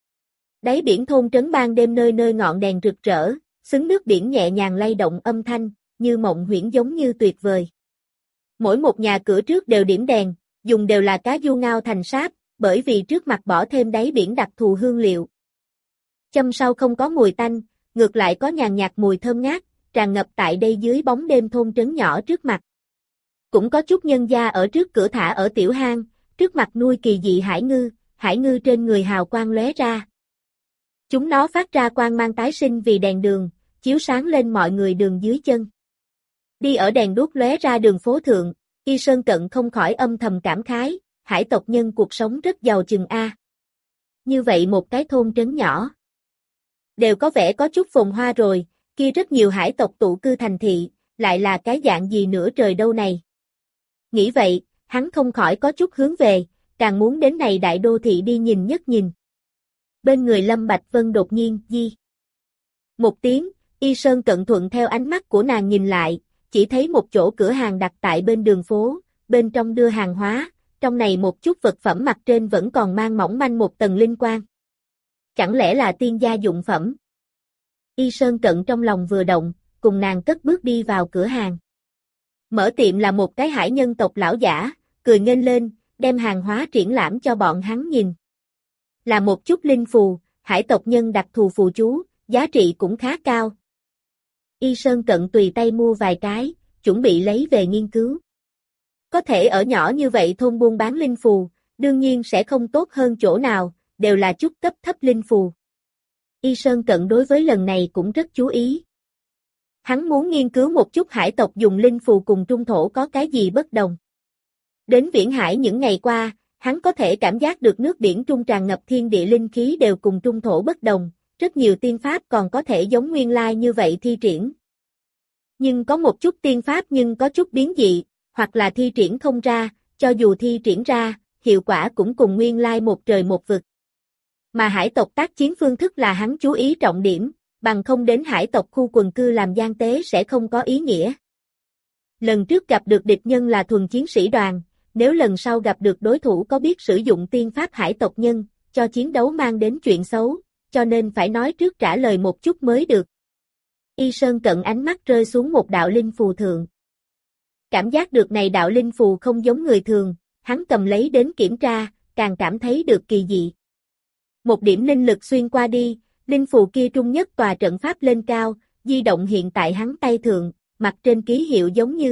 Đáy biển thôn trấn ban đêm nơi nơi ngọn đèn rực rỡ, xứng nước biển nhẹ nhàng lay động âm thanh, như mộng huyễn giống như tuyệt vời. Mỗi một nhà cửa trước đều điểm đèn, dùng đều là cá du ngao thành sáp, bởi vì trước mặt bỏ thêm đáy biển đặc thù hương liệu. Châm sau không có mùi tanh, ngược lại có nhàn nhạt mùi thơm ngát, tràn ngập tại đây dưới bóng đêm thôn trấn nhỏ trước mặt. Cũng có chút nhân gia ở trước cửa thả ở tiểu hang, trước mặt nuôi kỳ dị hải ngư trên người hào quang lóe ra. Chúng nó phát ra quang mang tái sinh vì đèn đường, chiếu sáng lên mọi người đường dưới chân. Đi ở đèn đuốc lóe ra đường phố thượng, Y Sơn Cận không khỏi âm thầm cảm khái, hải tộc nhân cuộc sống rất giàu chừng a. Như vậy một cái thôn trấn nhỏ, đều có vẻ có chút phồn hoa rồi, kia rất nhiều hải tộc tụ cư thành thị, lại là cái dạng gì nữa trời đâu này. Nghĩ vậy, hắn không khỏi có chút hướng về, càng muốn đến này đại đô thị đi nhìn nhất nhìn. Bên người Lâm Bạch Vân đột nhiên, di. Một tiếng, Y Sơn Cận thuận theo ánh mắt của nàng nhìn lại, chỉ thấy một chỗ cửa hàng đặt tại bên đường phố, bên trong đưa hàng hóa, trong này một chút vật phẩm mặt trên vẫn còn mang mỏng manh một tầng linh quang. Chẳng lẽ là tiên gia dụng phẩm? Y Sơn Cận trong lòng vừa động, cùng nàng cất bước đi vào cửa hàng. Mở tiệm là một cái hải nhân tộc lão giả, cười nghênh lên, đem hàng hóa triển lãm cho bọn hắn nhìn. Là một chút linh phù, hải tộc nhân đặc thù phù chú, giá trị cũng khá cao. Y Sơn Cận tùy tay mua vài cái, chuẩn bị lấy về nghiên cứu. Có thể ở nhỏ như vậy thôn buôn bán linh phù, đương nhiên sẽ không tốt hơn chỗ nào, đều là chút cấp thấp linh phù. Y Sơn Cận đối với lần này cũng rất chú ý. Hắn muốn nghiên cứu một chút hải tộc dùng linh phù cùng trung thổ có cái gì bất đồng. Đến Viễn Hải những ngày qua, Hắn có thể cảm giác được nước biển trung tràn ngập thiên địa linh khí đều cùng trung thổ bất đồng, rất nhiều tiên pháp còn có thể giống nguyên lai như vậy thi triển. Nhưng có một chút tiên pháp nhưng có chút biến dị, hoặc là thi triển không ra, cho dù thi triển ra, hiệu quả cũng cùng nguyên lai một trời một vực. Mà hải tộc tác chiến phương thức là hắn chú ý trọng điểm, bằng không đến hải tộc khu quần cư làm gian tế sẽ không có ý nghĩa. Lần trước gặp được địch nhân là thuần chiến sĩ đoàn, nếu lần sau gặp được đối thủ có biết sử dụng tiên pháp hải tộc nhân, cho chiến đấu mang đến chuyện xấu, cho nên phải nói trước trả lời một chút mới được. Y Sơn Cận ánh mắt rơi xuống một đạo linh phù thượng. Cảm giác được này đạo linh phù không giống người thường, hắn cầm lấy đến kiểm tra, càng cảm thấy được kỳ dị. Một điểm linh lực xuyên qua đi, linh phù kia trung nhất tòa trận pháp lên cao, di động hiện tại hắn tay thượng, mặt trên ký hiệu giống như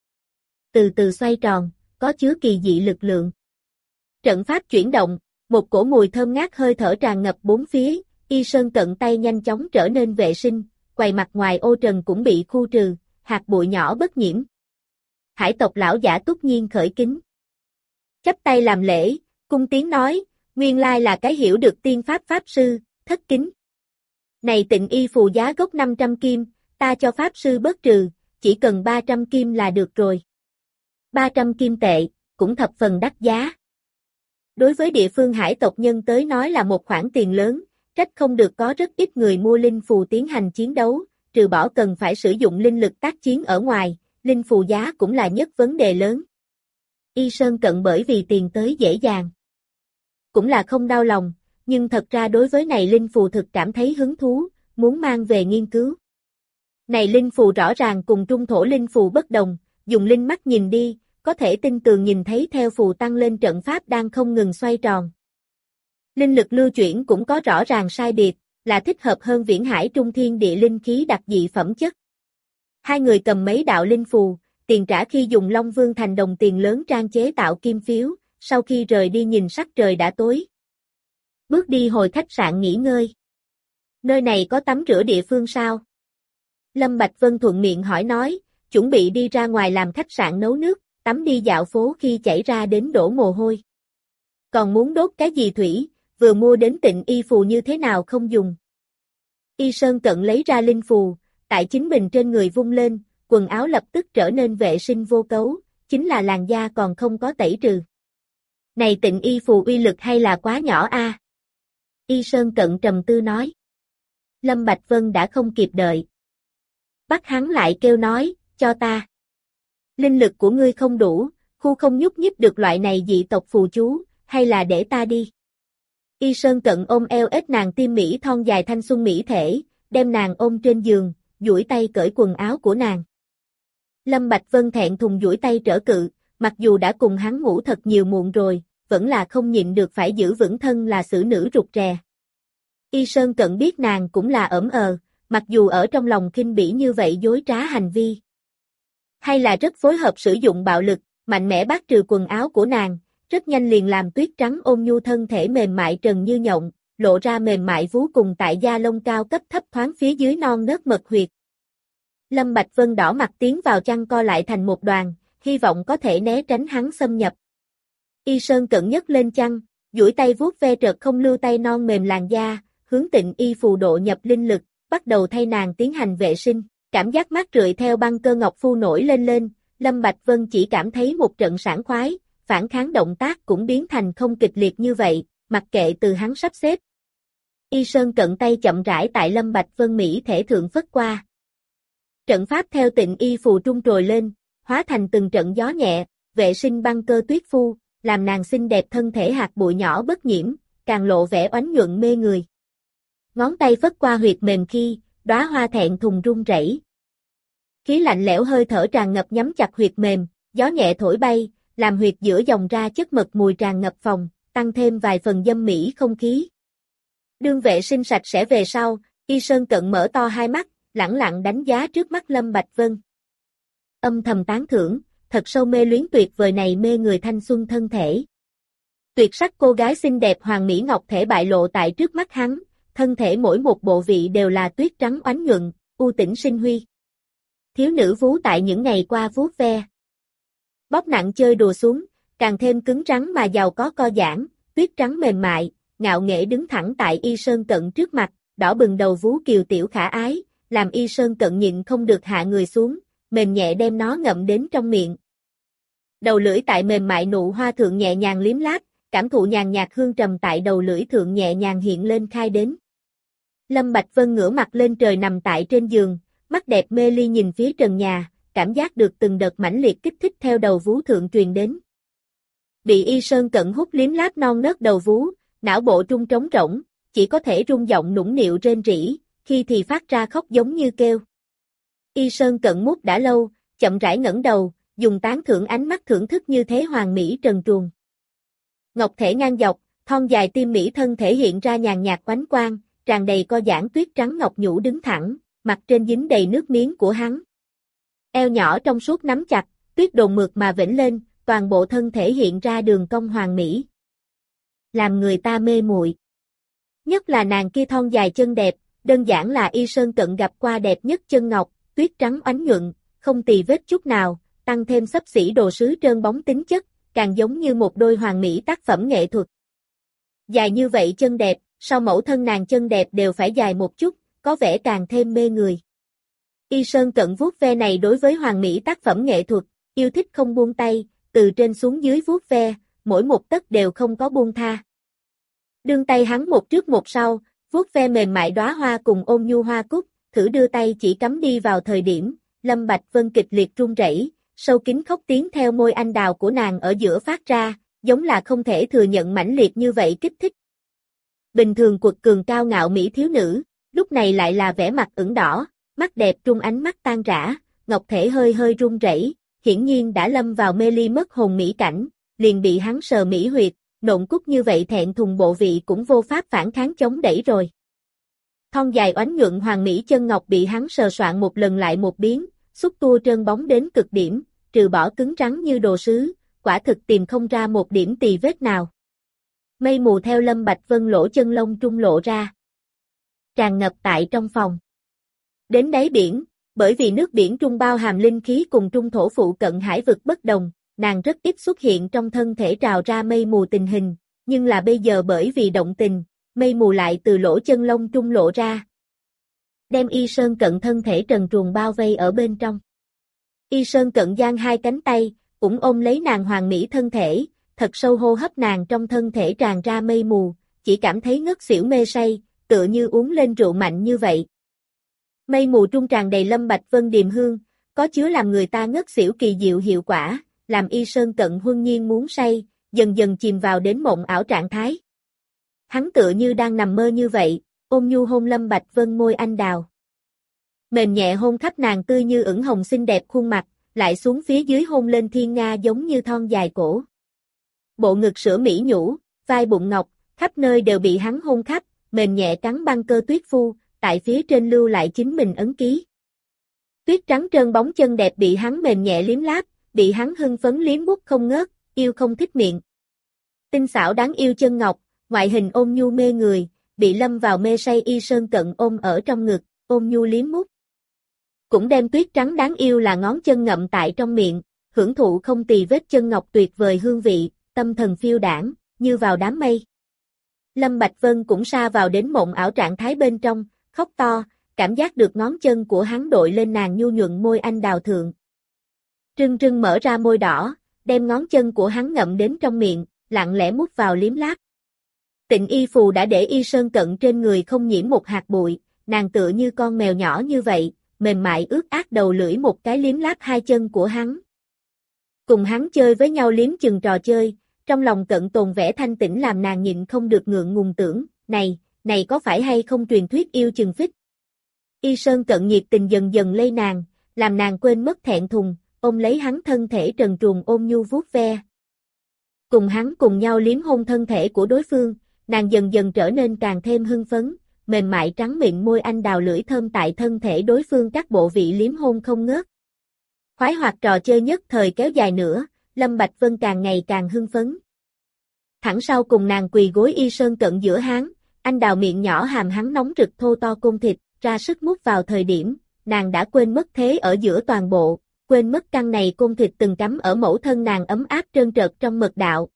từ từ xoay tròn, có chứa kỳ dị lực lượng. Trận pháp chuyển động, một cổ mùi thơm ngát hơi thở tràn ngập bốn phía, Y Sơn Cận tay nhanh chóng trở nên vệ sinh, quầy mặt ngoài ô trần cũng bị khu trừ, hạt bụi nhỏ bất nhiễm. Hải tộc lão giả túc nhiên khởi kính. Chắp tay làm lễ, cung tiếng nói, nguyên lai là cái hiểu được tiên pháp pháp sư, thất kính. Này Tịnh y phù giá gốc 500 kim, ta cho pháp sư bớt trừ, chỉ cần 300 kim là được rồi. 300 kim tệ, cũng thập phần đắt giá. Đối với địa phương hải tộc nhân tới nói là một khoản tiền lớn, trách không được có rất ít người mua linh phù tiến hành chiến đấu, trừ bỏ cần phải sử dụng linh lực tác chiến ở ngoài, linh phù giá cũng là nhất vấn đề lớn. Y Sơn Cận bởi vì tiền tới dễ dàng. Cũng là không đau lòng, nhưng thật ra đối với này linh phù thực cảm thấy hứng thú, muốn mang về nghiên cứu. Này linh phù rõ ràng cùng trung thổ linh phù bất đồng, dùng linh mắt nhìn đi, có thể tinh tường nhìn thấy theo phù tăng lên trận pháp đang không ngừng xoay tròn. Linh lực lưu chuyển cũng có rõ ràng sai biệt, là thích hợp hơn viễn hải trung thiên địa linh khí đặc dị phẩm chất. Hai người cầm mấy đạo linh phù, tiền trả khi dùng Long Vương thành đồng tiền lớn trang chế tạo kim phiếu, sau khi rời đi nhìn sắc trời đã tối. Bước đi hồi khách sạn nghỉ ngơi. Nơi này có tắm rửa địa phương sao? Lâm Bạch Vân thuận miệng hỏi nói, chuẩn bị đi ra ngoài làm khách sạn nấu nước, tắm đi dạo phố khi chảy ra đến đổ mồ hôi. Còn muốn đốt cái gì thủy, vừa mua đến Tịnh y phù như thế nào không dùng. Y Sơn Cận lấy ra linh phù, tại chính mình trên người vung lên, quần áo lập tức trở nên vệ sinh vô cấu, chính là làn da còn không có tẩy trừ. Này Tịnh y phù uy lực hay là quá nhỏ a? Y Sơn Cận trầm tư nói. Lâm Bạch Vân đã không kịp đợi. Bắt hắn lại kêu nói, cho ta. Linh lực của ngươi không đủ, khu không nhúc nhích được loại này dị tộc phù chú, hay là để ta đi. Y Sơn Cận ôm eo ếch nàng tim mỹ thon dài thanh xuân mỹ thể, đem nàng ôm trên giường, duỗi tay cởi quần áo của nàng. Lâm Bạch Vân thẹn thùng duỗi tay trở cự, mặc dù đã cùng hắn ngủ thật nhiều muộn rồi, vẫn là không nhịn được phải giữ vững thân là xử nữ rụt rè. Y Sơn Cận biết nàng cũng là ỡm mặc dù ở trong lòng khinh bỉ như vậy dối trá hành vi. Hay là rất phối hợp sử dụng bạo lực, mạnh mẽ bắt trừ quần áo của nàng, rất nhanh liền làm tuyết trắng ôn nhu thân thể mềm mại trần như nhộng, lộ ra mềm mại vú cùng tại da lông cao cấp thấp thoáng phía dưới non nớt mật huyệt. Lâm Bạch Vân đỏ mặt tiến vào chăn co lại thành một đoàn, hy vọng có thể né tránh hắn xâm nhập. Y Sơn Cận nhấc lên chăn, duỗi tay vuốt ve trượt không lưu tay non mềm làn da, hướng Tịnh y phù độ nhập linh lực, bắt đầu thay nàng tiến hành vệ sinh, cảm giác mát rượi theo băng cơ ngọc phu nổi lên, Lâm Bạch Vân chỉ cảm thấy một trận sảng khoái, phản kháng động tác cũng biến thành không kịch liệt như vậy, mặc kệ từ hắn sắp xếp. Y Sơn Cận tay chậm rãi tại Lâm Bạch Vân mỹ thể thượng phất qua. Trận pháp theo Tịnh y phù trung trồi lên, hóa thành từng trận gió nhẹ, vệ sinh băng cơ tuyết phu, làm nàng xinh đẹp thân thể hạt bụi nhỏ bất nhiễm, càng lộ vẻ oánh nhuận mê người. Ngón tay phất qua huyệt mềm khi, đóa hoa thẹn thùng run rẩy. Khí lạnh lẽo hơi thở tràn ngập nhắm chặt huyệt mềm, gió nhẹ thổi bay, làm huyệt giữa dòng ra chất mật mùi tràn ngập phòng, tăng thêm vài phần dâm mỹ không khí. Đương vệ sinh sạch sẽ về sau, Y Sơn Cận mở to hai mắt, lẳng lặng đánh giá trước mắt Lâm Bạch Vân. Âm thầm tán thưởng, thật sâu mê luyến tuyệt vời này mê người thanh xuân thân thể. Tuyệt sắc cô gái xinh đẹp hoàng mỹ ngọc thể bại lộ tại trước mắt hắn, thân thể mỗi một bộ vị đều là tuyết trắng oánh nhuận, u tĩnh sinh huy. Thiếu nữ vú tại những ngày qua vuốt ve. Bóp nặng chơi đùa xuống, càng thêm cứng rắn mà giàu có co giãn, tuyết trắng mềm mại, ngạo nghễ đứng thẳng tại Y Sơn Cận trước mặt, đỏ bừng đầu vú kiều tiểu khả ái, làm Y Sơn Cận nhịn không được hạ người xuống, mềm nhẹ đem nó ngậm đến trong miệng. Đầu lưỡi tại mềm mại nụ hoa thượng nhẹ nhàng liếm láp, cảm thụ nhàn nhạt hương trầm tại đầu lưỡi thượng nhẹ nhàng hiện lên khai đến. Lâm Bạch Vân ngửa mặt lên trời nằm tại trên giường, mắt đẹp mê ly nhìn phía trần nhà, cảm giác được từng đợt mãnh liệt kích thích theo đầu vú thượng truyền đến. Bị Y Sơn Cận hút liếm láp non nớt đầu vú, não bộ trung trống rỗng, chỉ có thể rung giọng nũng nịu rên rỉ, khi thì phát ra khóc giống như kêu. Y Sơn Cận mút đã lâu, chậm rãi ngẩng đầu, dùng tán thưởng ánh mắt thưởng thức như thế hoàng mỹ trần truồng. Ngọc thể ngang dọc, thon dài tim mỹ thân thể hiện ra nhàn nhạt oánh quang, tràn đầy co giãn tuyết trắng ngọc nhũ đứng thẳng, mặt trên dính đầy nước miếng của hắn. Eo nhỏ trong suốt nắm chặt, tuyết đồn mượt mà vểnh lên, toàn bộ thân thể hiện ra đường cong hoàng mỹ. Làm người ta mê muội. Nhất là nàng kia thon dài chân đẹp, đơn giản là Y Sơn Cận gặp qua đẹp nhất chân ngọc, tuyết trắng oánh nhuận, không tì vết chút nào, tăng thêm xấp xỉ đồ sứ trơn bóng tính chất, càng giống như một đôi hoàn mỹ tác phẩm nghệ thuật. Dài như vậy chân đẹp, sau mẫu thân nàng chân đẹp đều phải dài một chút, có vẻ càng thêm mê người. Y Sơn Cận vuốt ve này đối với hoàn mỹ tác phẩm nghệ thuật, yêu thích không buông tay, từ trên xuống dưới vuốt ve, mỗi một tấc đều không có buông tha. Đương tay hắn một trước một sau, vuốt ve mềm mại đóa hoa cùng ôm nhu hoa cúc, thử đưa tay chỉ cắm đi vào thời điểm, Lâm Bạch Vân kịch liệt run rẩy, sâu kín khóc tiếng theo môi anh đào của nàng ở giữa phát ra, giống là không thể thừa nhận mãnh liệt như vậy kích thích. Bình thường quật cường cao ngạo mỹ thiếu nữ, lúc này lại là vẻ mặt ửng đỏ, mắt đẹp trung ánh mắt tan rã, ngọc thể hơi hơi run rẩy, hiển nhiên đã lâm vào mê ly mất hồn mỹ cảnh, liền bị hắn sờ mỹ huyệt, nộn cúc như vậy thẹn thùng bộ vị cũng vô pháp phản kháng chống đẩy rồi. Thon dài oánh nhuận hoàng mỹ chân ngọc bị hắn sờ soạn một lần lại một biến, xúc tua trơn bóng đến cực điểm, trừ bỏ cứng rắn như đồ sứ, quả thực tìm không ra một điểm tì vết nào. Mây mù theo Lâm Bạch Vân lỗ chân lông trung lộ ra, tràn ngập tại trong phòng. Đến đáy biển, bởi vì nước biển trung bao hàm linh khí cùng trung thổ phụ cận hải vực bất đồng, nàng rất ít xuất hiện trong thân thể trào ra mây mù tình hình, nhưng là bây giờ bởi vì động tình, mây mù lại từ lỗ chân lông trung lộ ra. Đem Y Sơn Cận thân thể trần truồng bao vây ở bên trong. Y Sơn Cận giang hai cánh tay, cũng ôm lấy nàng hoàng mỹ thân thể, thật sâu hô hấp nàng trong thân thể tràn ra mây mù, chỉ cảm thấy ngất xỉu mê say, tựa như uống lên rượu mạnh như vậy. Mây mù trung tràn đầy Lâm Bạch Vân điềm hương, có chứa làm người ta ngất xỉu kỳ diệu hiệu quả, làm Y Sơn Cận huân nhiên muốn say, dần dần chìm vào đến mộng ảo trạng thái. Hắn tựa như đang nằm mơ như vậy, ôm nhu hôn Lâm Bạch Vân môi anh đào. Mềm nhẹ hôn khắp nàng tươi như ửng hồng xinh đẹp khuôn mặt, lại xuống phía dưới hôn lên thiên nga giống như thon dài cổ. Bộ ngực sữa mỹ nhũ, vai bụng ngọc, khắp nơi đều bị hắn hôn khắp, mềm nhẹ cắn băng cơ tuyết phu, tại phía trên lưu lại chính mình ấn ký. Tuyết trắng trơn bóng chân đẹp bị hắn mềm nhẹ liếm láp, bị hắn hưng phấn liếm bút không ngớt, yêu không thích miệng. Tinh xảo đáng yêu chân ngọc, ngoại hình ôn nhu mê người, bị lâm vào mê say Y Sơn Cận ôm ở trong ngực, ôn nhu liếm mút. Cũng đem tuyết trắng đáng yêu là ngón chân ngậm tại trong miệng, hưởng thụ không tì vết chân ngọc tuyệt vời hương vị, tâm thần phiêu đãng, như vào đám mây. Lâm Bạch Vân cũng sa vào đến mộng ảo trạng thái bên trong, khóc to, cảm giác được ngón chân của hắn đội lên nàng nhu nhuận môi anh đào thượng. Trưng trưng mở ra môi đỏ, đem ngón chân của hắn ngậm đến trong miệng, lặng lẽ mút vào liếm láp. Tịnh y phù đã để Y Sơn Cận trên người không nhiễm một hạt bụi, nàng tựa như con mèo nhỏ như vậy, mềm mại ướt át đầu lưỡi một cái liếm láp hai chân của hắn. Cùng hắn chơi với nhau liếm chừng trò chơi, trong lòng Cận tồn vẻ thanh tĩnh làm nàng nhịn không được ngượng ngùng tưởng, này có phải hay không truyền thuyết yêu chừng phích. Y Sơn Cận nhiệt tình dần dần lây nàng, làm nàng quên mất thẹn thùng, ôm lấy hắn thân thể trần truồng ôm nhu vuốt ve. Cùng hắn cùng nhau liếm hôn thân thể của đối phương, nàng dần dần trở nên càng thêm hưng phấn, mềm mại trắng miệng môi anh đào lưỡi thơm tại thân thể đối phương các bộ vị liếm hôn không ngớt. Khoái hoạt trò chơi nhất thời kéo dài nữa, Lâm Bạch Vân càng ngày càng hưng phấn. Thẳng sau cùng nàng quỳ gối Y Sơn Cận giữa hắn, anh đào miệng nhỏ hàm hắn nóng rực thô to côn thịt, ra sức mút vào thời điểm, nàng đã quên mất thế ở giữa toàn bộ, quên mất căn này côn thịt từng cắm ở mẫu thân nàng ấm áp trơn trợt trong mật đạo.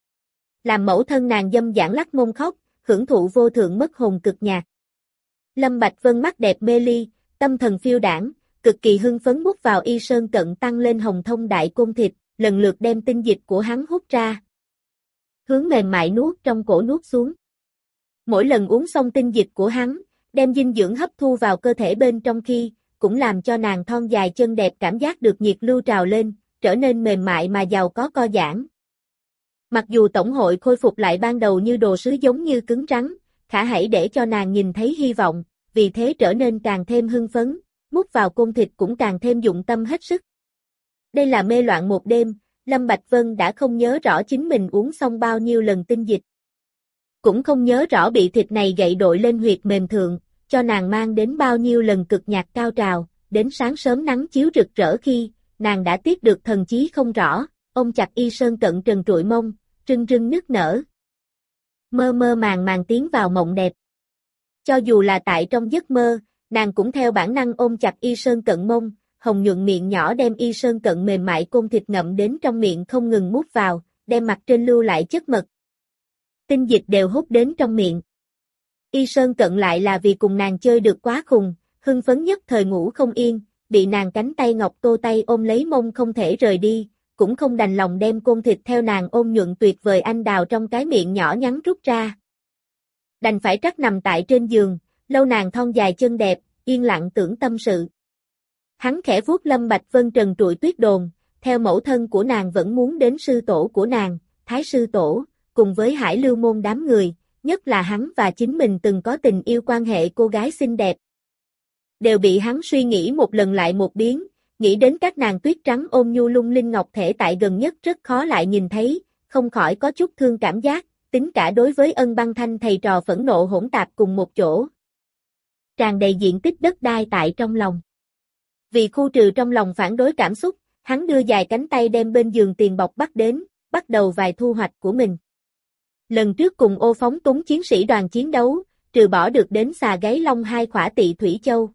Làm mẫu thân nàng dâm dãn lắc mông khóc, hưởng thụ vô thượng mất hồn cực nhạc. Lâm Bạch Vân mắt đẹp mê ly, tâm thần phiêu đãng, cực kỳ hưng phấn mút vào y sơn cận tăng lên hồng thông đại côn thịt, lần lượt đem tinh dịch của hắn hút ra. Hướng mềm mại nuốt trong cổ nuốt xuống. Mỗi lần uống xong tinh dịch của hắn, đem dinh dưỡng hấp thu vào cơ thể bên trong khi, cũng làm cho nàng thon dài chân đẹp cảm giác được nhiệt lưu trào lên, trở nên mềm mại mà giàu có co giãn. Mặc dù tổng hội khôi phục lại ban đầu như đồ sứ giống như cứng rắn, khả hãy để cho nàng nhìn thấy hy vọng, vì thế trở nên càng thêm hưng phấn, mút vào côn thịt cũng càng thêm dụng tâm hết sức. Đây là mê loạn một đêm, Lâm Bạch Vân đã không nhớ rõ chính mình uống xong bao nhiêu lần tinh dịch. Cũng không nhớ rõ bị thịt này gậy đội lên huyệt mềm thượng, cho nàng mang đến bao nhiêu lần cực nhạc cao trào, đến sáng sớm nắng chiếu rực rỡ khi, nàng đã tiếp được thần chí không rõ, ôm chặt y sơn cận trần trụi mông, rưng rưng nức nở. Mơ mơ màng màng tiến vào mộng đẹp. Cho dù là tại trong giấc mơ, nàng cũng theo bản năng ôm chặt y sơn cận mông, hồng nhuận miệng nhỏ đem y sơn cận mềm mại côn thịt ngậm đến trong miệng không ngừng mút vào, đem mặt trên lưu lại chất mật. Tinh dịch đều hút đến trong miệng. Y sơn cận lại là vì cùng nàng chơi được quá khùng, hưng phấn nhất thời ngủ không yên, bị nàng cánh tay ngọc tô tay ôm lấy mông không thể rời đi, cũng không đành lòng đem côn thịt theo nàng ôm nhuận tuyệt vời anh đào trong cái miệng nhỏ nhắn rút ra. Đành phải trắc nằm tại trên giường, lâu nàng thon dài chân đẹp, yên lặng tưởng tâm sự. Hắn khẽ vuốt Lâm Bạch Vân trần trụi tuyết đồn, theo mẫu thân của nàng vẫn muốn đến sư tổ của nàng, Thái sư tổ, cùng với Hải Lưu môn đám người, nhất là hắn và chính mình từng có tình yêu quan hệ cô gái xinh đẹp. Đều bị hắn suy nghĩ một lần lại một biến, nghĩ đến các nàng tuyết trắng ôm nhu lung linh ngọc thể tại gần nhất rất khó lại nhìn thấy, không khỏi có chút thương cảm giác, tính cả đối với Ân Băng Thanh thầy trò phẫn nộ hỗn tạp cùng một chỗ. Tràn đầy diện tích đất đai tại trong lòng. Vì khu trừ trong lòng phản đối cảm xúc, hắn đưa dài cánh tay đem bên giường tiền bọc bắt đến, bắt đầu vài thu hoạch của mình. Lần trước cùng Ô Phóng Túng chiến sĩ đoàn chiến đấu, trừ bỏ được đến xà gáy long 2 khỏa tị thủy châu.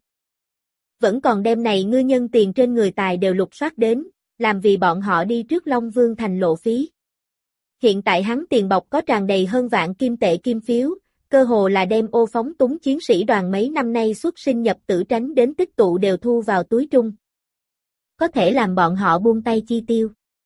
Vẫn còn đem này ngư nhân tiền trên người tài đều lục soát đến, làm vì bọn họ đi trước Long Vương thành lộ phí. Hiện tại hắn tiền bọc có tràn đầy hơn vạn kim tệ kim phiếu, cơ hồ là đem Ô Phóng Túng chiến sĩ đoàn mấy năm nay xuất sinh nhập tử tránh đến tích tụ đều thu vào túi trung. Có thể làm bọn họ buông tay chi tiêu.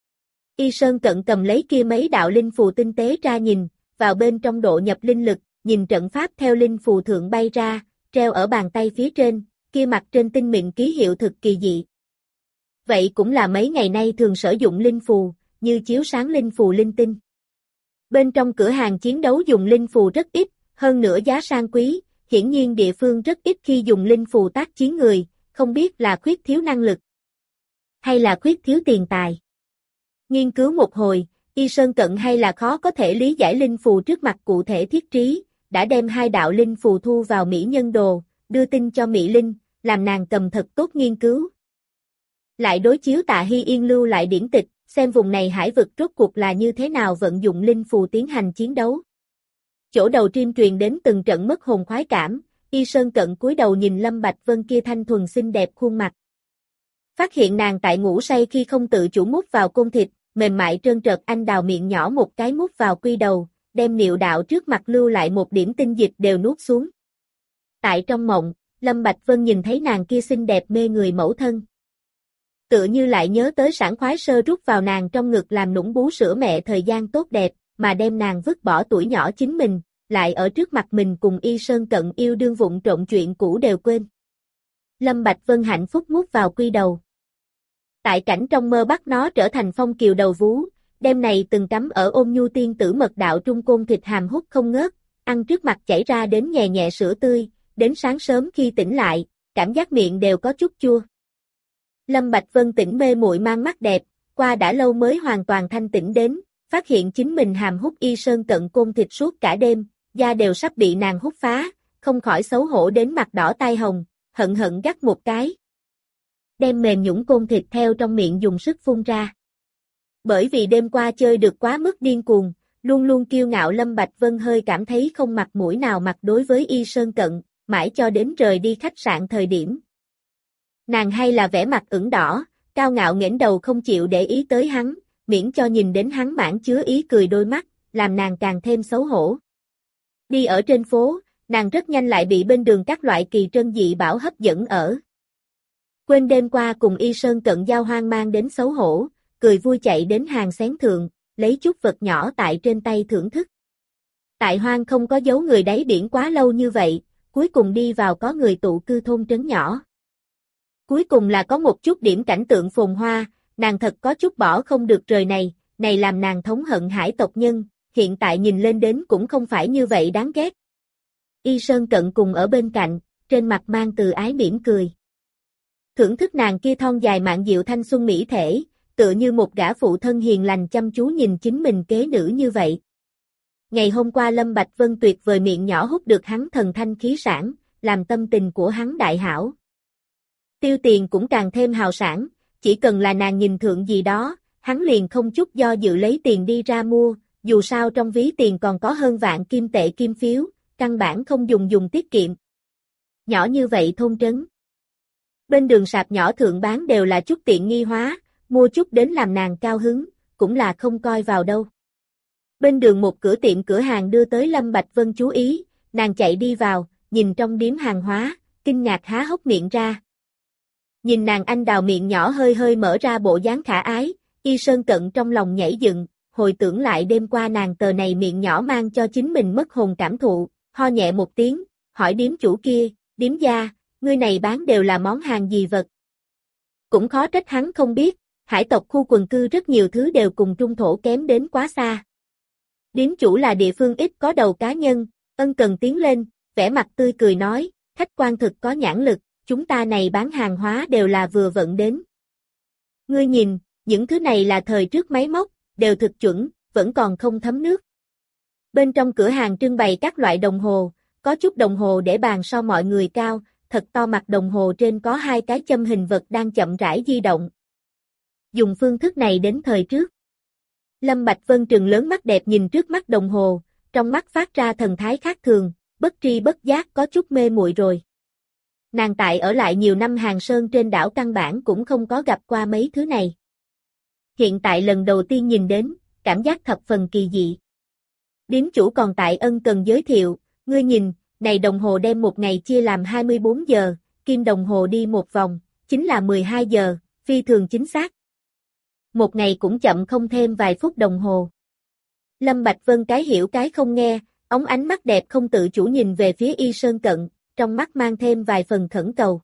Y Sơn Cận cầm lấy kia mấy đạo linh phù tinh tế ra nhìn, vào bên trong độ nhập linh lực, nhìn trận pháp theo linh phù thượng bay ra, treo ở bàn tay phía trên, kia mặt trên tinh mịn ký hiệu thực kỳ dị. Vậy cũng là mấy ngày nay thường sử dụng linh phù, như chiếu sáng linh phù linh tinh. Bên trong cửa hàng chiến đấu dùng linh phù rất ít, hơn nữa giá sang quý, hiển nhiên địa phương rất ít khi dùng linh phù tác chiến người, không biết là khuyết thiếu năng lực, hay là khuyết thiếu tiền tài. Nghiên cứu một hồi, Y Sơn Cận hay là khó có thể lý giải linh phù trước mặt cụ thể thiết trí, đã đem 2 đạo linh phù thu vào Mỹ Nhân Đồ, đưa tin cho Mỹ Linh, làm nàng cầm thật tốt nghiên cứu. Lại đối chiếu Tạ Hy Yên lưu lại điển tịch, xem vùng này hải vực rốt cuộc là như thế nào vận dụng linh phù tiến hành chiến đấu. Chỗ đầu tim truyền đến từng trận mất hồn khoái cảm, Y Sơn Cận cúi đầu nhìn Lâm Bạch Vân kia thanh thuần xinh đẹp khuôn mặt. Phát hiện nàng tại ngủ say khi không tự chủ mút vào côn thịt, mềm mại trơn trợt anh đào miệng nhỏ một cái mút vào quy đầu, đem niệu đạo trước mặt lưu lại một điểm tinh dịch đều nuốt xuống. Tại trong mộng, Lâm Bạch Vân nhìn thấy nàng kia xinh đẹp mê người mẫu thân. Tựa như lại nhớ tới sảng khoái sơ rút vào nàng trong ngực làm nũng bú sữa mẹ thời gian tốt đẹp, mà đem nàng vứt bỏ tuổi nhỏ chính mình, lại ở trước mặt mình cùng Y Sơn Cận yêu đương vụng trộm chuyện cũ đều quên. Lâm Bạch Vân hạnh phúc mút vào quy đầu. Tại cảnh trong mơ bắt nó trở thành phong kiều đầu vú, đêm này từng cắm ở ôn nhu tiên tử mật đạo trung côn thịt hàm hút không ngớt, ăn trước mặt chảy ra đến nhẹ nhẹ sữa tươi, đến sáng sớm khi tỉnh lại, cảm giác miệng đều có chút chua. Lâm Bạch Vân tỉnh mê muội mang mắt đẹp, qua đã lâu mới hoàn toàn thanh tỉnh đến, phát hiện chính mình hàm hút Y Sơn Cận côn thịt suốt cả đêm, da đều sắp bị nàng hút phá, không khỏi xấu hổ đến mặt đỏ tai hồng, hận hận gắt một cái. Đem mềm nhũn côn thịt theo trong miệng dùng sức phun ra. Bởi vì đêm qua chơi được quá mức điên cuồng, luôn luôn kiêu ngạo Lâm Bạch Vân hơi cảm thấy không mặt mũi nào mặt đối với Y Sơn Cận, mãi cho đến rời đi khách sạn thời điểm. Nàng hay là vẻ mặt ửng đỏ, cao ngạo nghển đầu không chịu để ý tới hắn, miễn cho nhìn đến hắn mãn chứa ý cười đôi mắt, làm nàng càng thêm xấu hổ. Đi ở trên phố, nàng rất nhanh lại bị bên đường các loại kỳ trân dị bảo hấp dẫn ở. Quên đêm qua cùng Y Sơn Cận giao hoang mang đến xấu hổ, cười vui chạy đến hàng xén thượng, lấy chút vật nhỏ tại trên tay thưởng thức. Tại hoang không có dấu người đáy biển quá lâu như vậy, cuối cùng đi vào có người tụ cư thôn trấn nhỏ. Cuối cùng là có một chút điểm cảnh tượng phồn hoa, nàng thật có chút bỏ không được rời này làm nàng thống hận hải tộc nhân, hiện tại nhìn lên đến cũng không phải như vậy đáng ghét. Y Sơn Cận cùng ở bên cạnh, trên mặt mang từ ái mỉm cười. Thưởng thức nàng kia thon dài mạn diệu thanh xuân mỹ thể, tựa như một gã phụ thân hiền lành chăm chú nhìn chính mình kế nữ như vậy. Ngày hôm qua Lâm Bạch Vân tuyệt vời miệng nhỏ hút được hắn thần thanh khí sản, làm tâm tình của hắn đại hảo. Tiêu tiền cũng càng thêm hào sản, chỉ cần là nàng nhìn thượng gì đó, hắn liền không chút do dự lấy tiền đi ra mua, dù sao trong ví tiền còn có hơn vạn kim tệ kim phiếu, căn bản không dùng tiết kiệm. Nhỏ như vậy thôn trấn. Bên đường sạp nhỏ thượng bán đều là chút tiện nghi hóa, mua chút đến làm nàng cao hứng, cũng là không coi vào đâu. Bên đường một cửa tiệm cửa hàng đưa tới Lâm Bạch Vân chú ý, nàng chạy đi vào, nhìn trong điếm hàng hóa, kinh ngạc há hốc miệng ra. Nhìn nàng anh đào miệng nhỏ hơi hơi mở ra bộ dáng khả ái, Y Sơn Cận trong lòng nhảy dựng, hồi tưởng lại đêm qua nàng tờ này miệng nhỏ mang cho chính mình mất hồn cảm thụ, ho nhẹ một tiếng, hỏi điếm chủ kia, điếm gia, ngươi này bán đều là món hàng gì vật. Cũng khó trách hắn không biết, hải tộc khu quần cư rất nhiều thứ đều cùng trung thổ kém đến quá xa. Điếm chủ là địa phương ít có đầu cá nhân, ân cần tiến lên, vẻ mặt tươi cười nói, khách quan thực có nhãn lực, chúng ta này bán hàng hóa đều là vừa vận đến. Ngươi nhìn, những thứ này là thời trước máy móc, đều thực chuẩn, vẫn còn không thấm nước. Bên trong cửa hàng trưng bày các loại đồng hồ, có chút đồng hồ để bàn so mọi người cao, thật to mặt đồng hồ trên có hai cái châm hình vật đang chậm rãi di động. Dùng phương thức này đến thời trước. Lâm Bạch Vân trừng lớn mắt đẹp nhìn trước mắt đồng hồ, trong mắt phát ra thần thái khác thường, bất tri bất giác có chút mê muội rồi. Nàng tại ở lại nhiều năm Hàng Sơn trên đảo căn bản cũng không có gặp qua mấy thứ này. Hiện tại lần đầu tiên nhìn đến, cảm giác thập phần kỳ dị. Điếm chủ còn tại ân cần giới thiệu, ngươi nhìn, này đồng hồ đem một ngày chia làm 24 giờ, kim đồng hồ đi một vòng, chính là 12 giờ, phi thường chính xác. Một ngày cũng chậm không thêm vài phút đồng hồ. Lâm Bạch Vân cái hiểu cái không nghe, ống ánh mắt đẹp không tự chủ nhìn về phía Y Sơn Cận, trong mắt mang thêm vài phần khẩn cầu.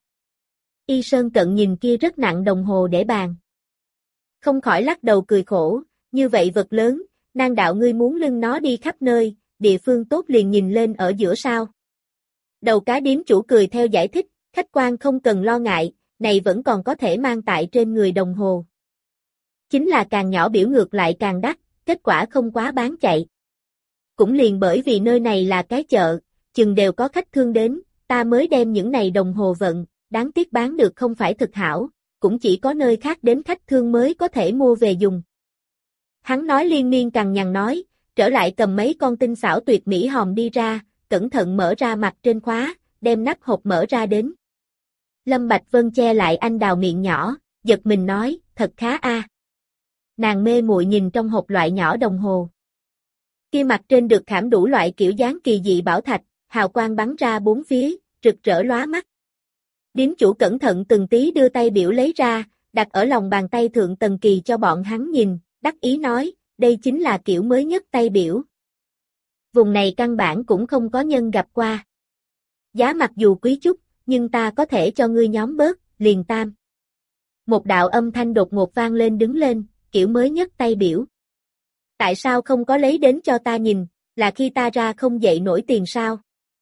Y Sơn Cận nhìn kia rất nặng đồng hồ để bàn. Không khỏi lắc đầu cười khổ, như vậy vật lớn, nan đạo ngươi muốn lưng nó đi khắp nơi, địa phương tốt liền nhìn lên ở giữa sao. Đầu cá điếm chủ cười theo giải thích, khách quan không cần lo ngại, này vẫn còn có thể mang tại trên người đồng hồ. Chính là càng nhỏ biểu ngược lại càng đắt, kết quả không quá bán chạy. Cũng liền bởi vì nơi này là cái chợ, chừng đều có khách thương đến, ta mới đem những này đồng hồ vận, đáng tiếc bán được không phải thực hảo, cũng chỉ có nơi khác đến khách thương mới có thể mua về dùng. Hắn nói liên miên cằn nhằn nói, trở lại cầm mấy con tinh xảo tuyệt mỹ hòm đi ra, cẩn thận mở ra mặt trên khóa, đem nắp hộp mở ra đến. Lâm Bạch Vân che lại anh đào miệng nhỏ, giật mình nói, thật khá a. Nàng mê muội nhìn trong hộp loại nhỏ đồng hồ. Kia mặt trên được khảm đủ loại kiểu dáng kỳ dị bảo thạch, hào quang bắn ra bốn phía, rực rỡ lóa mắt. Điếm chủ cẩn thận từng tí đưa tay biểu lấy ra, đặt ở lòng bàn tay thượng tầng kỳ cho bọn hắn nhìn, đắc ý nói, đây chính là kiểu mới nhất tay biểu. Vùng này căn bản cũng không có nhân gặp qua. Giá mặc dù quý chút, nhưng ta có thể cho ngươi nhóm bớt, liền tam. Một đạo âm thanh đột ngột vang lên đứng lên, kiểu mới nhất tay biểu. Tại sao không có lấy đến cho ta nhìn, là khi ta ra không dậy nổi tiền sao?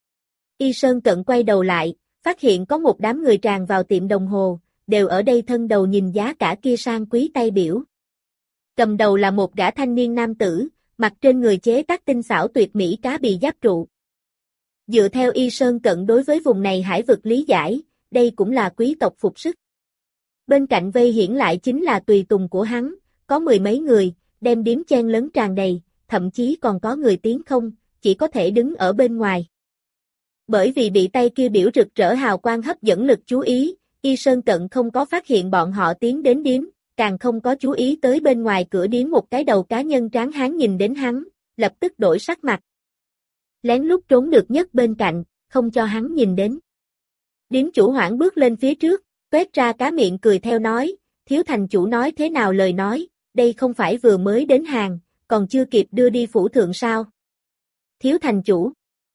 Y Sơn Cận quay đầu lại, phát hiện có một đám người tràn vào tiệm đồng hồ, đều ở đây thân đầu nhìn giá cả kia sang quý tay biểu. Cầm đầu là một gã thanh niên nam tử, mặt trên người chế tác tinh xảo tuyệt mỹ cá bị giáp trụ. Dựa theo Y Sơn Cận đối với vùng này hải vực lý giải, đây cũng là quý tộc phục sức. Bên cạnh vây hiển lại chính là tùy tùng của hắn, có mười mấy người, đem điếm chen lấn tràn đầy, thậm chí còn có người tiến không, chỉ có thể đứng ở bên ngoài. Bởi vì bị tay kia biểu rực rỡ hào quang hấp dẫn lực chú ý, Y Sơn Cận không có phát hiện bọn họ tiến đến điếm, càng không có chú ý tới bên ngoài cửa điếm một cái đầu cá nhân tráng hán nhìn đến hắn, lập tức đổi sắc mặt. Lén lút trốn được nhất bên cạnh, không cho hắn nhìn đến. Điếm chủ hoảng bước lên phía trước, tuét ra cá miệng cười theo nói, thiếu thành chủ nói thế nào lời nói, đây không phải vừa mới đến hàng, còn chưa kịp đưa đi phủ thượng sao. Thiếu thành chủ.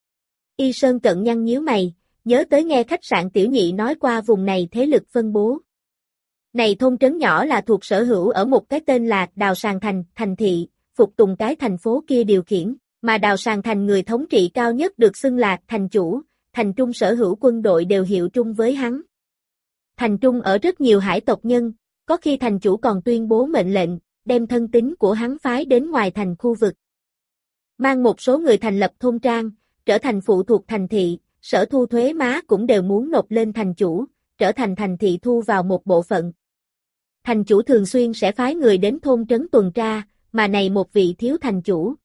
Y Sơn Cận nhăn nhíu mày, nhớ tới nghe khách sạn tiểu nhị nói qua vùng này thế lực phân bố. Này thôn trấn nhỏ là thuộc sở hữu ở một cái tên là Đào Sàng Thành, thành thị, phục tùng cái thành phố kia điều khiển, mà Đào Sàng Thành người thống trị cao nhất được xưng là thành chủ, thành trung sở hữu quân đội đều hiệu trung với hắn. Thành trung ở rất nhiều hải tộc nhân, có khi thành chủ còn tuyên bố mệnh lệnh, đem thân tín của hắn phái đến ngoài thành khu vực. Mang một số người thành lập thôn trang, trở thành phụ thuộc thành thị, sở thu thuế má cũng đều muốn nộp lên thành chủ, trở thành thành thị thu vào một bộ phận. Thành chủ thường xuyên sẽ phái người đến thôn trấn tuần tra, mà này một vị thiếu thành chủ.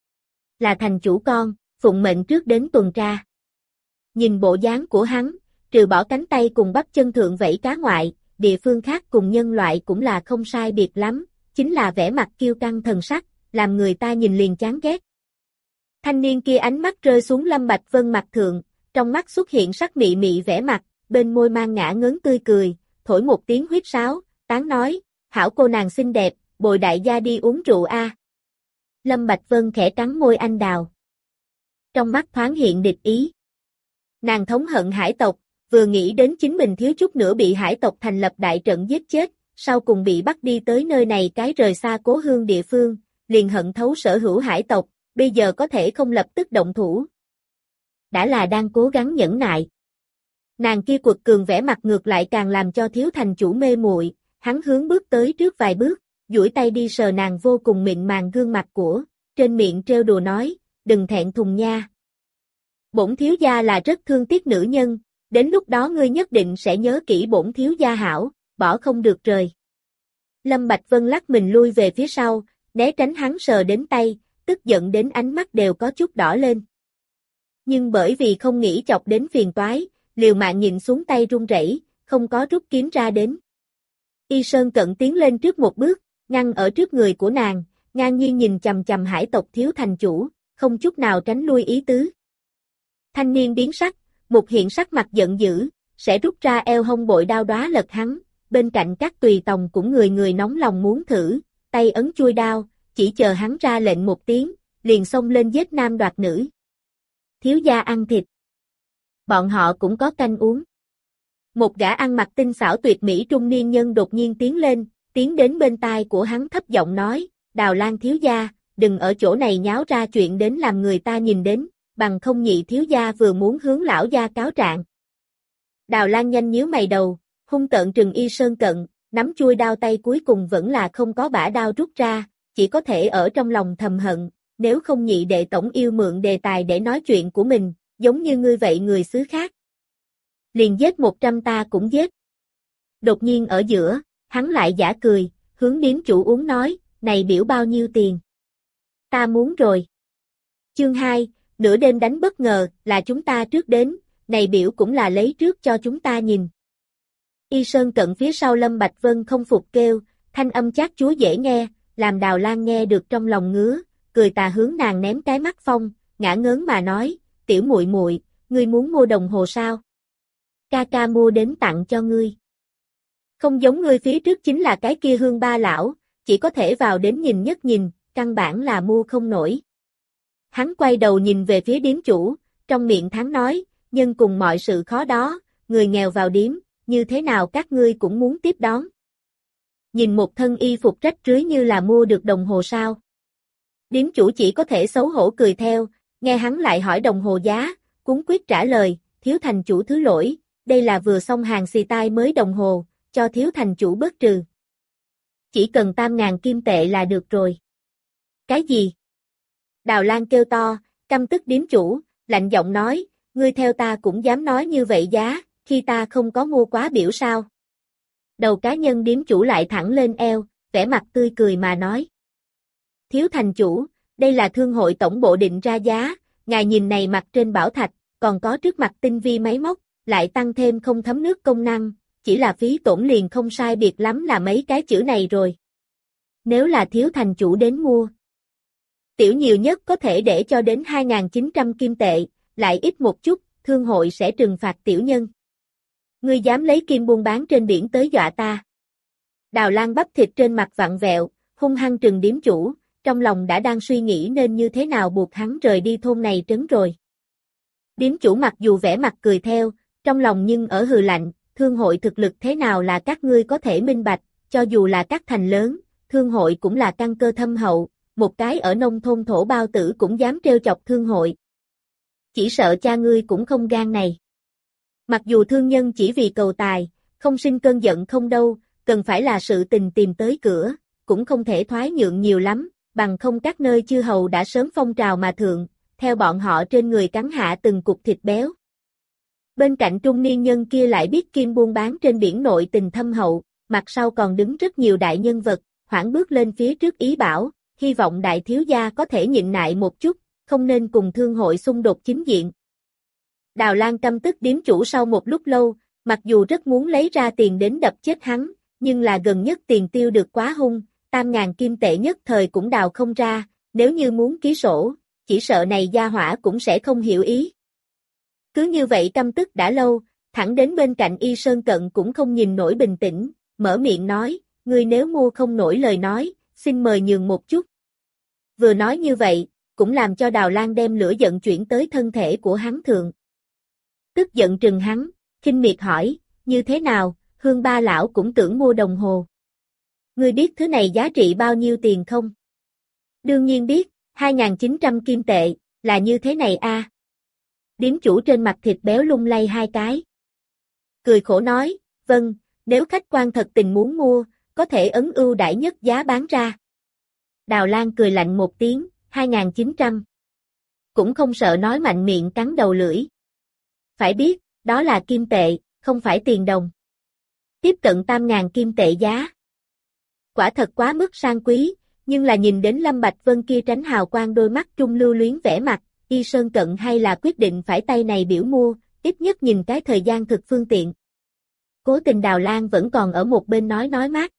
Là thành chủ con, phụng mệnh trước đến tuần tra. Nhìn bộ dáng của hắn, trừ bỏ cánh tay cùng bắp chân thượng vẫy cá ngoại, địa phương khác cùng nhân loại cũng là không sai biệt lắm, chính là vẻ mặt kiêu căng thần sắc, làm người ta nhìn liền chán ghét. Thanh niên kia ánh mắt rơi xuống Lâm Bạch Vân mặt thượng, trong mắt xuất hiện sắc mị mị vẻ mặt, bên môi mang ngả ngớn tươi cười, thổi một tiếng huýt sáo, tán nói, hảo cô nàng xinh đẹp, bồi đại gia đi uống rượu a. Lâm Bạch Vân khẽ cắn môi anh đào. Trong mắt thoáng hiện địch ý. Nàng thống hận hải tộc, vừa nghĩ đến chính mình thiếu chút nữa bị hải tộc thành lập đại trận giết chết, sau cùng bị bắt đi tới nơi này cái rời xa cố hương địa phương, liền hận thấu sở hữu hải tộc, bây giờ có thể không lập tức động thủ. Đã là đang cố gắng nhẫn nại. Nàng kia quật cường vẻ mặt ngược lại càng làm cho thiếu thành chủ mê muội, hắn hướng bước tới trước vài bước, duỗi tay đi sờ nàng vô cùng mịn màng gương mặt của, trên miệng trêu đùa nói, đừng thẹn thùng nha. Bổn thiếu gia là rất thương tiếc nữ nhân, đến lúc đó ngươi nhất định sẽ nhớ kỹ bổn thiếu gia hảo, bỏ không được rời. Lâm Bạch Vân lắc mình lui về phía sau, né tránh hắn sờ đến tay, tức giận đến ánh mắt đều có chút đỏ lên. Nhưng bởi vì không nghĩ chọc đến phiền toái, liều mạng nhìn xuống tay run rẩy, không có rút kiếm ra đến. Y Sơn Cận tiến lên trước một bước, ngăn ở trước người của nàng, ngang nhiên nhìn chằm chằm hải tộc thiếu thành chủ, không chút nào tránh lui ý tứ. Thanh niên biến sắc, một hiện sắc mặt giận dữ, sẽ rút ra eo hông bội đao đóa lật hắn, bên cạnh các tùy tòng cũng người người nóng lòng muốn thử, tay ấn chuôi đao, chỉ chờ hắn ra lệnh một tiếng, liền xông lên giết nam đoạt nữ. Thiếu gia ăn thịt. Bọn họ cũng có canh uống. Một gã ăn mặc tinh xảo tuyệt mỹ trung niên nhân đột nhiên tiến đến bên tai của hắn thấp giọng nói, Đào Lan thiếu gia, đừng ở chỗ này nháo ra chuyện đến làm người ta nhìn đến, bằng không nhị thiếu gia vừa muốn hướng lão gia cáo trạng. Đào Lan nhanh nhíu mày đầu, hung tợn trừng Y Sơn Cận, nắm chuôi đao tay cuối cùng vẫn là không có bả đao rút ra, chỉ có thể ở trong lòng thầm hận, nếu không nhị đệ tổng yêu mượn đề tài để nói chuyện của mình, giống như ngươi vậy người xứ khác. Liền giết 100 ta cũng giết. Đột nhiên ở giữa, hắn lại giả cười, hướng điếm chủ uống nói, này biểu bao nhiêu tiền? Ta muốn rồi. Chương 2, nửa đêm đánh bất ngờ, là chúng ta trước đến, này biểu cũng là lấy trước cho chúng ta nhìn. Y Sơn Cận phía sau Lâm Bạch Vân không phục kêu, thanh âm chát chúa dễ nghe, làm Đào Lan nghe được trong lòng ngứa, cười tà hướng nàng ném cái mắt phong, ngã ngớn mà nói, tiểu muội muội, ngươi muốn mua đồng hồ sao? Ca ca mua đến tặng cho ngươi. Không giống ngươi phía trước chính là cái kia Hương Ba lão, chỉ có thể vào đến nhìn nhất nhìn, căn bản là mua không nổi. Hắn quay đầu nhìn về phía điếm chủ, trong miệng thắng nói, nhưng cùng mọi sự khó đó, người nghèo vào điếm, như thế nào các ngươi cũng muốn tiếp đón. Nhìn một thân y phục rách rưới như là mua được đồng hồ sao. Điếm chủ chỉ có thể xấu hổ cười theo, nghe hắn lại hỏi đồng hồ giá, cuống quyết trả lời, thiếu thành chủ thứ lỗi, đây là vừa xong hàng xì tai mới đồng hồ, cho thiếu thành chủ bớt trừ. Chỉ cần 8.000 kim tệ là được rồi. Cái gì? Đào Lan kêu to, căm tức điếm chủ, lạnh giọng nói, ngươi theo ta cũng dám nói như vậy giá, khi ta không có mua quá biểu sao. Đầu cá nhân điếm chủ lại thẳng lên eo, vẻ mặt tươi cười mà nói. Thiếu thành chủ, đây là thương hội tổng bộ định ra giá, ngài nhìn này mặt trên bảo thạch, còn có trước mặt tinh vi máy móc, lại tăng thêm không thấm nước công năng, chỉ là phí tổn liền không sai biệt lắm là mấy cái chữ này rồi. Nếu là thiếu thành chủ đến mua, tiểu nhiều nhất có thể để cho đến 2.900 kim tệ, lại ít một chút, thương hội sẽ trừng phạt tiểu nhân. Ngươi dám lấy kim buôn bán trên biển tới dọa ta. Đào Lan bắp thịt trên mặt vặn vẹo, hung hăng trừng điếm chủ, trong lòng đã đang suy nghĩ nên như thế nào buộc hắn rời đi thôn này trấn rồi. Điếm chủ mặc dù vẻ mặt cười theo, trong lòng nhưng ở hừ lạnh, thương hội thực lực thế nào là các ngươi có thể minh bạch, cho dù là các thành lớn, thương hội cũng là căn cơ thâm hậu, một cái ở nông thôn thổ bao tử cũng dám trêu chọc thương hội. Chỉ sợ cha ngươi cũng không gan này. Mặc dù thương nhân chỉ vì cầu tài, không sinh cơn giận không đâu, cần phải là sự tình tìm tới cửa, cũng không thể thoái nhượng nhiều lắm, bằng không các nơi chư hầu đã sớm phong trào mà thượng, theo bọn họ trên người cắn hạ từng cục thịt béo. Bên cạnh trung niên nhân kia lại biết kim buôn bán trên biển nội tình thâm hậu, mặt sau còn đứng rất nhiều đại nhân vật, hoảng bước lên phía trước ý bảo, hy vọng đại thiếu gia có thể nhịn nại một chút, không nên cùng thương hội xung đột chính diện. Đào Lan căm tức điếm chủ sau một lúc lâu, mặc dù rất muốn lấy ra tiền đến đập chết hắn, nhưng là gần nhất tiền tiêu được quá hung, 8.000 kim tệ nhất thời cũng đào không ra, nếu như muốn ký sổ, chỉ sợ này gia hỏa cũng sẽ không hiểu ý. Cứ như vậy căm tức đã lâu, thẳng đến bên cạnh Y Sơn Cận cũng không nhìn nổi bình tĩnh, mở miệng nói, ngươi nếu mua không nổi lời nói, xin mời nhường một chút. Vừa nói như vậy, cũng làm cho Đào Lan đem lửa giận chuyển tới thân thể của hắn thượng. Tức giận trừng hắn, khinh miệt hỏi, như thế nào, Hương ba lão cũng tưởng mua đồng hồ. Ngươi biết thứ này giá trị bao nhiêu tiền không? Đương nhiên biết, 2.900 kim tệ, là như thế này a. Điếm chủ trên mặt thịt béo lung lay hai cái. Cười khổ nói, vâng, nếu khách quan thật tình muốn mua, có thể ấn ưu đãi nhất giá bán ra. Đào Lan cười lạnh một tiếng, 2.900. Cũng không sợ nói mạnh miệng cắn đầu lưỡi. Phải biết, đó là kim tệ, không phải tiền đồng. Tiếp cận 8.000 kim tệ giá. Quả thật quá mức sang quý, nhưng là nhìn đến Lâm Bạch Vân kia tránh hào quang đôi mắt trung lưu luyến vẻ mặt, Y Sơn Cận hay là quyết định phải tay này biểu mua, ít nhất nhìn cái thời gian thực phương tiện. Cố Tình Đào Lan vẫn còn ở một bên nói mát.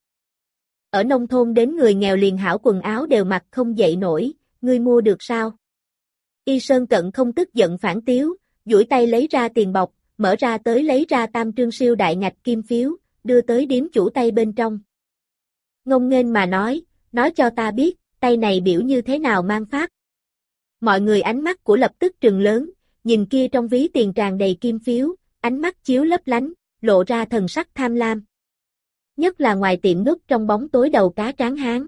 Ở nông thôn đến người nghèo liền hảo quần áo đều mặc không dậy nổi, ngươi mua được sao? Y Sơn Cận không tức giận phản tiếu, duỗi tay lấy ra tiền bọc, mở ra tới lấy ra tam trương siêu đại ngạch kim phiếu, đưa tới điếm chủ tay bên trong. Ngông nghênh mà nói cho ta biết, tay này biểu như thế nào mang pháp. Mọi người ánh mắt của lập tức trừng lớn, nhìn kia trong ví tiền tràn đầy kim phiếu, ánh mắt chiếu lấp lánh, lộ ra thần sắc tham lam. Nhất là ngoài tiệm núp trong bóng tối đầu cá tráng hán.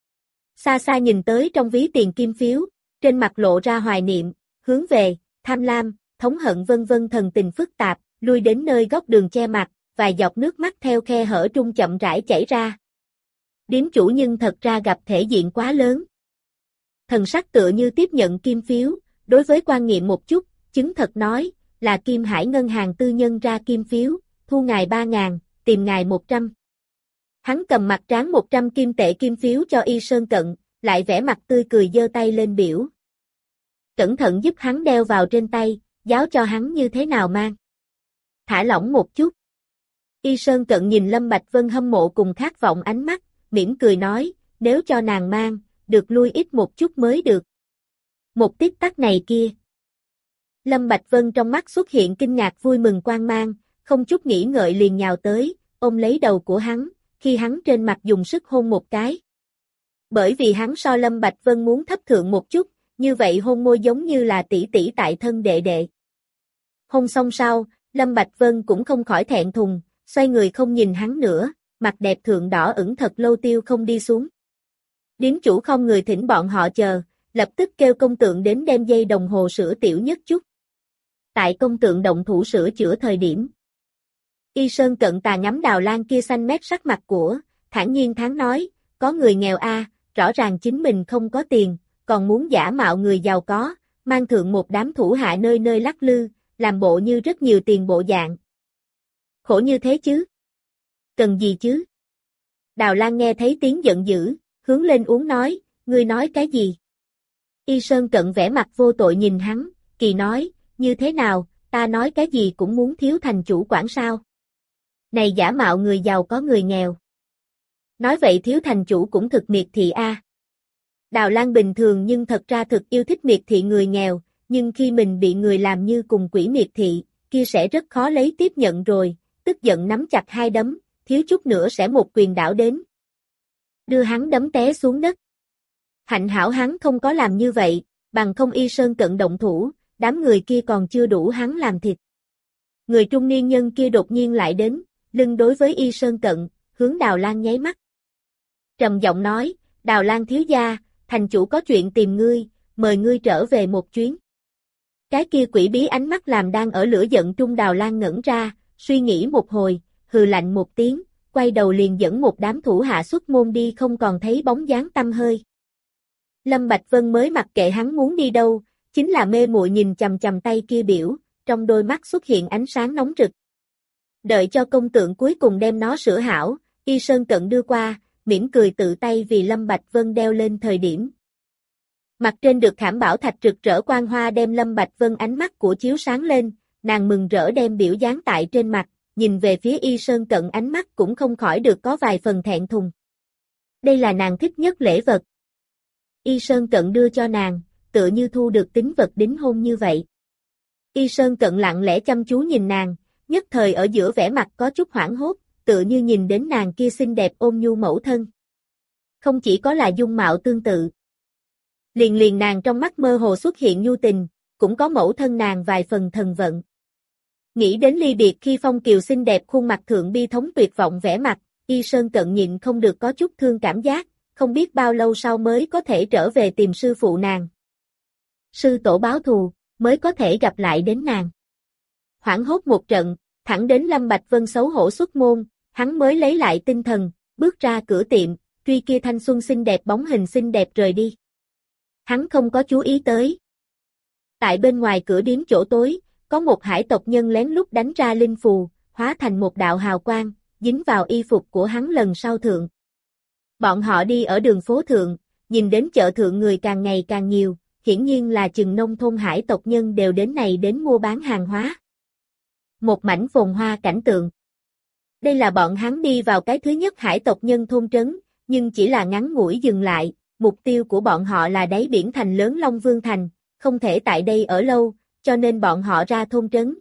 Xa xa nhìn tới trong ví tiền kim phiếu, trên mặt lộ ra hoài niệm, hướng về, tham lam, thống hận vân vân thần tình phức tạp, lui đến nơi góc đường che mặt, vài giọt nước mắt theo khe hở trung chậm rãi chảy ra. Điếm chủ nhưng thật ra gặp thể diện quá lớn. Thần sắc tựa như tiếp nhận kim phiếu, đối với quan nghiệm một chút, chứng thật nói, là Kim Hải ngân hàng tư nhân ra kim phiếu, thu ngài 3.000, tìm ngài 100. Hắn cầm mặt tráng 100 kim tệ kim phiếu cho Y Sơn Cận, lại vẽ mặt tươi cười giơ tay lên biểu. Cẩn thận giúp hắn đeo vào trên tay, giáo cho hắn như thế nào mang. Thả lỏng một chút. Y Sơn Cận nhìn Lâm Bạch Vân hâm mộ cùng khát vọng ánh mắt, mỉm cười nói, nếu cho nàng mang, được lui ít một chút mới được. Một tích tắc này kia. Lâm Bạch Vân trong mắt xuất hiện kinh ngạc vui mừng quang mang, không chút nghĩ ngợi liền nhào tới, ôm lấy đầu của hắn, khi hắn trên mặt dùng sức hôn một cái. Bởi vì hắn so Lâm Bạch Vân muốn thấp thượng một chút, như vậy hôn môi giống như là tỷ tỷ tại thân đệ đệ. Hôn xong sau, Lâm Bạch Vân cũng không khỏi thẹn thùng, xoay người không nhìn hắn nữa, mặt đẹp thượng đỏ ửng thật lâu tiêu không đi xuống. Điếm chủ không người thỉnh bọn họ chờ, lập tức kêu công tượng đến đem dây đồng hồ sửa tiểu nhất chút. Tại công tượng động thủ sửa chữa thời điểm. Y Sơn Cận tà ngắm Đào Lan kia xanh mét sắc mặt của, thản nhiên tháng nói, có người nghèo a, rõ ràng chính mình không có tiền, còn muốn giả mạo người giàu có, mang thượng một đám thủ hạ nơi nơi lắc lư, làm bộ như rất nhiều tiền bộ dạng. Khổ như thế chứ? Cần gì chứ? Đào Lan nghe thấy tiếng giận dữ, hướng lên uống nói, ngươi nói cái gì? Y Sơn Cận vẻ mặt vô tội nhìn hắn, kỳ nói, như thế nào, ta nói cái gì cũng muốn thiếu thành chủ quản sao? Này giả mạo người giàu có người nghèo. Nói vậy thiếu thành chủ cũng thực miệt thị a. Đào Lan bình thường nhưng thật ra thực yêu thích miệt thị người nghèo, nhưng khi mình bị người làm như cùng quỷ miệt thị, kia sẽ rất khó lấy tiếp nhận rồi, tức giận nắm chặt hai đấm, thiếu chút nữa sẽ một quyền đảo đến. Đưa hắn đấm té xuống đất. Hạnh hảo hắn không có làm như vậy, bằng không Y Sơn Cận động thủ, đám người kia còn chưa đủ hắn làm thịt. Người trung niên nhân kia đột nhiên lại đến, lưng đối với Y Sơn Cận, hướng Đào Lan nháy mắt. Trầm giọng nói, Đào Lan thiếu gia, thành chủ có chuyện tìm ngươi, mời ngươi trở về một chuyến. Cái kia quỷ bí ánh mắt làm đang ở lửa giận trung Đào Lan ngẩn ra, suy nghĩ một hồi, hừ lạnh một tiếng, quay đầu liền dẫn một đám thủ hạ xuất môn đi không còn thấy bóng dáng tăm hơi. Lâm Bạch Vân mới mặc kệ hắn muốn đi đâu, chính là mê muội nhìn chằm chằm tay kia biểu, trong đôi mắt xuất hiện ánh sáng nóng rực. Đợi cho công tượng cuối cùng đem nó sửa hảo, Y Sơn Cận đưa qua, mỉm cười tự tay vì Lâm Bạch Vân đeo lên thời điểm. Mặt trên được khảm bảo thạch rực rỡ quang hoa đem Lâm Bạch Vân ánh mắt của chiếu sáng lên, nàng mừng rỡ đem biểu dán tại trên mặt, nhìn về phía Y Sơn Cận ánh mắt cũng không khỏi được có vài phần thẹn thùng. Đây là nàng thích nhất lễ vật. Y Sơn Cận đưa cho nàng, tựa như thu được tín vật đính hôn như vậy. Y Sơn Cận lặng lẽ chăm chú nhìn nàng, nhất thời ở giữa vẻ mặt có chút hoảng hốt, tựa như nhìn đến nàng kia xinh đẹp ôn nhu mẫu thân. Không chỉ có là dung mạo tương tự. Liền nàng trong mắt mơ hồ xuất hiện nhu tình, cũng có mẫu thân nàng vài phần thần vận. Nghĩ đến ly biệt khi Phong Kiều xinh đẹp khuôn mặt thượng bi thống tuyệt vọng vẻ mặt, Y Sơn Cận nhịn không được có chút thương cảm giác, không biết bao lâu sau mới có thể trở về tìm sư phụ nàng. Sư tổ báo thù, mới có thể gặp lại đến nàng. Hoảng hốt một trận, thẳng đến Lâm Bạch Vân xấu hổ xuất môn, hắn mới lấy lại tinh thần, bước ra cửa tiệm, truy kia thanh xuân xinh đẹp bóng hình xinh đẹp rời đi. Hắn không có chú ý tới. Tại bên ngoài cửa điếm chỗ tối, có một hải tộc nhân lén lút đánh ra linh phù, hóa thành một đạo hào quang, dính vào y phục của hắn lần sau thượng. Bọn họ đi ở đường phố thượng, nhìn đến chợ thượng người càng ngày càng nhiều, hiển nhiên là chừng nông thôn hải tộc nhân đều đến này đến mua bán hàng hóa. Một mảnh phồn hoa cảnh tượng. Đây là bọn hắn đi vào cái thứ nhất hải tộc nhân thôn trấn, nhưng chỉ là ngắn ngủi dừng lại, mục tiêu của bọn họ là đáy biển thành lớn Long Vương Thành, không thể tại đây ở lâu, cho nên bọn họ ra thôn trấn.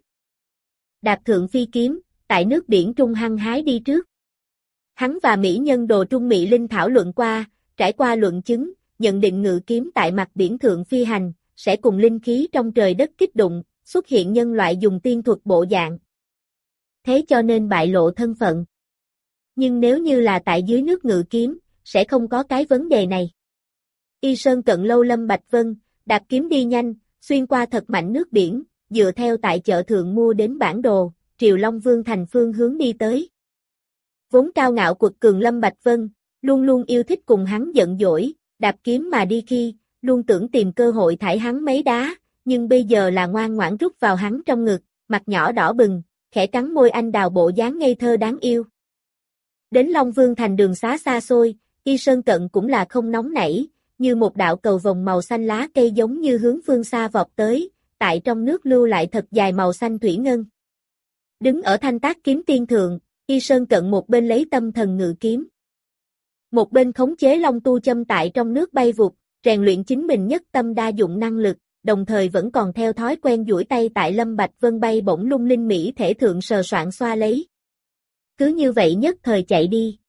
Đạp thượng phi kiếm, tại nước biển trung hăng hái đi trước. Hắn và mỹ nhân Đồ Trung Mỹ Linh thảo luận qua, trải qua luận chứng, nhận định ngự kiếm tại mặt biển thượng phi hành, sẽ cùng linh khí trong trời đất kích động, xuất hiện nhân loại dùng tiên thuật bộ dạng. Thế cho nên bại lộ thân phận. Nhưng nếu như là tại dưới nước ngự kiếm, sẽ không có cái vấn đề này. Y Sơn Cận lâu Lâm Bạch Vân, đạp kiếm đi nhanh, xuyên qua thật mạnh nước biển, dựa theo tại chợ thượng mua đến bản đồ, triều Long Vương thành phương hướng đi tới. Vốn cao ngạo quật cường Lâm Bạch Vân, luôn luôn yêu thích cùng hắn giận dỗi, đạp kiếm mà đi khi, luôn tưởng tìm cơ hội thải hắn mấy đá, nhưng bây giờ là ngoan ngoãn rút vào hắn trong ngực, mặt nhỏ đỏ bừng, khẽ cắn môi anh đào bộ dáng ngây thơ đáng yêu. Đến Long Vương thành đường xá xa xôi, Y Sơn Cận cũng là không nóng nảy, như một đạo cầu vồng màu xanh lá cây giống như hướng phương xa vọt tới, tại trong nước lưu lại thật dài màu xanh thủy ngân. Đứng ở thanh tác kiếm tiên thượng, Y Sơn Cận một bên lấy tâm thần ngự kiếm. Một bên khống chế long tu châm tại trong nước bay vụt, rèn luyện chính mình nhất tâm đa dụng năng lực, đồng thời vẫn còn theo thói quen duỗi tay tại Lâm Bạch Vân bay bổng lung linh mỹ thể thượng sờ soạn xoa lấy. Cứ như vậy nhất thời chạy đi.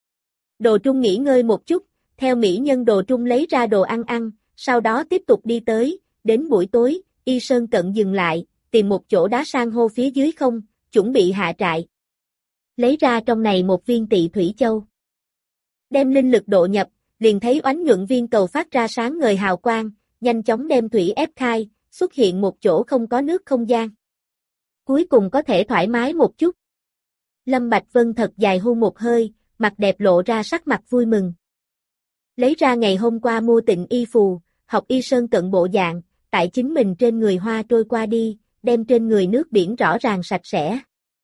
Đồ Trung nghỉ ngơi một chút, theo mỹ nhân Đồ Trung lấy ra đồ ăn ăn, sau đó tiếp tục đi tới, đến buổi tối, Y Sơn Cận dừng lại, tìm một chỗ đá san hô phía dưới không, chuẩn bị hạ trại. Lấy ra trong này một viên Tị Thủy Châu. Đem linh lực độ nhập, liền thấy oánh nhuận viên cầu phát ra sáng ngời hào quang, nhanh chóng đem thủy ép khai, xuất hiện một chỗ không có nước không gian. Cuối cùng có thể thoải mái một chút. Lâm Bạch Vân thật dài hu một hơi, mặt đẹp lộ ra sắc mặt vui mừng. Lấy ra ngày hôm qua mua Tịnh y phù, học Y Sơn Cận bộ dạng, tại chính mình trên người hoa trôi qua đi, đem trên người nước biển rõ ràng sạch sẽ.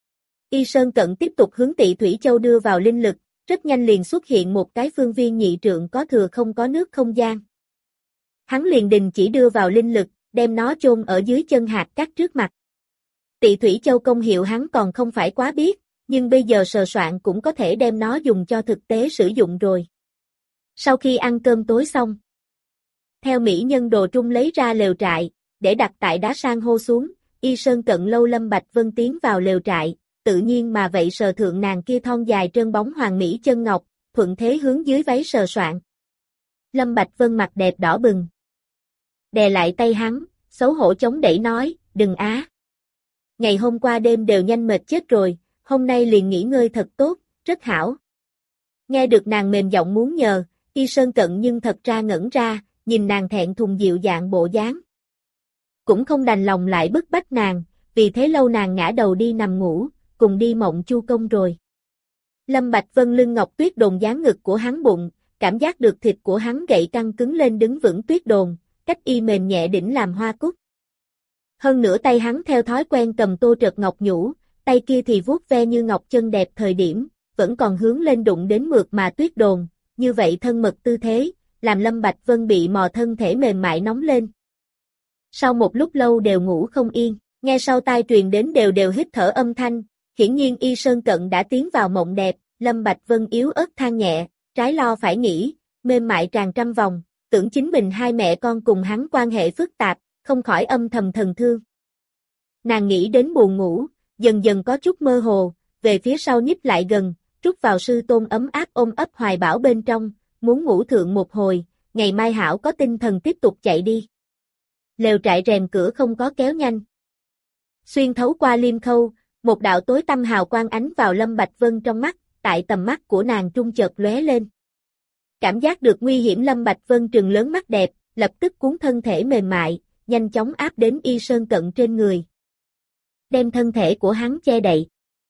Y Sơn Cận tiếp tục hướng Tị Thủy Châu đưa vào linh lực, rất nhanh liền xuất hiện một cái phương viên nhị trượng có thừa không có nước không gian. Hắn liền đình chỉ đưa vào linh lực, đem nó chôn ở dưới chân hạt cát trước mặt. Tị Thủy Châu công hiệu hắn còn không phải quá biết, nhưng bây giờ sờ soạn cũng có thể đem nó dùng cho thực tế sử dụng rồi. Sau khi ăn cơm tối xong, theo mỹ nhân đồ trung lấy ra lều trại, để đặt tại đá san hô xuống, Y Sơn Cận lâu Lâm Bạch Vân tiến vào lều trại, tự nhiên mà vậy sờ thượng nàng kia thon dài trơn bóng hoàng mỹ chân ngọc, thuận thế hướng dưới váy sờ soạn. Lâm Bạch Vân mặt đẹp đỏ bừng, đè lại tay hắn, xấu hổ chống đẩy nói, đừng á. Ngày hôm qua đêm đều nhanh mệt chết rồi, hôm nay liền nghỉ ngơi thật tốt, rất hảo. Nghe được nàng mềm giọng muốn nhờ, Y Sơn Cận nhưng thật ra ngẩn ra, nhìn nàng thẹn thùng dịu dàng bộ dáng. Cũng không đành lòng lại bức bách nàng, vì thế lâu nàng ngã đầu đi nằm ngủ, cùng đi mộng chu công rồi. Lâm Bạch Vân lưng ngọc tuyết đồn dán ngực của hắn bụng, cảm giác được thịt của hắn gậy căng cứng lên đứng vững tuyết đồn, cách y mềm nhẹ đỉnh làm hoa cúc. Hơn nữa tay hắn theo thói quen cầm tô trợt ngọc nhũ, tay kia thì vuốt ve như ngọc chân đẹp thời điểm, vẫn còn hướng lên đụng đến mượt mà tuyết đồn, như vậy thân mật tư thế, làm Lâm Bạch Vân bị mò thân thể mềm mại nóng lên. Sau một lúc lâu đều ngủ không yên, nghe sau tai truyền đến đều đều hít thở âm thanh, hiển nhiên Y Sơn Cận đã tiến vào mộng đẹp, Lâm Bạch Vân yếu ớt than nhẹ, trái lo phải nghĩ, mềm mại tràn trăm vòng, tưởng chính mình hai mẹ con cùng hắn quan hệ phức tạp, không khỏi âm thầm thần thương. Nàng nghĩ đến buồn ngủ, dần dần có chút mơ hồ, về phía sau nhích lại gần, rút vào sư tôn ấm áp ôm ấp hoài bảo bên trong, muốn ngủ thượng một hồi, ngày mai hảo có tinh thần tiếp tục chạy đi. Lều trại rèm cửa không có kéo nhanh. Xuyên thấu qua liêm khâu, một đạo tối tăm hào quang ánh vào Lâm Bạch Vân trong mắt, tại tầm mắt của nàng trung chợt lóe lên. Cảm giác được nguy hiểm Lâm Bạch Vân trừng lớn mắt đẹp, lập tức cuốn thân thể mềm mại, nhanh chóng áp đến Y Sơn Cận trên người. Đem thân thể của hắn che đậy.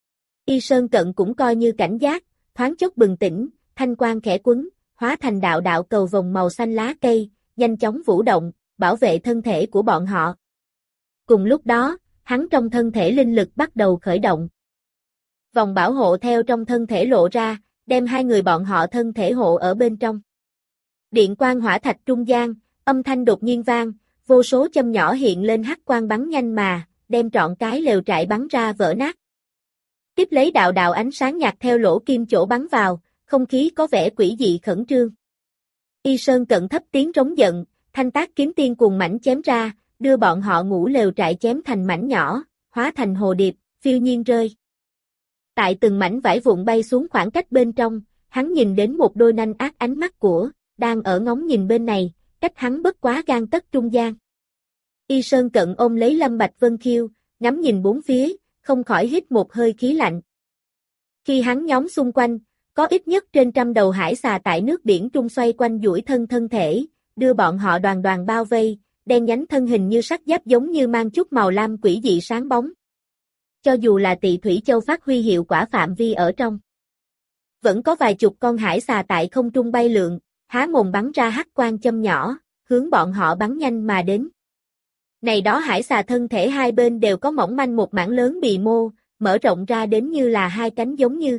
Y Sơn Cận cũng coi như cảnh giác, thoáng chốc bừng tỉnh, thanh quang khẽ quấn, hóa thành đạo đạo cầu vồng màu xanh lá cây, nhanh chóng vũ động, bảo vệ thân thể của bọn họ. Cùng lúc đó, hắn trong thân thể linh lực bắt đầu khởi động. Vòng bảo hộ theo trong thân thể lộ ra, đem hai người bọn họ thân thể hộ ở bên trong. Điện quang hỏa thạch trung gian, âm thanh đột nhiên vang, vô số châm nhỏ hiện lên hắc quang bắn nhanh mà, đem trọn cái lều trại bắn ra vỡ nát. Tiếp lấy đạo đạo ánh sáng nhạt theo lỗ kim chỗ bắn vào, không khí có vẻ quỷ dị khẩn trương. Y Sơn Cận thấp tiếng trống giận, thanh tác kiếm tiên cuồng mảnh chém ra, đưa bọn họ ngủ lều trại chém thành mảnh nhỏ, hóa thành hồ điệp, phiêu nhiên rơi. Tại từng mảnh vải vụn bay xuống khoảng cách bên trong, hắn nhìn đến một đôi nanh ác ánh mắt của, đang ở ngóng nhìn bên này, cách hắn bất quá gang tấc trung gian. Y Sơn Cận ôm lấy Lâm Bạch Vân khiêu, ngắm nhìn bốn phía, không khỏi hít một hơi khí lạnh. Khi hắn nhóm xung quanh, có ít nhất trên 100 đầu hải xà tại nước biển trung xoay quanh duỗi thân thể, đưa bọn họ đoàn đoàn bao vây, đen nhánh thân hình như sắt giáp giống như mang chút màu lam quỷ dị sáng bóng. Cho dù là Tị Thủy Châu phát huy hiệu quả phạm vi ở trong, vẫn có vài chục con hải xà tại không trung bay lượn, há mồm bắn ra hắc quang châm nhỏ, hướng bọn họ bắn nhanh mà đến. Này đó hải xà thân thể hai bên đều có mỏng manh một mảng lớn bì mô, mở rộng ra đến như là hai cánh giống như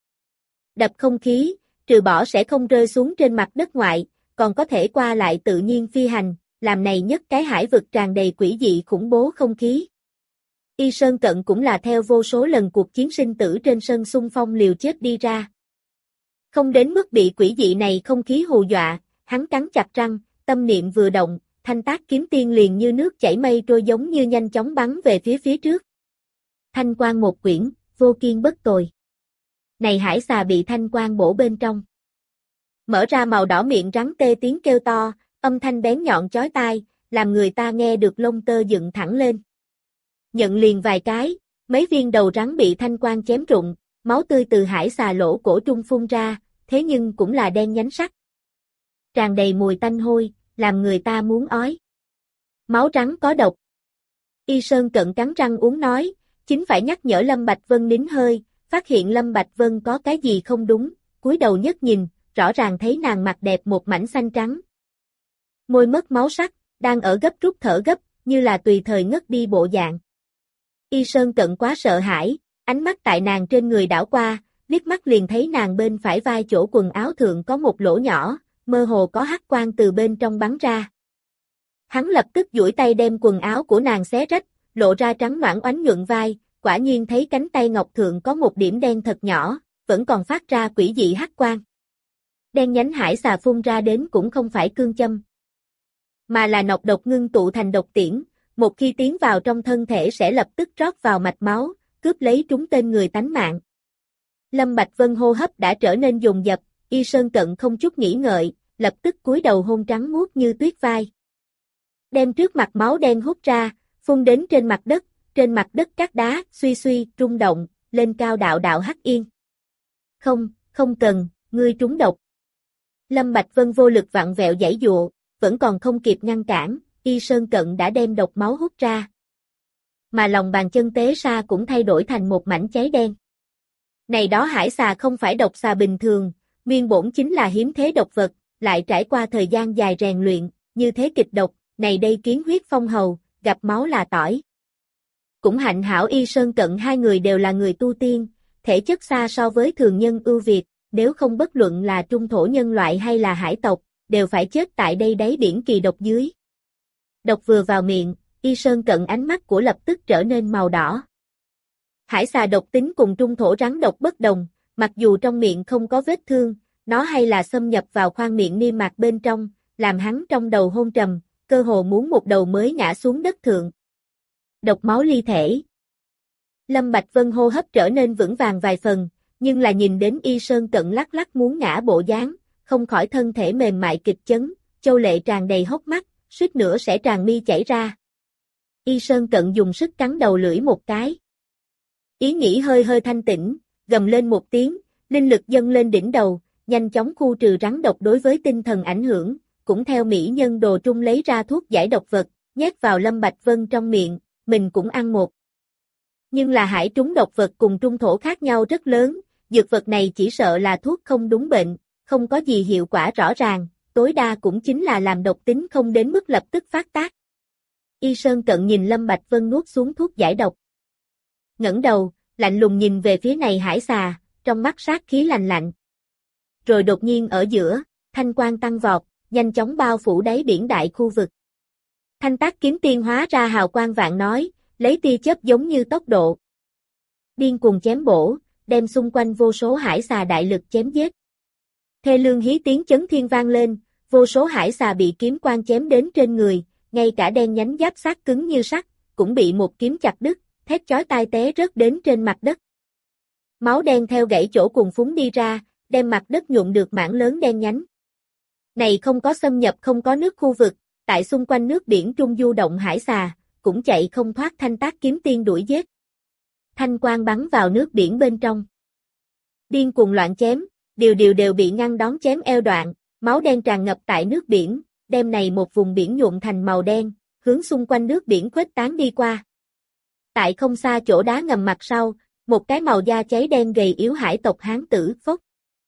đập không khí, trừ bỏ sẽ không rơi xuống trên mặt đất ngoại, còn có thể qua lại tự nhiên phi hành, làm này nhất cái hải vực tràn đầy quỷ dị khủng bố không khí. Y Sơn Cận cũng là theo vô số lần cuộc chiến sinh tử trên sân xung phong liều chết đi ra. Không đến mức bị quỷ dị này không khí hù dọa, hắn cắn chặt răng, tâm niệm vừa động, thanh tác kiếm tiên liền như nước chảy mây trôi giống như nhanh chóng bắn về phía trước. Thanh quang một quyển, vô kiên bất tồi. Này hải xà bị thanh quang bổ bên trong. Mở ra màu đỏ miệng rắn tê tiếng kêu to, âm thanh bén nhọn chói tai, làm người ta nghe được lông tơ dựng thẳng lên. Nhận liền vài cái, mấy viên đầu rắn bị thanh quang chém rụng, máu tươi từ hải xà lỗ cổ trung phun ra, thế nhưng cũng là đen nhánh sắc. Tràn đầy mùi tanh hôi, làm người ta muốn ói. Máu rắn có độc. Y Sơn Cận cắn răng uống nói, chính phải nhắc nhở Lâm Bạch Vân nín hơi, phát hiện Lâm Bạch Vân có cái gì không đúng, cúi đầu nhất nhìn, rõ ràng thấy nàng mặt đẹp một mảnh xanh trắng. Môi mất máu sắc, đang ở gấp rút thở gấp, như là tùy thời ngất đi bộ dạng. Y Sơn Cận quá sợ hãi, ánh mắt tại nàng trên người đảo qua, liếc mắt liền thấy nàng bên phải vai chỗ quần áo thượng có một lỗ nhỏ, mơ hồ có hắc quang từ bên trong bắn ra. Hắn lập tức duỗi tay đem quần áo của nàng xé rách, lộ ra trắng nõn oánh nhuận vai, quả nhiên thấy cánh tay ngọc thượng có một điểm đen thật nhỏ, vẫn còn phát ra quỷ dị hắc quang. Đen nhánh hải xà phun ra đến cũng không phải cương châm, mà là nọc độc ngưng tụ thành độc tiễn, một khi tiến vào trong thân thể sẽ lập tức rót vào mạch máu, cướp lấy trúng tên người tánh mạng. Lâm Bạch Vân hô hấp đã trở nên dồn dập, Y Sơn Cận không chút nghĩ ngợi, lập tức cúi đầu hôn trắng muốt như tuyết vai. Đem trước mặt máu đen hút ra, phun đến trên mặt đất các đá, suy suy, rung động, lên cao đạo đạo hắc yên. Không cần, ngươi trúng độc. Lâm Bạch Vân vô lực vặn vẹo giãy giụa, vẫn còn không kịp ngăn cản, Y Sơn Cận đã đem độc máu hút ra. Mà lòng bàn chân tế sa cũng thay đổi thành một mảnh cháy đen. Này đó hải xà không phải độc xà bình thường, nguyên bổn chính là hiếm thế độc vật, lại trải qua thời gian dài rèn luyện, như thế kịch độc, này đây kiến huyết phong hầu, gặp máu là tỏi. Cũng hạnh hảo Y Sơn Cận hai người đều là người tu tiên, thể chất xa so với thường nhân ưu việt, nếu không bất luận là trung thổ nhân loại hay là hải tộc, đều phải chết tại đây đáy biển kỳ độc dưới. Độc vừa vào miệng, Y Sơn Cận ánh mắt của lập tức trở nên màu đỏ. Hải xà độc tính cùng trung thổ rắn độc bất đồng, mặc dù trong miệng không có vết thương, nó hay là xâm nhập vào khoang miệng niêm mạc bên trong, làm hắn trong đầu hôn trầm, cơ hồ muốn một đầu mới ngã xuống đất thượng. Độc máu ly thể. Lâm Bạch Vân hô hấp trở nên vững vàng vài phần, nhưng là nhìn đến Y Sơn Cận lắc lắc muốn ngã bộ dáng, không khỏi thân thể mềm mại kịch chấn, châu lệ tràn đầy hốc mắt, suýt nữa sẽ tràn mi chảy ra. Y Sơn Cận dùng sức cắn đầu lưỡi một cái. Ý nghĩ hơi hơi thanh tĩnh, gầm lên một tiếng, linh lực dâng lên đỉnh đầu, nhanh chóng khu trừ rắn độc đối với tinh thần ảnh hưởng, cũng theo mỹ nhân đồ trung lấy ra thuốc giải độc vật, nhét vào Lâm Bạch Vân trong miệng, mình cũng ăn một. Nhưng là hải trúng độc vật cùng trung thổ khác nhau rất lớn, dược vật này chỉ sợ là thuốc không đúng bệnh, không có gì hiệu quả rõ ràng, tối đa cũng chính là làm độc tính không đến mức lập tức phát tác. Y Sơn Cận nhìn Lâm Bạch Vân nuốt xuống thuốc giải độc. Ngẩng đầu, lạnh lùng nhìn về phía này hải xà, trong mắt sát khí lạnh lạnh. Rồi đột nhiên ở giữa, thanh quang tăng vọt, nhanh chóng bao phủ đáy biển đại khu vực. Thanh tác kiếm tiên hóa ra hào quang vạn nói, lấy tia chớp giống như tốc độ. Điên cuồng chém bổ, đem xung quanh vô số hải xà đại lực chém giết. Thê lương hí tiếng chấn thiên vang lên, vô số hải xà bị kiếm quang chém đến trên người, ngay cả đen nhánh giáp xác cứng như sắt, cũng bị một kiếm chặt đứt, thét chói tai té rớt đến trên mặt đất. Máu đen theo gãy chỗ cùng phúng đi ra, đem mặt đất nhuộm được mảng lớn đen nhánh. Này không có xâm nhập không có nước khu vực, tại xung quanh nước biển trung du động hải xà, cũng chạy không thoát thanh tác kiếm tiên đuổi giết. Thanh quang bắn vào nước biển bên trong. Điên cuồng loạn chém, đều bị ngăn đón chém eo đoạn, máu đen tràn ngập tại nước biển, đem này một vùng biển nhuộm thành màu đen, hướng xung quanh nước biển khuếch tán đi qua. Tại không xa chỗ đá ngầm mặt sau, một cái màu da cháy đen gầy yếu hải tộc hán tử phốc.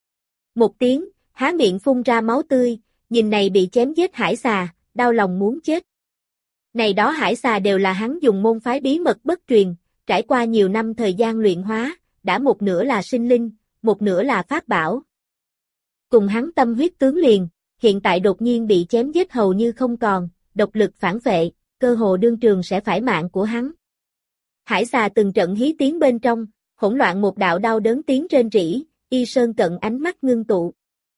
Một tiếng, há miệng phun ra máu tươi, nhìn này bị chém giết hải xà, đau lòng muốn chết. Này đó hải xà đều là hắn dùng môn phái bí mật bất truyền, trải qua nhiều năm thời gian luyện hóa, đã một nửa là sinh linh, một nửa là pháp bảo. Cùng hắn tâm huyết tướng liền, hiện tại đột nhiên bị chém giết hầu như không còn, độc lực phản vệ, cơ hồ đương trường sẽ phải mạng của hắn. Hải xà từng trận hí tiếng bên trong, hỗn loạn một đạo đau đớn tiếng rên rỉ, Y Sơn Cận ánh mắt ngưng tụ.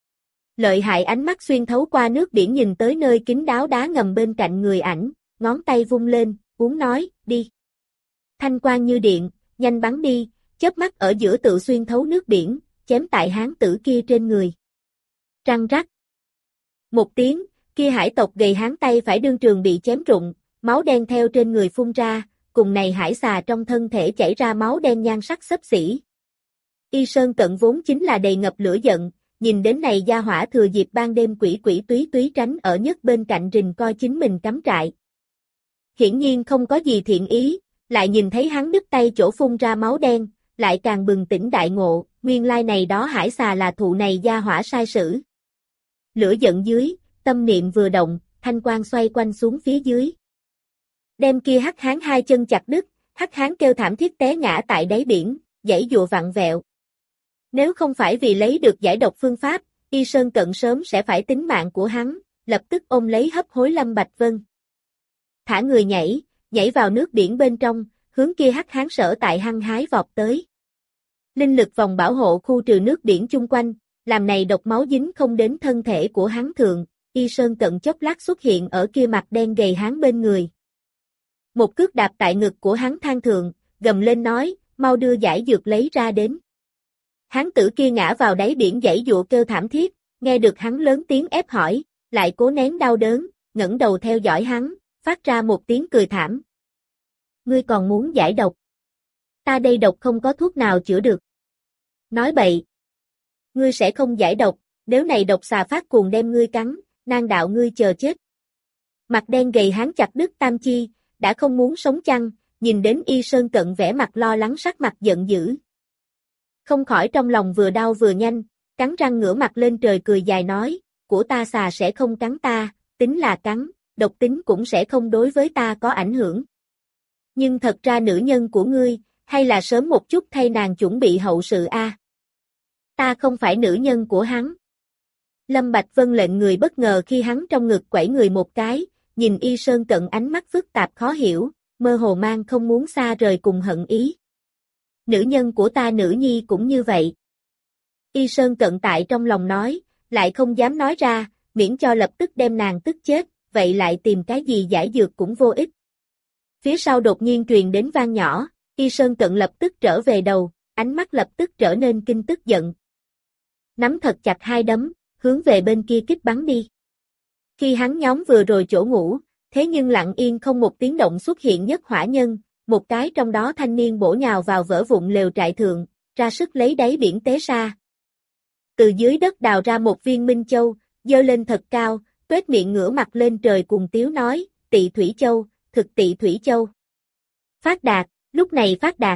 Lợi hại ánh mắt xuyên thấu qua nước biển nhìn tới nơi kín đáo đá ngầm bên cạnh người ảnh, ngón tay vung lên, uống nói, đi. Thanh quang như điện, nhanh bắn đi, chớp mắt ở giữa tự xuyên thấu nước biển, chém tại hán tử kia trên người. Răng rắc. Một tiếng, kia hải tộc gầy hán tay phải đương trường bị chém rụng, máu đen theo trên người phun ra, cùng này hải xà trong thân thể chảy ra máu đen nhan sắc xấp xỉ. Y Sơn Cận vốn chính là đầy ngập lửa giận, nhìn đến này gia hỏa thừa dịp ban đêm quỷ túy tránh ở nhất bên cạnh rình coi chính mình cắm trại. Hiển nhiên không có gì thiện ý, lại nhìn thấy hắn đứt tay chỗ phun ra máu đen, lại càng bừng tỉnh đại ngộ, nguyên lai này đó hải xà là thụ này gia hỏa sai sử. Lửa giận dưới, tâm niệm vừa động, thanh quang xoay quanh xuống phía dưới. Đem kia hắc hán hai chân chặt đứt, hắc hán kêu thảm thiết té ngã tại đáy biển, giãy giụa vặn vẹo. Nếu không phải vì lấy được giải độc phương pháp, Y Sơn Cận sớm sẽ phải tính mạng của hắn, lập tức ôm lấy hấp hối Lâm Bạch Vân. Thả người nhảy vào nước biển bên trong, hướng kia hắc hán sở tại hăng hái vọt tới. Linh lực vòng bảo hộ khu trừ nước biển chung quanh, làm này độc máu dính không đến thân thể của hắn thượng, Y Sơn Cận chốc lát xuất hiện ở kia mặt đen gầy hán bên người. Một cước đạp tại ngực của hắn than thượng, gầm lên nói, mau đưa giải dược lấy ra đến. Hán tử kia ngã vào đáy biển giãy giụa kêu thảm thiết, nghe được hắn lớn tiếng ép hỏi, lại cố nén đau đớn, ngẩng đầu theo dõi hắn, phát ra một tiếng cười thảm. Ngươi còn muốn giải độc? Ta đây độc không có thuốc nào chữa được. Nói bậy. Ngươi sẽ không giải độc, nếu này độc xà phát cuồng đem ngươi cắn, nan đạo ngươi chờ chết. Mặt đen gầy hán chặt đứt tam chi, đã không muốn sống chăng, nhìn đến Y Sơn Cận vẻ mặt lo lắng sắc mặt giận dữ. Không khỏi trong lòng vừa đau vừa nhanh, cắn răng ngửa mặt lên trời cười dài nói, của ta xà sẽ không cắn ta, tính là cắn, độc tính cũng sẽ không đối với ta có ảnh hưởng. Nhưng thật ra nữ nhân của ngươi, hay là sớm một chút thay nàng chuẩn bị hậu sự a. Ta không phải nữ nhân của hắn. Lâm Bạch Vân lệnh người bất ngờ khi hắn trong ngực quẩy người một cái, nhìn Y Sơn Cận ánh mắt phức tạp khó hiểu, mơ hồ mang không muốn xa rời cùng hận ý. Nữ nhân của ta nữ nhi cũng như vậy. Y Sơn Cận tại trong lòng nói, lại không dám nói ra, miễn cho lập tức đem nàng tức chết, vậy lại tìm cái gì giải dược cũng vô ích. Phía sau đột nhiên truyền đến vang nhỏ, Y Sơn Cận lập tức trở về đầu, ánh mắt lập tức trở nên kinh tức giận. Nắm thật chặt hai đấm, hướng về bên kia kích bắn đi. Khi hắn nhóm vừa rồi chỗ ngủ, thế nhưng lặng yên không một tiếng động xuất hiện nhất hỏa nhân, một cái trong đó thanh niên bổ nhào vào vỡ vụn lều trại thượng, ra sức lấy đáy biển tế sa. Từ dưới đất đào ra một viên minh châu, giơ lên thật cao, tuét miệng ngửa mặt lên trời cùng tiếu nói, Tị Thủy Châu, thực Tị Thủy Châu. Phát đạt, lúc này phát đạt.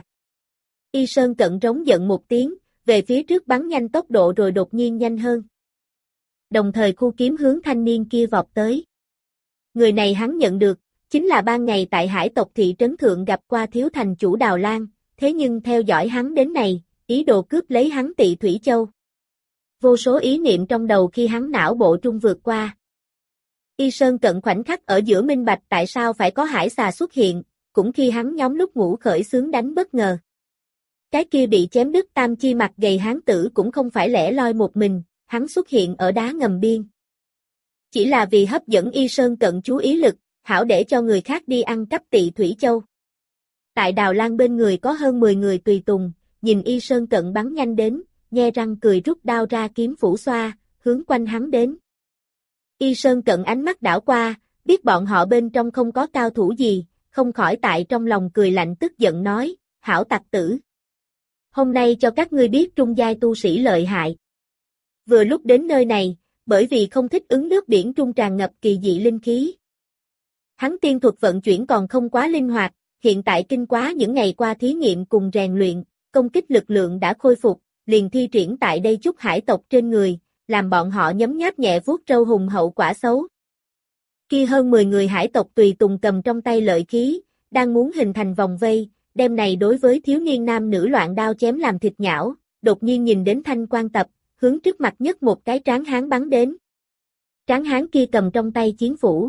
Y Sơn Cận rống giận một tiếng, về phía trước bắn nhanh tốc độ rồi đột nhiên nhanh hơn. Đồng thời khu kiếm hướng thanh niên kia vọt tới. Người này hắn nhận được, chính là ban ngày tại hải tộc thị trấn thượng gặp qua thiếu thành chủ Đào Lan, thế nhưng theo dõi hắn đến này, ý đồ cướp lấy hắn Tị Thủy Châu. Vô số ý niệm trong đầu khi hắn não bộ trung vượt qua. Y Sơn Cận khoảnh khắc ở giữa minh bạch tại sao phải có hải xà xuất hiện, cũng khi hắn nhóm lúc ngủ khởi xướng đánh bất ngờ. Cái kia bị chém đứt tam chi mặt gầy hán tử cũng không phải lẻ loi một mình, hắn xuất hiện ở đá ngầm biên. Chỉ là vì hấp dẫn Y Sơn Cận chú ý lực, hảo để cho người khác đi ăn cắp Tị Thủy Châu. Tại Đào Lan bên người có hơn 10 người tùy tùng, nhìn Y Sơn Cận bắn nhanh đến, nhe răng cười rút đao ra kiếm phủ xoa, hướng quanh hắn đến. Y Sơn Cận ánh mắt đảo qua, biết bọn họ bên trong không có cao thủ gì, không khỏi tại trong lòng cười lạnh tức giận nói, hảo tặc tử. Hôm nay cho các ngươi biết trung giai tu sĩ lợi hại. Vừa lúc đến nơi này, bởi vì không thích ứng nước biển trung tràn ngập kỳ dị linh khí. Hắn tiên thuật vận chuyển còn không quá linh hoạt, hiện tại kinh quá những ngày qua thí nghiệm cùng rèn luyện, công kích lực lượng đã khôi phục, liền thi triển tại đây chút hải tộc trên người, làm bọn họ nhấm nháp nhẹ vuốt râu hùng hậu quả xấu. Kia hơn 10 người hải tộc tùy tùng cầm trong tay lợi khí, đang muốn hình thành vòng vây, đem này đối với thiếu niên nam nữ loạn đao chém làm thịt nhão, đột nhiên nhìn đến thanh quan tập, hướng trước mặt nhất một cái tráng hán bắn đến. Tráng hán kia cầm trong tay chiến phủ.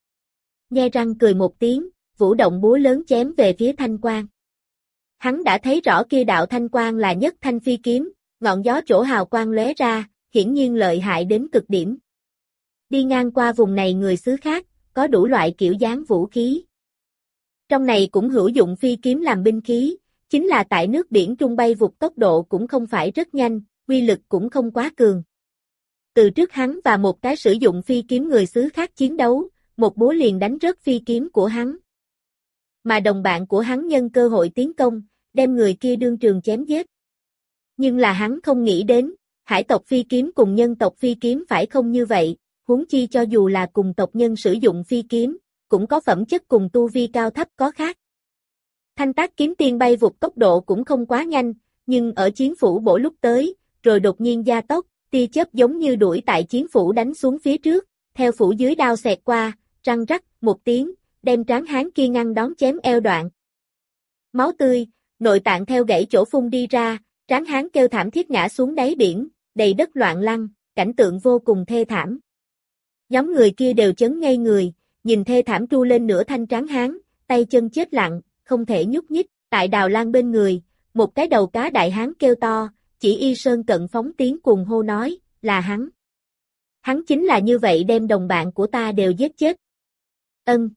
Nhe răng cười một tiếng, vũ động búa lớn chém về phía thanh quan. Hắn đã thấy rõ kia đạo thanh quan là nhất thanh phi kiếm, ngọn gió chỗ hào quang lóe ra, hiển nhiên lợi hại đến cực điểm. Đi ngang qua vùng này người xứ khác, có đủ loại kiểu dáng vũ khí. Trong này cũng hữu dụng phi kiếm làm binh khí, chính là tại nước biển trung bay vụt tốc độ cũng không phải rất nhanh, uy lực cũng không quá cường. Từ trước hắn và một cái sử dụng phi kiếm người xứ khác chiến đấu, một búa liền đánh rớt phi kiếm của hắn. Mà đồng bạn của hắn nhân cơ hội tiến công, đem người kia đương trường chém giết. Nhưng là hắn không nghĩ đến, hải tộc phi kiếm cùng nhân tộc phi kiếm phải không như vậy, huống chi cho dù là cùng tộc nhân sử dụng phi kiếm, cũng có phẩm chất cùng tu vi cao thấp có khác. Thanh tác kiếm tiên bay vụt tốc độ cũng không quá nhanh, nhưng ở chiến phủ bổ lúc tới, rồi đột nhiên gia tốc, tia chớp giống như đuổi tại chiến phủ đánh xuống phía trước, theo phủ dưới đao xẹt qua, răng rắc một tiếng, đem tráng hán kia ngăn đón chém eo đoạn. Máu tươi, nội tạng theo gãy chỗ phun đi ra, tráng hán kêu thảm thiết ngã xuống đáy biển, đầy đất loạn lăn, cảnh tượng vô cùng thê thảm. Nhóm người kia đều chấn ngây người, nhìn thê thảm tru lên nửa thanh tráng hán, tay chân chết lặng, không thể nhúc nhích, tại Đào Lan bên người, một cái đầu cá đại hán kêu to, chỉ Y Sơn Cận phóng tiếng cùng hô nói, là hắn. Hắn chính là như vậy đem đồng bạn của ta đều giết chết. Ân.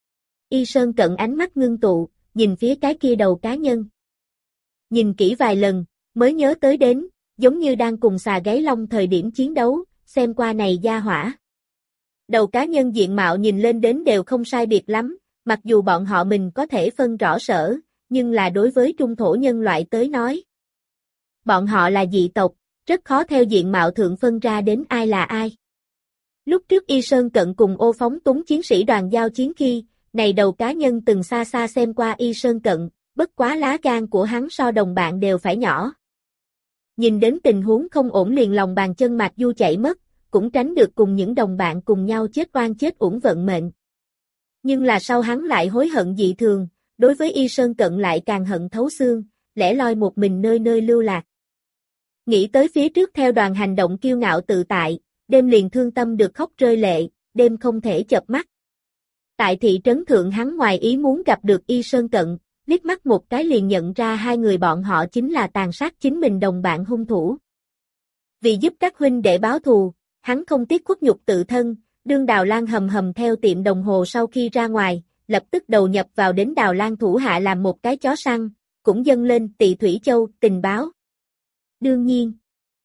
Y Sơn Cận ánh mắt ngưng tụ, nhìn phía cái kia đầu cá nhân. Nhìn kỹ vài lần, mới nhớ tới đến, giống như đang cùng xà gáy long thời điểm chiến đấu, xem qua này gia hỏa. Đầu cá nhân diện mạo nhìn lên đến đều không sai biệt lắm, mặc dù bọn họ mình có thể phân rõ sở, nhưng là đối với trung thổ nhân loại tới nói. Bọn họ là dị tộc, rất khó theo diện mạo thượng phân ra đến ai là ai. Lúc trước Y Sơn Cận cùng Ô Phóng Túng chiến sĩ đoàn giao chiến khi, này đầu cá nhân từng xa xa xem qua Y Sơn Cận, bất quá lá gan của hắn so đồng bạn đều phải nhỏ. Nhìn đến tình huống không ổn liền lòng bàn chân Mạc Du chạy mất, cũng tránh được cùng những đồng bạn cùng nhau chết oan chết uổng vận mệnh. Nhưng là sau hắn lại hối hận dị thường, đối với Y Sơn Cận lại càng hận thấu xương, lẻ loi một mình nơi nơi lưu lạc. Nghĩ tới phía trước theo đoàn hành động kiêu ngạo tự tại, đêm liền thương tâm được khóc rơi lệ, đêm không thể chợp mắt. Tại thị trấn thượng hắn ngoài ý muốn gặp được Y Sơn Cận, liếc mắt một cái liền nhận ra hai người bọn họ chính là tàn sát chính mình đồng bạn hung thủ. Vì giúp các huynh đệ báo thù, hắn không tiếc khuất nhục tự thân, đương Đào Lan hầm hầm theo tiệm đồng hồ sau khi ra ngoài, lập tức đầu nhập vào đến Đào Lan thủ hạ làm một cái chó săn, cũng dâng lên Tỳ Thủy Châu tình báo. Đương nhiên,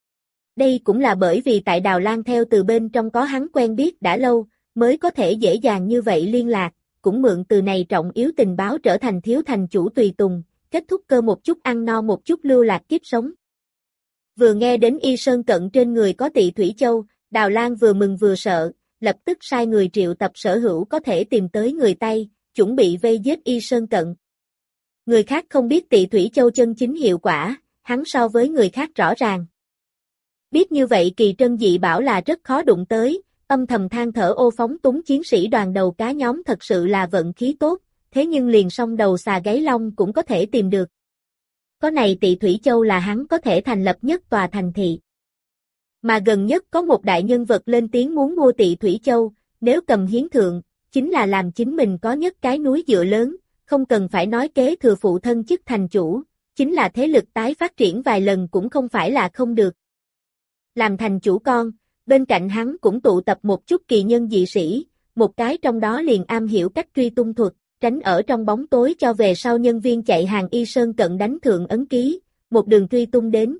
đây cũng là bởi vì tại Đào Lan theo từ bên trong có hắn quen biết đã lâu, mới có thể dễ dàng như vậy liên lạc, cũng mượn từ này trọng yếu tình báo trở thành thiếu thành chủ tùy tùng, kết thúc cơ một chút ăn no một chút lưu lạc kiếp sống. Vừa nghe đến Y Sơn Cận trên người có Tỳ Thủy Châu, Đào Lan vừa mừng vừa sợ, lập tức sai người triệu tập sở hữu có thể tìm tới người Tây, chuẩn bị vây giết Y Sơn Cận. Người khác không biết Tỳ Thủy Châu chân chính hiệu quả, hắn so với người khác rõ ràng. Biết như vậy kỳ trân dị bảo là rất khó đụng tới, âm thầm than thở Ô Phóng Túng chiến sĩ đoàn đầu cá nhóm thật sự là vận khí tốt, thế nhưng liền song đầu xà gáy long cũng có thể tìm được. Có này Tỳ Thủy Châu là hắn có thể thành lập nhất tòa thành thị. Mà gần nhất có một đại nhân vật lên tiếng muốn mua Tỳ Thủy Châu, nếu cầm hiến thượng, chính là làm chính mình có nhất cái núi dựa lớn, không cần phải nói kế thừa phụ thân chức thành chủ, chính là thế lực tái phát triển vài lần cũng không phải là không được. Làm thành chủ con, bên cạnh hắn cũng tụ tập một chút kỳ nhân dị sĩ, một cái trong đó liền am hiểu cách truy tung thuật, tránh ở trong bóng tối cho về sau nhân viên chạy hàng Y Sơn Cận đánh thượng ấn ký, một đường truy tung đến.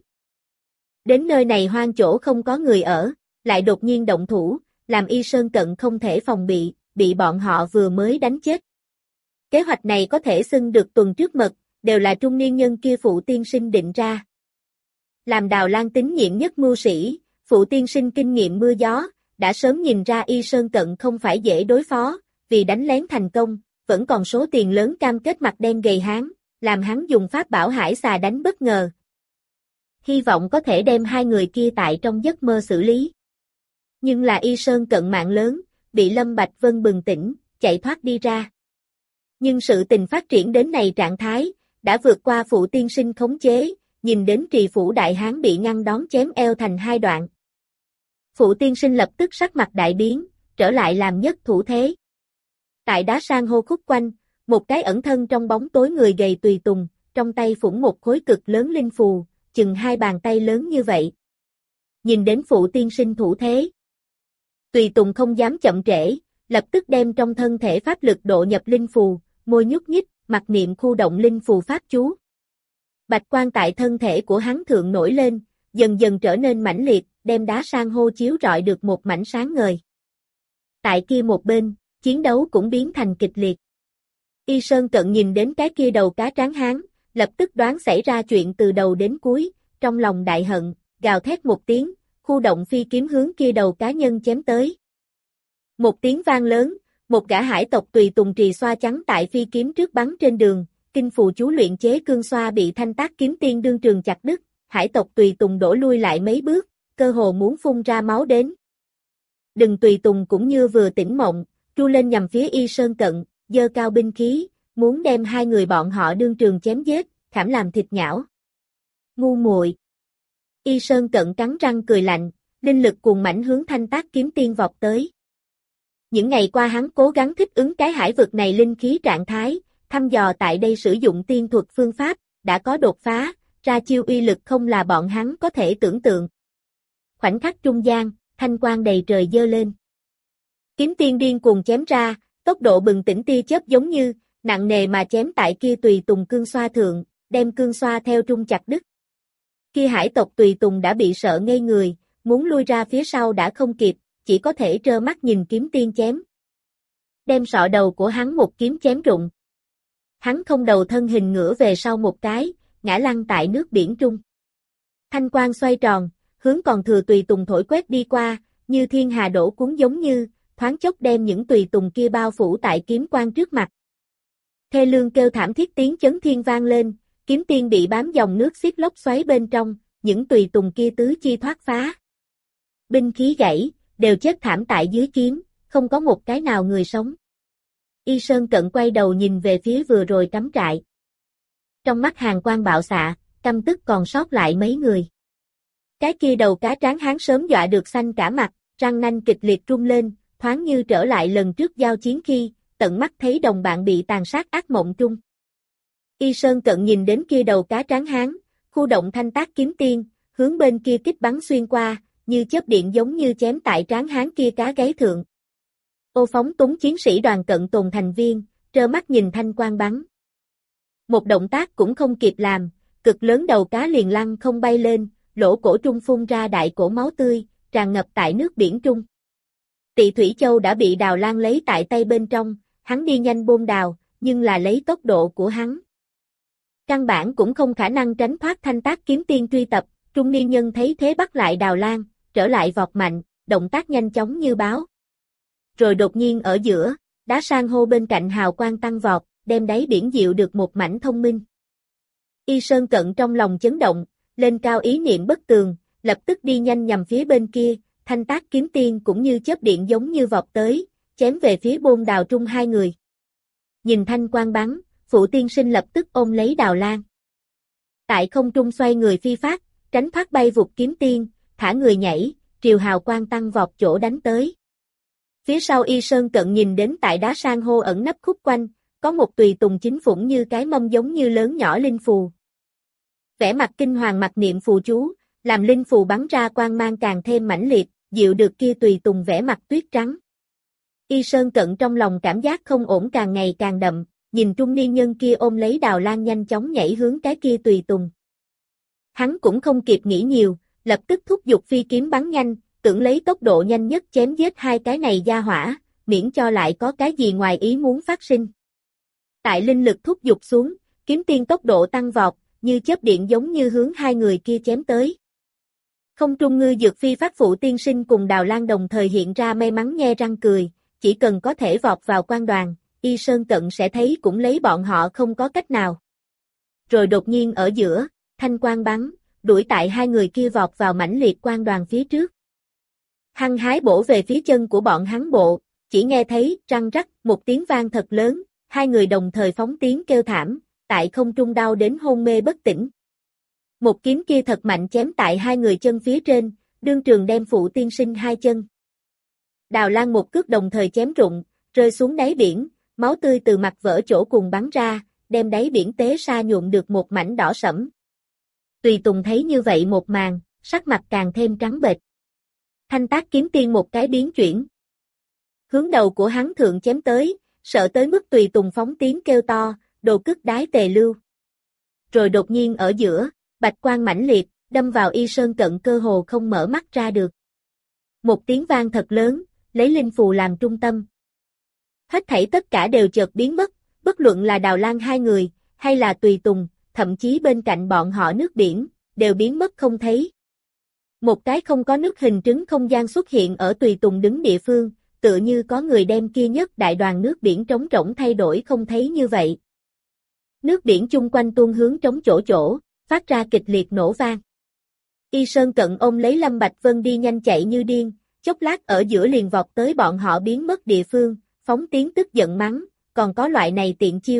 Đến nơi này hoang chỗ không có người ở, lại đột nhiên động thủ, làm Y Sơn Cận không thể phòng bị bọn họ vừa mới đánh chết. Kế hoạch này có thể xưng được tuần trước mật, đều là trung niên nhân kia Phụ tiên sinh định ra. Làm Đào Lan tín nhiệm nhất mưu sĩ, Phụ tiên sinh kinh nghiệm mưa gió, đã sớm nhìn ra Y Sơn Cận không phải dễ đối phó, vì đánh lén thành công, vẫn còn số tiền lớn cam kết mặt đen gầy hán, làm hắn dùng pháp bảo hải xà đánh bất ngờ. Hy vọng có thể đem hai người kia tại trong giấc mơ xử lý. Nhưng là Y Sơn Cận mạng lớn, bị Lâm Bạch Vân bừng tỉnh, chạy thoát đi ra. Nhưng sự tình phát triển đến này trạng thái, đã vượt qua Phụ tiên sinh khống chế, nhìn đến Trì Phủ Đại Hán bị ngăn đón chém eo thành hai đoạn. Phụ tiên sinh lập tức sắc mặt đại biến, trở lại làm nhất thủ thế. Tại đá san hô khúc quanh, một cái ẩn thân trong bóng tối người gầy tùy tùng, trong tay phủng một khối cực lớn linh phù, chừng hai bàn tay lớn như vậy. Nhìn đến Phụ tiên sinh thủ thế, tùy tùng không dám chậm trễ, lập tức đem trong thân thể pháp lực độ nhập linh phù, môi nhúc nhích, mặc niệm khu động linh phù pháp chú. Bạch quang tại thân thể của hắn thượng nổi lên, dần dần trở nên mãnh liệt, đem đá san hô chiếu rọi được một mảnh sáng ngời. Tại kia một bên, chiến đấu cũng biến thành kịch liệt. Y Sơn Cận nhìn đến cái kia đầu cá tráng hán, lập tức đoán xảy ra chuyện từ đầu đến cuối, trong lòng đại hận, gào thét một tiếng, khu động phi kiếm hướng kia đầu cá nhân chém tới. Một tiếng vang lớn, một gã hải tộc tùy tùng trì xoa trắng tại phi kiếm trước bắn trên đường, kinh phù chú luyện chế cương xoa bị thanh tác kiếm tiên đương trường chặt đứt, hải tộc tùy tùng đổ lui lại mấy bước, cơ hồ muốn phun ra máu đến. Đừng tùy tùng cũng như vừa tỉnh mộng, tru lên nhằm phía Y Sơn Cận, giơ cao binh khí, muốn đem hai người bọn họ đương trường chém giết, khảm làm thịt nhão. Ngu muội. Y Sơn Cận cắn răng cười lạnh, linh lực cuồng mãnh hướng thanh tác kiếm tiên vọt tới. Những ngày qua hắn cố gắng thích ứng cái hải vực này linh khí trạng thái, thăm dò tại đây sử dụng tiên thuật phương pháp, đã có đột phá, ra chiêu uy lực không là bọn hắn có thể tưởng tượng. Khoảnh khắc trung gian, thanh quang đầy trời dơ lên. Kiếm tiên điên cuồng chém ra, tốc độ bừng tỉnh tia chớp giống như, nặng nề mà chém tại kia tùy tùng cương xoa thượng, đem cương xoa theo trung chặt đứt. Kia hải tộc tùy tùng đã bị sợ ngây người, muốn lui ra phía sau đã không kịp, chỉ có thể trơ mắt nhìn kiếm tiên chém. Đem sọ đầu của hắn một kiếm chém rụng. Hắn không đầu thân hình ngửa về sau một cái, ngã lăn tại nước biển trung. Thanh quang xoay tròn, hướng còn thừa tùy tùng thổi quét đi qua, như thiên hà đổ cuốn giống như, thoáng chốc đem những tùy tùng kia bao phủ tại kiếm quang trước mặt. Thê lương kêu thảm thiết tiếng chấn thiên vang lên, kiếm tiên bị bám dòng nước xiết lốc xoáy bên trong, những tùy tùng kia tứ chi thoát phá. Binh khí gãy, đều chết thảm tại dưới kiếm, không có một cái nào người sống. Y Sơn Cận quay đầu nhìn về phía vừa rồi cắm trại. Trong mắt hàn quang bạo xạ, căm tức còn sót lại mấy người. Cái kia đầu cá tráng hán sớm dọa được xanh cả mặt, răng nanh kịch liệt rung lên, thoáng như trở lại lần trước giao chiến khi, tận mắt thấy đồng bạn bị tàn sát ác mộng trung. Y Sơn Cận nhìn đến kia đầu cá tráng hán, khu động thanh tác kiếm tiên, hướng bên kia kích bắn xuyên qua, như chớp điện giống như chém tại tráng hán kia cá gáy thượng. Ô phóng túng chiến sĩ đoàn Cận Tồn thành viên, trơ mắt nhìn thanh quang bắn. Một động tác cũng không kịp làm, cực lớn đầu cá liền lăn không bay lên, lỗ cổ trung phun ra đại cổ máu tươi, tràn ngập tại nước biển trung. Tị Thủy Châu đã bị Đào Lan lấy tại tay bên trong, hắn đi nhanh bôn đào, nhưng là lấy tốc độ của hắn. Căn bản cũng không khả năng tránh thoát thanh tác kiếm tiên truy tập, trung niên nhân thấy thế bắt lại Đào Lan, trở lại vọt mạnh, động tác nhanh chóng như báo. Rồi đột nhiên ở giữa, đá san hô bên cạnh hào quang tăng vọt, đem đáy biển dịu được một mảnh thông minh. Y Sơn Cận trong lòng chấn động, lên cao ý niệm bất tường, lập tức đi nhanh nhằm phía bên kia, thanh tác kiếm tiên cũng như chớp điện giống như vọt tới, chém về phía bôn đào trung hai người. Nhìn thanh quang bắn, Phụ tiên sinh lập tức ôm lấy Đào Lan. Tại không trung xoay người phi phát, tránh thoát bay vụt kiếm tiên, thả người nhảy, triều hào quang tăng vọt chỗ đánh tới. Phía sau Y Sơn Cận nhìn đến tại đá san hô ẩn nấp khúc quanh, có một tùy tùng chính phủng như cái mâm giống như lớn nhỏ linh phù. Vẻ mặt kinh hoàng mặc niệm phù chú, làm linh phù bắn ra quang mang càng thêm mãnh liệt, dịu được kia tùy tùng vẻ mặt tuyết trắng. Y Sơn Cận trong lòng cảm giác không ổn càng ngày càng đậm, nhìn trung niên nhân kia ôm lấy Đào Lan nhanh chóng nhảy hướng cái kia tùy tùng. Hắn cũng không kịp nghĩ nhiều, lập tức thúc giục phi kiếm bắn nhanh, tưởng lấy tốc độ nhanh nhất chém giết hai cái này gia hỏa, miễn cho lại có cái gì ngoài ý muốn phát sinh. Tại linh lực thúc giục xuống, kiếm tiên tốc độ tăng vọt, như chớp điện giống như hướng hai người kia chém tới. Không trung ngư dược phi phát Phụ tiên sinh cùng Đào Lan đồng thời hiện ra may mắn nhe răng cười, chỉ cần có thể vọt vào quan đoàn, Y Sơn Cận sẽ thấy cũng lấy bọn họ không có cách nào. Rồi đột nhiên ở giữa, thanh quang bắn, đuổi tại hai người kia vọt vào mãnh liệt quan đoàn phía trước. Hăng hái bổ về phía chân của bọn hắn bộ, chỉ nghe thấy răng rắc một tiếng vang thật lớn, hai người đồng thời phóng tiếng kêu thảm, tại không trung đau đến hôn mê bất tỉnh. Một kiếm kia thật mạnh chém tại hai người chân phía trên, đương trường đem Phụ tiên sinh hai chân. Đào Lan một cước đồng thời chém rụng, rơi xuống đáy biển, máu tươi từ mặt vỡ chỗ cùng bắn ra, đem đáy biển tế sa nhuộm được một mảnh đỏ sẫm. Tùy Tùng thấy như vậy một màn, sắc mặt càng thêm trắng bệch. Thanh tác kiếm tiên một cái biến chuyển. Hướng đầu của hắn thượng chém tới, sợ tới mức Tùy Tùng phóng tiếng kêu to, đồ cức đái tề lưu. Rồi đột nhiên ở giữa, bạch quang mãnh liệt, đâm vào Y Sơn Cận cơ hồ không mở mắt ra được. Một tiếng vang thật lớn, lấy linh phù làm trung tâm. Hết thảy tất cả đều chợt biến mất, bất luận là Đào Lan hai người, hay là Tùy Tùng, thậm chí bên cạnh bọn họ nước biển, đều biến mất không thấy. Một cái không có nước hình trứng không gian xuất hiện ở Tùy Tùng đứng địa phương, tựa như có người đem kia nhất đại đoàn nước biển trống rỗng thay đổi không thấy như vậy. Nước biển chung quanh tuôn hướng trống chỗ, phát ra kịch liệt nổ vang. Y Sơn Cận ôm lấy Lâm Bạch Vân đi nhanh chạy như điên, chốc lát ở giữa liền vọt tới bọn họ biến mất địa phương, phóng tiếng tức giận mắng, còn có loại này tiện chiêu.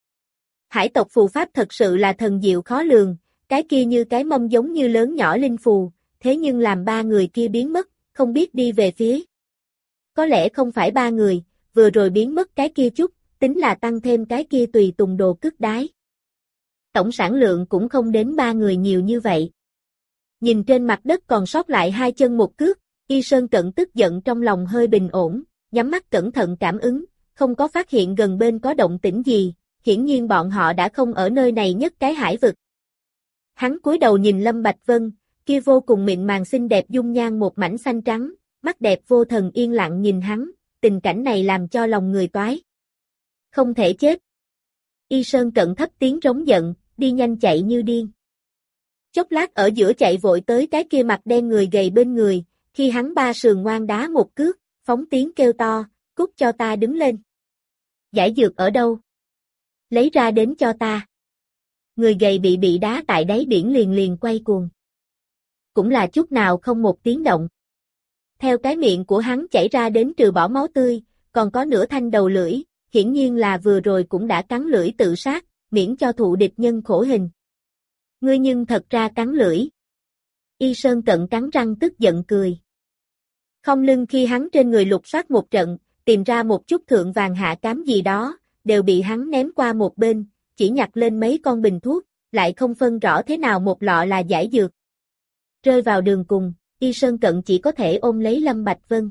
Hải tộc phù pháp thật sự là thần diệu khó lường, cái kia như cái mâm giống như lớn nhỏ linh phù, thế nhưng làm ba người kia biến mất, không biết đi về phía. Có lẽ không phải ba người, vừa rồi biến mất cái kia chút, tính là tăng thêm cái kia tùy tùng đồ cước đái. Tổng sản lượng cũng không đến 3 người nhiều như vậy. Nhìn trên mặt đất còn sót lại 2 chân một cước, Y Sơn Cận tức giận trong lòng hơi bình ổn, nhắm mắt cẩn thận cảm ứng, không có phát hiện gần bên có động tĩnh gì, hiển nhiên bọn họ đã không ở nơi này nhất cái hải vực. Hắn cúi đầu nhìn Lâm Bạch Vân, kia vô cùng mịn màng xinh đẹp dung nhan một mảnh xanh trắng, mắt đẹp vô thần yên lặng nhìn hắn, tình cảnh này làm cho lòng người toái. Không thể chết. Y Sơn Cận thấp tiếng rống giận, đi nhanh chạy như điên. Chốc lát ở giữa chạy vội tới cái kia mặt đen người gầy bên người, khi hắn ba sườn ngoan đá một cước, phóng tiếng kêu to, cút cho ta đứng lên. Giải dược ở đâu? Lấy ra đến cho ta. Người gầy bị đá tại đáy biển liền quay cuồng. Cũng là chút nào không một tiếng động. Theo cái miệng của hắn chảy ra đến trừ bỏ máu tươi, còn có nửa thanh đầu lưỡi, hiển nhiên là vừa rồi cũng đã cắn lưỡi tự sát, miễn cho thụ địch nhân khổ hình. Ngươi nhưng thật ra cắn lưỡi. Y Sơn Cận cắn răng tức giận cười. Không lưng khi hắn trên người lục soát một trận, tìm ra một chút thượng vàng hạ cám gì đó, đều bị hắn ném qua một bên, chỉ nhặt lên mấy con bình thuốc, lại không phân rõ thế nào một lọ là giải dược. Rơi vào đường cùng, Y Sơn Cận chỉ có thể ôm lấy Lâm Bạch Vân.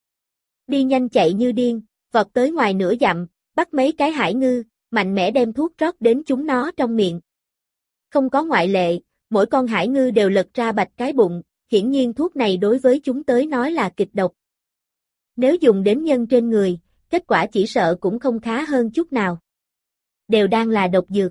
Đi nhanh chạy như điên, vọt tới ngoài nửa dặm, bắt mấy cái hải ngư, mạnh mẽ đem thuốc rót đến chúng nó trong miệng. Không có ngoại lệ, mỗi con hải ngư đều lật ra bạch cái bụng, hiển nhiên thuốc này đối với chúng tới nói là kịch độc. Nếu dùng đến nhân trên người, kết quả chỉ sợ cũng không khá hơn chút nào. Đều đang là độc dược.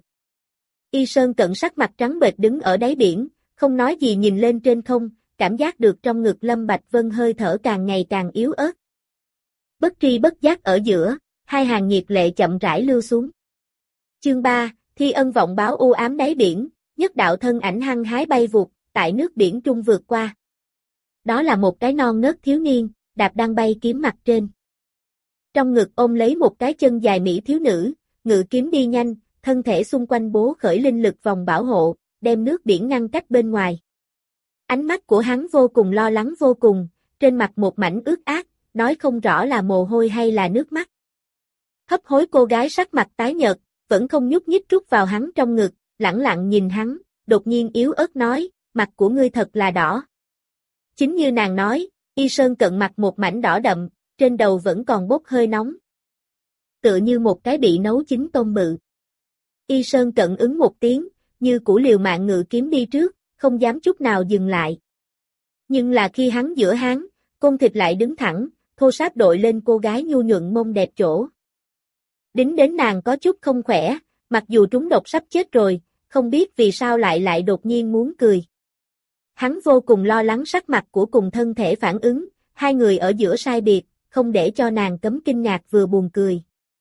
Y Sơn Cận sắc mặt trắng bệch đứng ở đáy biển, không nói gì nhìn lên trên không, cảm giác được trong ngực Lâm Bạch Vân hơi thở càng ngày càng yếu ớt. Bất tri bất giác ở giữa, hai hàng nhiệt lệ chậm rãi lưu xuống. Chương 3, Thi ân vọng báo u ám đáy biển, nhất đạo thân ảnh hăng hái bay vụt, tại nước biển trung vượt qua. Đó là một cái non nớt thiếu niên, đạp đang bay kiếm mặt trên. Trong ngực ôm lấy một cái chân dài mỹ thiếu nữ, ngự kiếm đi nhanh, thân thể xung quanh bố khởi linh lực vòng bảo hộ, đem nước biển ngăn cách bên ngoài. Ánh mắt của hắn vô cùng lo lắng vô cùng, trên mặt một mảnh ướt át, nói không rõ là mồ hôi hay là nước mắt. Hấp hối cô gái sắc mặt tái nhợt, vẫn không nhúc nhích rút vào hắn trong ngực, lẳng lặng nhìn hắn, đột nhiên yếu ớt nói, mặt của ngươi thật là đỏ. Chính như nàng nói, Y Sơn Cận mặt một mảnh đỏ đậm, trên đầu vẫn còn bốc hơi nóng. Tựa như một cái bị nấu chín tôm bự. Y Sơn Cận ứng một tiếng, như củ liều mạng ngự kiếm đi trước, không dám chút nào dừng lại. Nhưng là khi hắn giữa háng, côn thịt lại đứng thẳng, thô sáp đội lên cô gái nhu nhuận mông đẹp chỗ. Đính đến nàng có chút không khỏe, mặc dù trúng độc sắp chết rồi, không biết vì sao lại đột nhiên muốn cười. Hắn vô cùng lo lắng sắc mặt của cùng thân thể phản ứng, hai người ở giữa sai biệt, không để cho nàng cấm kinh ngạc vừa buồn cười.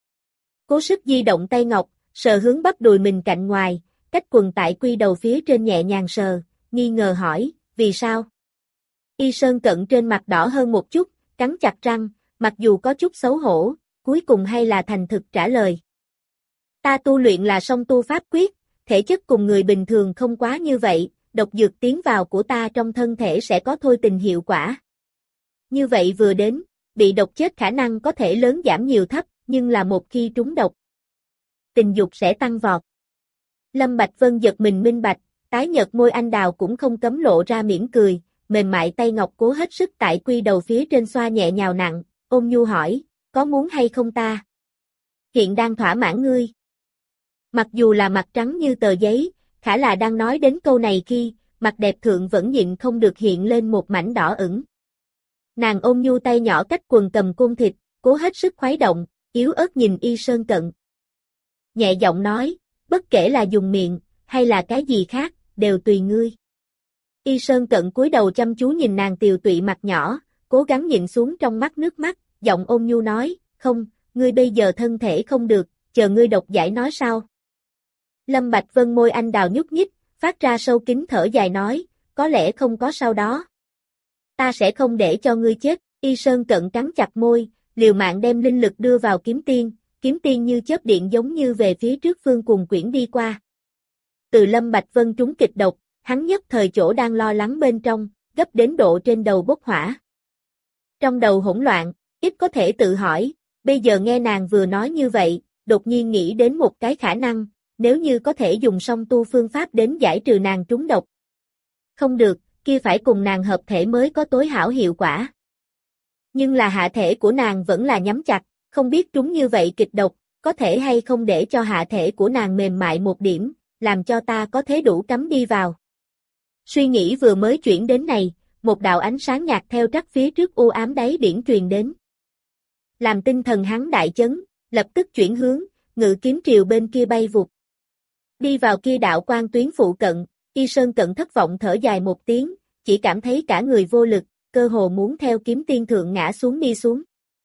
Cố sức di động tay ngọc, sờ hướng bắp đùi mình cạnh ngoài, cách quần tại quy đầu phía trên nhẹ nhàng sờ, nghi ngờ hỏi, vì sao? Y Sơn Cận trên mặt đỏ hơn một chút, cắn chặt răng, mặc dù có chút xấu hổ, cuối cùng hay là thành thực trả lời. Ta tu luyện là song tu pháp quyết, thể chất cùng người bình thường không quá như vậy, độc dược tiến vào của ta trong thân thể sẽ có thôi tình hiệu quả. Như vậy vừa đến, bị độc chết khả năng có thể lớn giảm nhiều thấp, nhưng là một khi trúng độc, tình dục sẽ tăng vọt. Lâm Bạch Vân giật mình minh bạch, tái nhợt môi anh đào cũng không cấm lộ ra mỉm cười, mềm mại tay ngọc cố hết sức tại quy đầu phía trên xoa nhẹ nhào nặng, ôn nhu hỏi, có muốn hay không ta? Hiện đang thỏa mãn ngươi. Mặc dù là mặt trắng như tờ giấy, khả là đang nói đến câu này khi, mặt đẹp thượng vẫn nhịn không được hiện lên một mảnh đỏ ửng. Nàng ôn nhu tay nhỏ cách quần cầm côn thịt, cố hết sức khuấy động, yếu ớt nhìn Y Sơn Cận. Nhẹ giọng nói, bất kể là dùng miệng, hay là cái gì khác, đều tùy ngươi. Y Sơn Cận cúi đầu chăm chú nhìn nàng tiều tụy mặt nhỏ, cố gắng nhịn xuống trong mắt nước mắt, giọng ôn nhu nói, không, ngươi bây giờ thân thể không được, chờ ngươi độc giải nói sao. Lâm Bạch Vân môi anh đào nhúc nhích, phát ra sâu kín thở dài nói, có lẽ không có sau đó. Ta sẽ không để cho ngươi chết, Y Sơn Cận cắn chặt môi, liều mạng đem linh lực đưa vào kiếm tiên như chớp điện giống như về phía trước phương cùng quyển đi qua. Từ Lâm Bạch Vân trúng kịch độc, hắn nhất thời chỗ đang lo lắng bên trong, gấp đến độ trên đầu bốc hỏa. Trong đầu hỗn loạn, ít có thể tự hỏi, bây giờ nghe nàng vừa nói như vậy, đột nhiên nghĩ đến một cái khả năng, nếu như có thể dùng song tu phương pháp đến giải trừ nàng trúng độc. Không được, kia phải cùng nàng hợp thể mới có tối hảo hiệu quả. Nhưng là hạ thể của nàng vẫn là nhắm chặt, không biết trúng như vậy kịch độc, có thể hay không để cho hạ thể của nàng mềm mại một điểm, làm cho ta có thế đủ cắm đi vào. Suy nghĩ vừa mới chuyển đến này, một đạo ánh sáng nhạt theo trắc phía trước u ám đáy biển truyền đến. Làm tinh thần hắn đại chấn, lập tức chuyển hướng, ngự kiếm triều bên kia bay vụt. Đi vào kia đạo quang tuyến phụ cận, Y Sơn Cận thất vọng thở dài một tiếng, chỉ cảm thấy cả người vô lực, cơ hồ muốn theo kiếm tiên thượng ngã xuống đi xuống.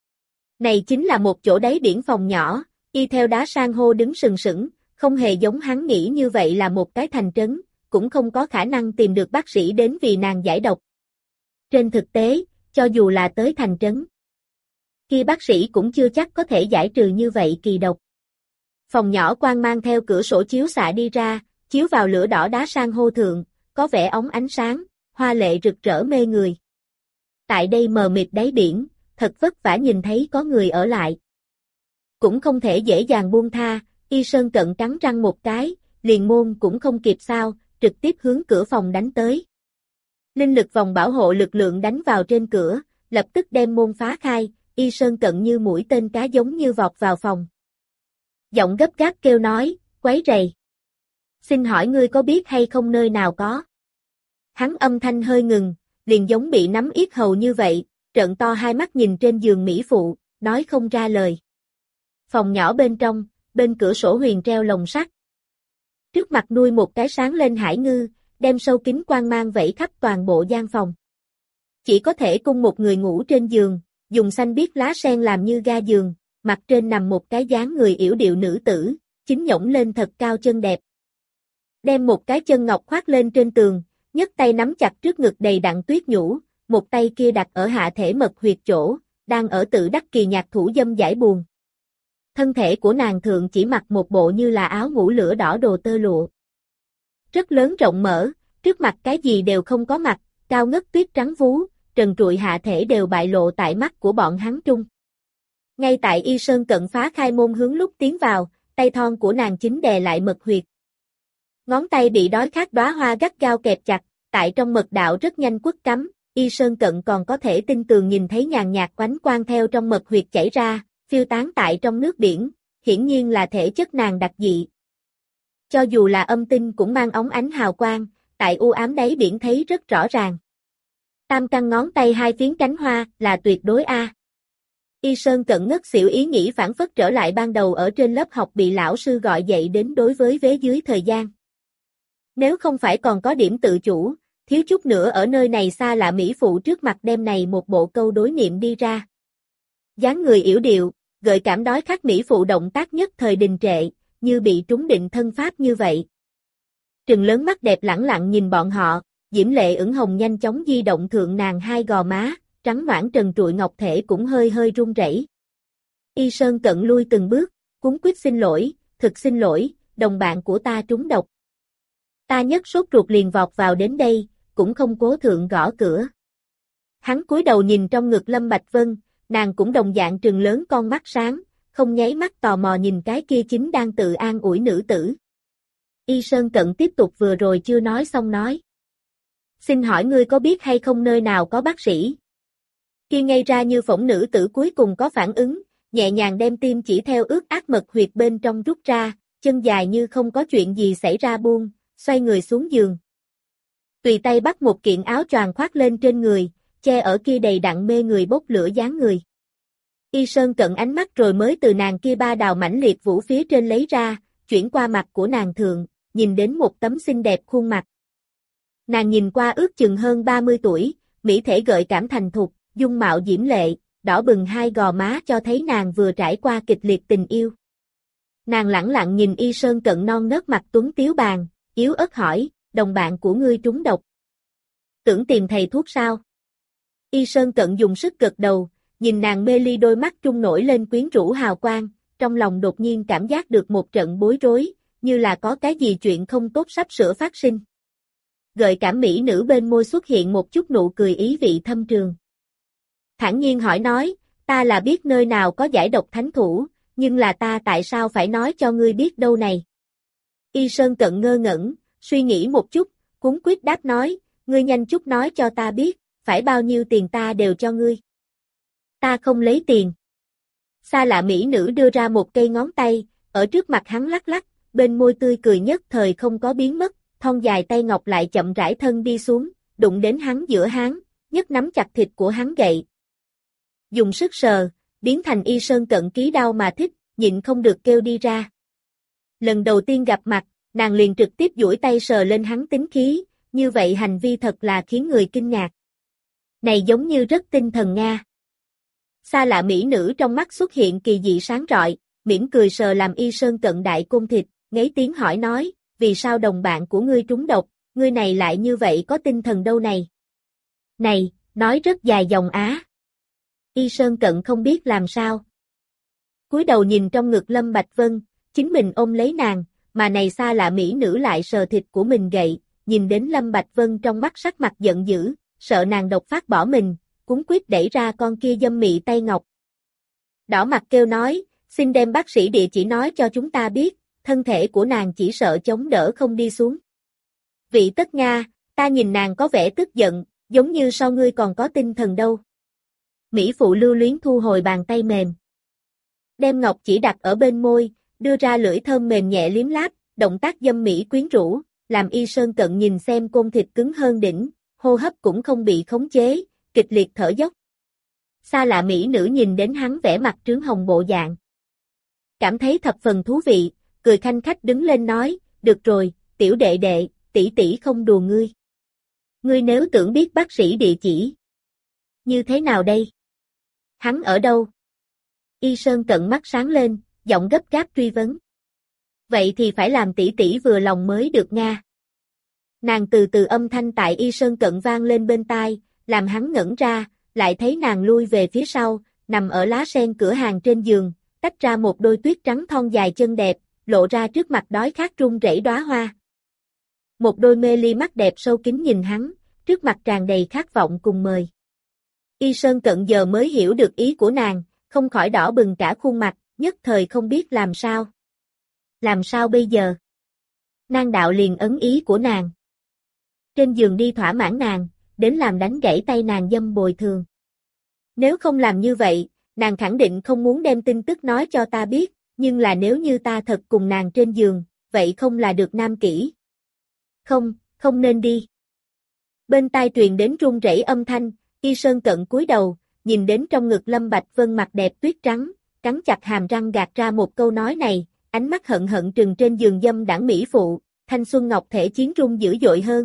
Này chính là một chỗ đáy biển phòng nhỏ, y theo đá san hô đứng sừng sững, không hề giống hắn nghĩ như vậy là một cái thành trấn, cũng không có khả năng tìm được bác sĩ đến vì nàng giải độc. Trên thực tế, cho dù là tới thành trấn, kia bác sĩ cũng chưa chắc có thể giải trừ như vậy kỳ độc. Phòng nhỏ quang mang theo cửa sổ chiếu xạ đi ra, chiếu vào lửa đỏ đá san hô thượng, có vẻ óng ánh sáng, hoa lệ rực rỡ mê người. Tại đây mờ mịt đáy biển, thật vất vả nhìn thấy có người ở lại. Cũng không thể dễ dàng buông tha, Y Sơn Cận cắn răng một cái, liền môn cũng không kịp sao, trực tiếp hướng cửa phòng đánh tới. Linh lực vòng bảo hộ lực lượng đánh vào trên cửa, lập tức đem môn phá khai, Y Sơn Cận như mũi tên cá giống như vọt vào phòng. Giọng gấp gáp kêu nói, quấy rầy. Xin hỏi ngươi có biết hay không nơi nào có? Hắn âm thanh hơi ngừng, liền giống bị nắm yết hầu như vậy, trợn to hai mắt nhìn trên giường mỹ phụ, nói không ra lời. Phòng nhỏ bên trong, bên cửa sổ huyền treo lồng sắt. Trước mặt nuôi một cái sáng lên hải ngư, đem sâu kín quang mang vẫy khắp toàn bộ gian phòng. Chỉ có thể cung một người ngủ trên giường, dùng xanh biếc lá sen làm như ga giường, mặt trên nằm một cái dáng người yểu điệu nữ tử, chính nhổng lên thật cao chân đẹp. Đem một cái chân ngọc khoác lên trên tường, nhấc tay nắm chặt trước ngực đầy đặn tuyết nhũ, một tay kia đặt ở hạ thể mật huyệt chỗ, đang ở tự đắc kỳ nhạc thủ dâm giải buồn. Thân thể của nàng thượng chỉ mặc một bộ như là áo ngủ lửa đỏ đồ tơ lụa. Rất lớn rộng mở, trước mặt cái gì đều không có mặt, cao ngất tuyết trắng vú, trần trụi hạ thể đều bại lộ tại mắt của bọn hắn trung. Ngay tại Y Sơn Cận phá khai môn hướng lúc tiến vào, tay thon của nàng chính đè lại mật huyệt. Ngón tay bị đói khát đóa hoa gắt gao kẹp chặt, tại trong mật đạo rất nhanh quất cắm, Y Sơn Cận còn có thể tin tường nhìn thấy nhàn nhạt oánh quang theo trong mật huyệt chảy ra, phiêu tán tại trong nước biển, hiển nhiên là thể chất nàng đặc dị. Cho dù là âm tinh cũng mang óng ánh hào quang, tại u ám đáy biển thấy rất rõ ràng. Tam căn ngón tay hai phiến cánh hoa là tuyệt đối A. Y Sơn Cận ngất xỉu ý nghĩ phản phất trở lại ban đầu ở trên lớp học bị lão sư gọi dậy đến đối với vế dưới thời gian. Nếu không phải còn có điểm tự chủ, thiếu chút nữa ở nơi này xa lạ mỹ phụ trước mặt đem này một bộ câu đối niệm đi ra. Dáng người yểu điệu, gợi cảm đói khát mỹ phụ động tác nhất thời đình trệ, như bị trúng định thân pháp như vậy. Trừng lớn mắt đẹp lẳng lặng nhìn bọn họ, diễm lệ ửng hồng nhanh chóng di động thượng nàng hai gò má, trắng nõn trần trụi ngọc thể cũng hơi hơi run rẩy. Y Sơn Cận lui từng bước, cuống quýt xin lỗi, thực xin lỗi, đồng bạn của ta trúng độc. Ta nhất sốt ruột liền vọt vào đến đây, cũng không cố thượng gõ cửa. Hắn cúi đầu nhìn trong ngực Lâm Bạch Vân, nàng cũng đồng dạng trừng lớn con mắt sáng, không nháy mắt tò mò nhìn cái kia chính đang tự an ủi nữ tử. Y Sơn Cận tiếp tục vừa rồi chưa nói xong nói. Xin hỏi ngươi có biết hay không nơi nào có bác sĩ? Kia ngây ra như phỏng nữ tử cuối cùng có phản ứng, nhẹ nhàng đem tim chỉ theo ướt át mật huyệt bên trong rút ra, chân dài như không có chuyện gì xảy ra buông, xoay người xuống giường. Tùy tay bắt một kiện áo choàng khoác lên trên người, che ở kia đầy đặn mê người bốc lửa dáng người. Y Sơn Cận ánh mắt rồi mới từ nàng kia ba đào mãnh liệt vũ phía trên lấy ra, chuyển qua mặt của nàng thượng, nhìn đến một tấm xinh đẹp khuôn mặt. Nàng nhìn qua ước chừng hơn 30 tuổi, mỹ thể gợi cảm thành thục, dung mạo diễm lệ, đỏ bừng hai gò má cho thấy nàng vừa trải qua kịch liệt tình yêu. Nàng lẳng lặng nhìn Y Sơn Cận non nớt mặt tuấn tiếu bàn, yếu ớt hỏi, đồng bạn của ngươi trúng độc. Tưởng tìm thầy thuốc sao? Y Sơn Cận dùng sức gật đầu, nhìn nàng mê ly đôi mắt trung nổi lên quyến rũ hào quang, trong lòng đột nhiên cảm giác được một trận bối rối, như là có cái gì chuyện không tốt sắp sửa phát sinh. Gợi cảm mỹ nữ bên môi xuất hiện một chút nụ cười ý vị thâm trường. Thản nhiên hỏi nói, ta là biết nơi nào có giải độc thánh thủ, nhưng là ta tại sao phải nói cho ngươi biết đâu này? Y Sơn Cận ngơ ngẩn, suy nghĩ một chút, cuống quýt đáp nói, ngươi nhanh chút nói cho ta biết, phải bao nhiêu tiền ta đều cho ngươi. Ta không lấy tiền. Xa lạ mỹ nữ đưa ra một cây ngón tay, ở trước mặt hắn lắc lắc, bên môi tươi cười nhất thời không có biến mất, thon dài tay ngọc lại chậm rãi thân đi xuống, đụng đến hắn giữa háng, nhấc nắm chặt thịt của hắn gậy. Dùng sức sờ, biến thành Y Sơn Cận ký đau mà thích, nhịn không được kêu đi ra. Lần đầu tiên gặp mặt, nàng liền trực tiếp duỗi tay sờ lên hắn tính khí, như vậy hành vi thật là khiến người kinh ngạc. Này giống như rất tinh thần Nga. Xa lạ mỹ nữ trong mắt xuất hiện kỳ dị sáng rọi, mỉm cười sờ làm Y Sơn Cận đại côn thịt, ngấy tiếng hỏi nói, vì sao đồng bạn của ngươi trúng độc, ngươi này lại như vậy có tinh thần đâu này. Này, nói rất dài dòng á. Y Sơn Cận không biết làm sao. Cúi đầu nhìn trong ngực Lâm Bạch Vân, chính mình ôm lấy nàng, mà này xa lạ mỹ nữ lại sờ thịt của mình gậy, nhìn đến Lâm Bạch Vân trong mắt sắc mặt giận dữ, sợ nàng độc phát bỏ mình, cuống quýt đẩy ra con kia dâm mị tay ngọc. Đỏ mặt kêu nói, xin đem bác sĩ địa chỉ nói cho chúng ta biết, thân thể của nàng chỉ sợ chống đỡ không đi xuống. Vị Tất Nga, ta nhìn nàng có vẻ tức giận, giống như sau ngươi còn có tinh thần đâu. Mỹ phụ lưu luyến thu hồi bàn tay mềm. Đem ngọc chỉ đặt ở bên môi, đưa ra lưỡi thơm mềm nhẹ liếm láp, động tác dâm mỹ quyến rũ, làm Y Sơn Cận nhìn xem côn thịt cứng hơn đỉnh, hô hấp cũng không bị khống chế, kịch liệt thở dốc. Xa lạ mỹ nữ nhìn đến hắn vẻ mặt trướng hồng bộ dạng. Cảm thấy thập phần thú vị, cười khanh khách đứng lên nói, được rồi, tiểu đệ đệ, tỷ tỷ không đùa ngươi. Ngươi nếu tưởng biết bác sĩ địa chỉ. Như thế nào đây? Hắn ở đâu? Y Sơn Cận mắt sáng lên, giọng gấp gáp truy vấn. Vậy thì phải làm tỷ tỷ vừa lòng mới được Nga. Nàng từ từ âm thanh tại Y Sơn Cận vang lên bên tai, làm hắn ngẩn ra, lại thấy nàng lui về phía sau, nằm ở lá sen cửa hàng trên giường, tách ra một đôi tuyết trắng thon dài chân đẹp, lộ ra trước mặt đói khát run rẩy đóa hoa. Một đôi mê ly mắt đẹp sâu kín nhìn hắn, trước mặt tràn đầy khát vọng cùng mời. Y Sơn Cận giờ mới hiểu được ý của nàng, không khỏi đỏ bừng cả khuôn mặt, nhất thời không biết làm sao. Làm sao bây giờ? Nàng đạo liền ấn ý của nàng. Trên giường đi thỏa mãn nàng, đến làm đánh gãy tay nàng dâm bồi thường. Nếu không làm như vậy, nàng khẳng định không muốn đem tin tức nói cho ta biết, nhưng là nếu như ta thật cùng nàng trên giường, vậy không là được nam kỹ. Không, không nên đi. Bên tai truyền đến run rẩy âm thanh, Y Sơn Cận cúi đầu, nhìn đến trong ngực Lâm Bạch Vân mặt đẹp tuyết trắng, cắn chặt hàm răng gạt ra một câu nói này, ánh mắt hận hận trừng trên giường dâm đảng mỹ phụ, thanh xuân ngọc thể chiến rung dữ dội hơn.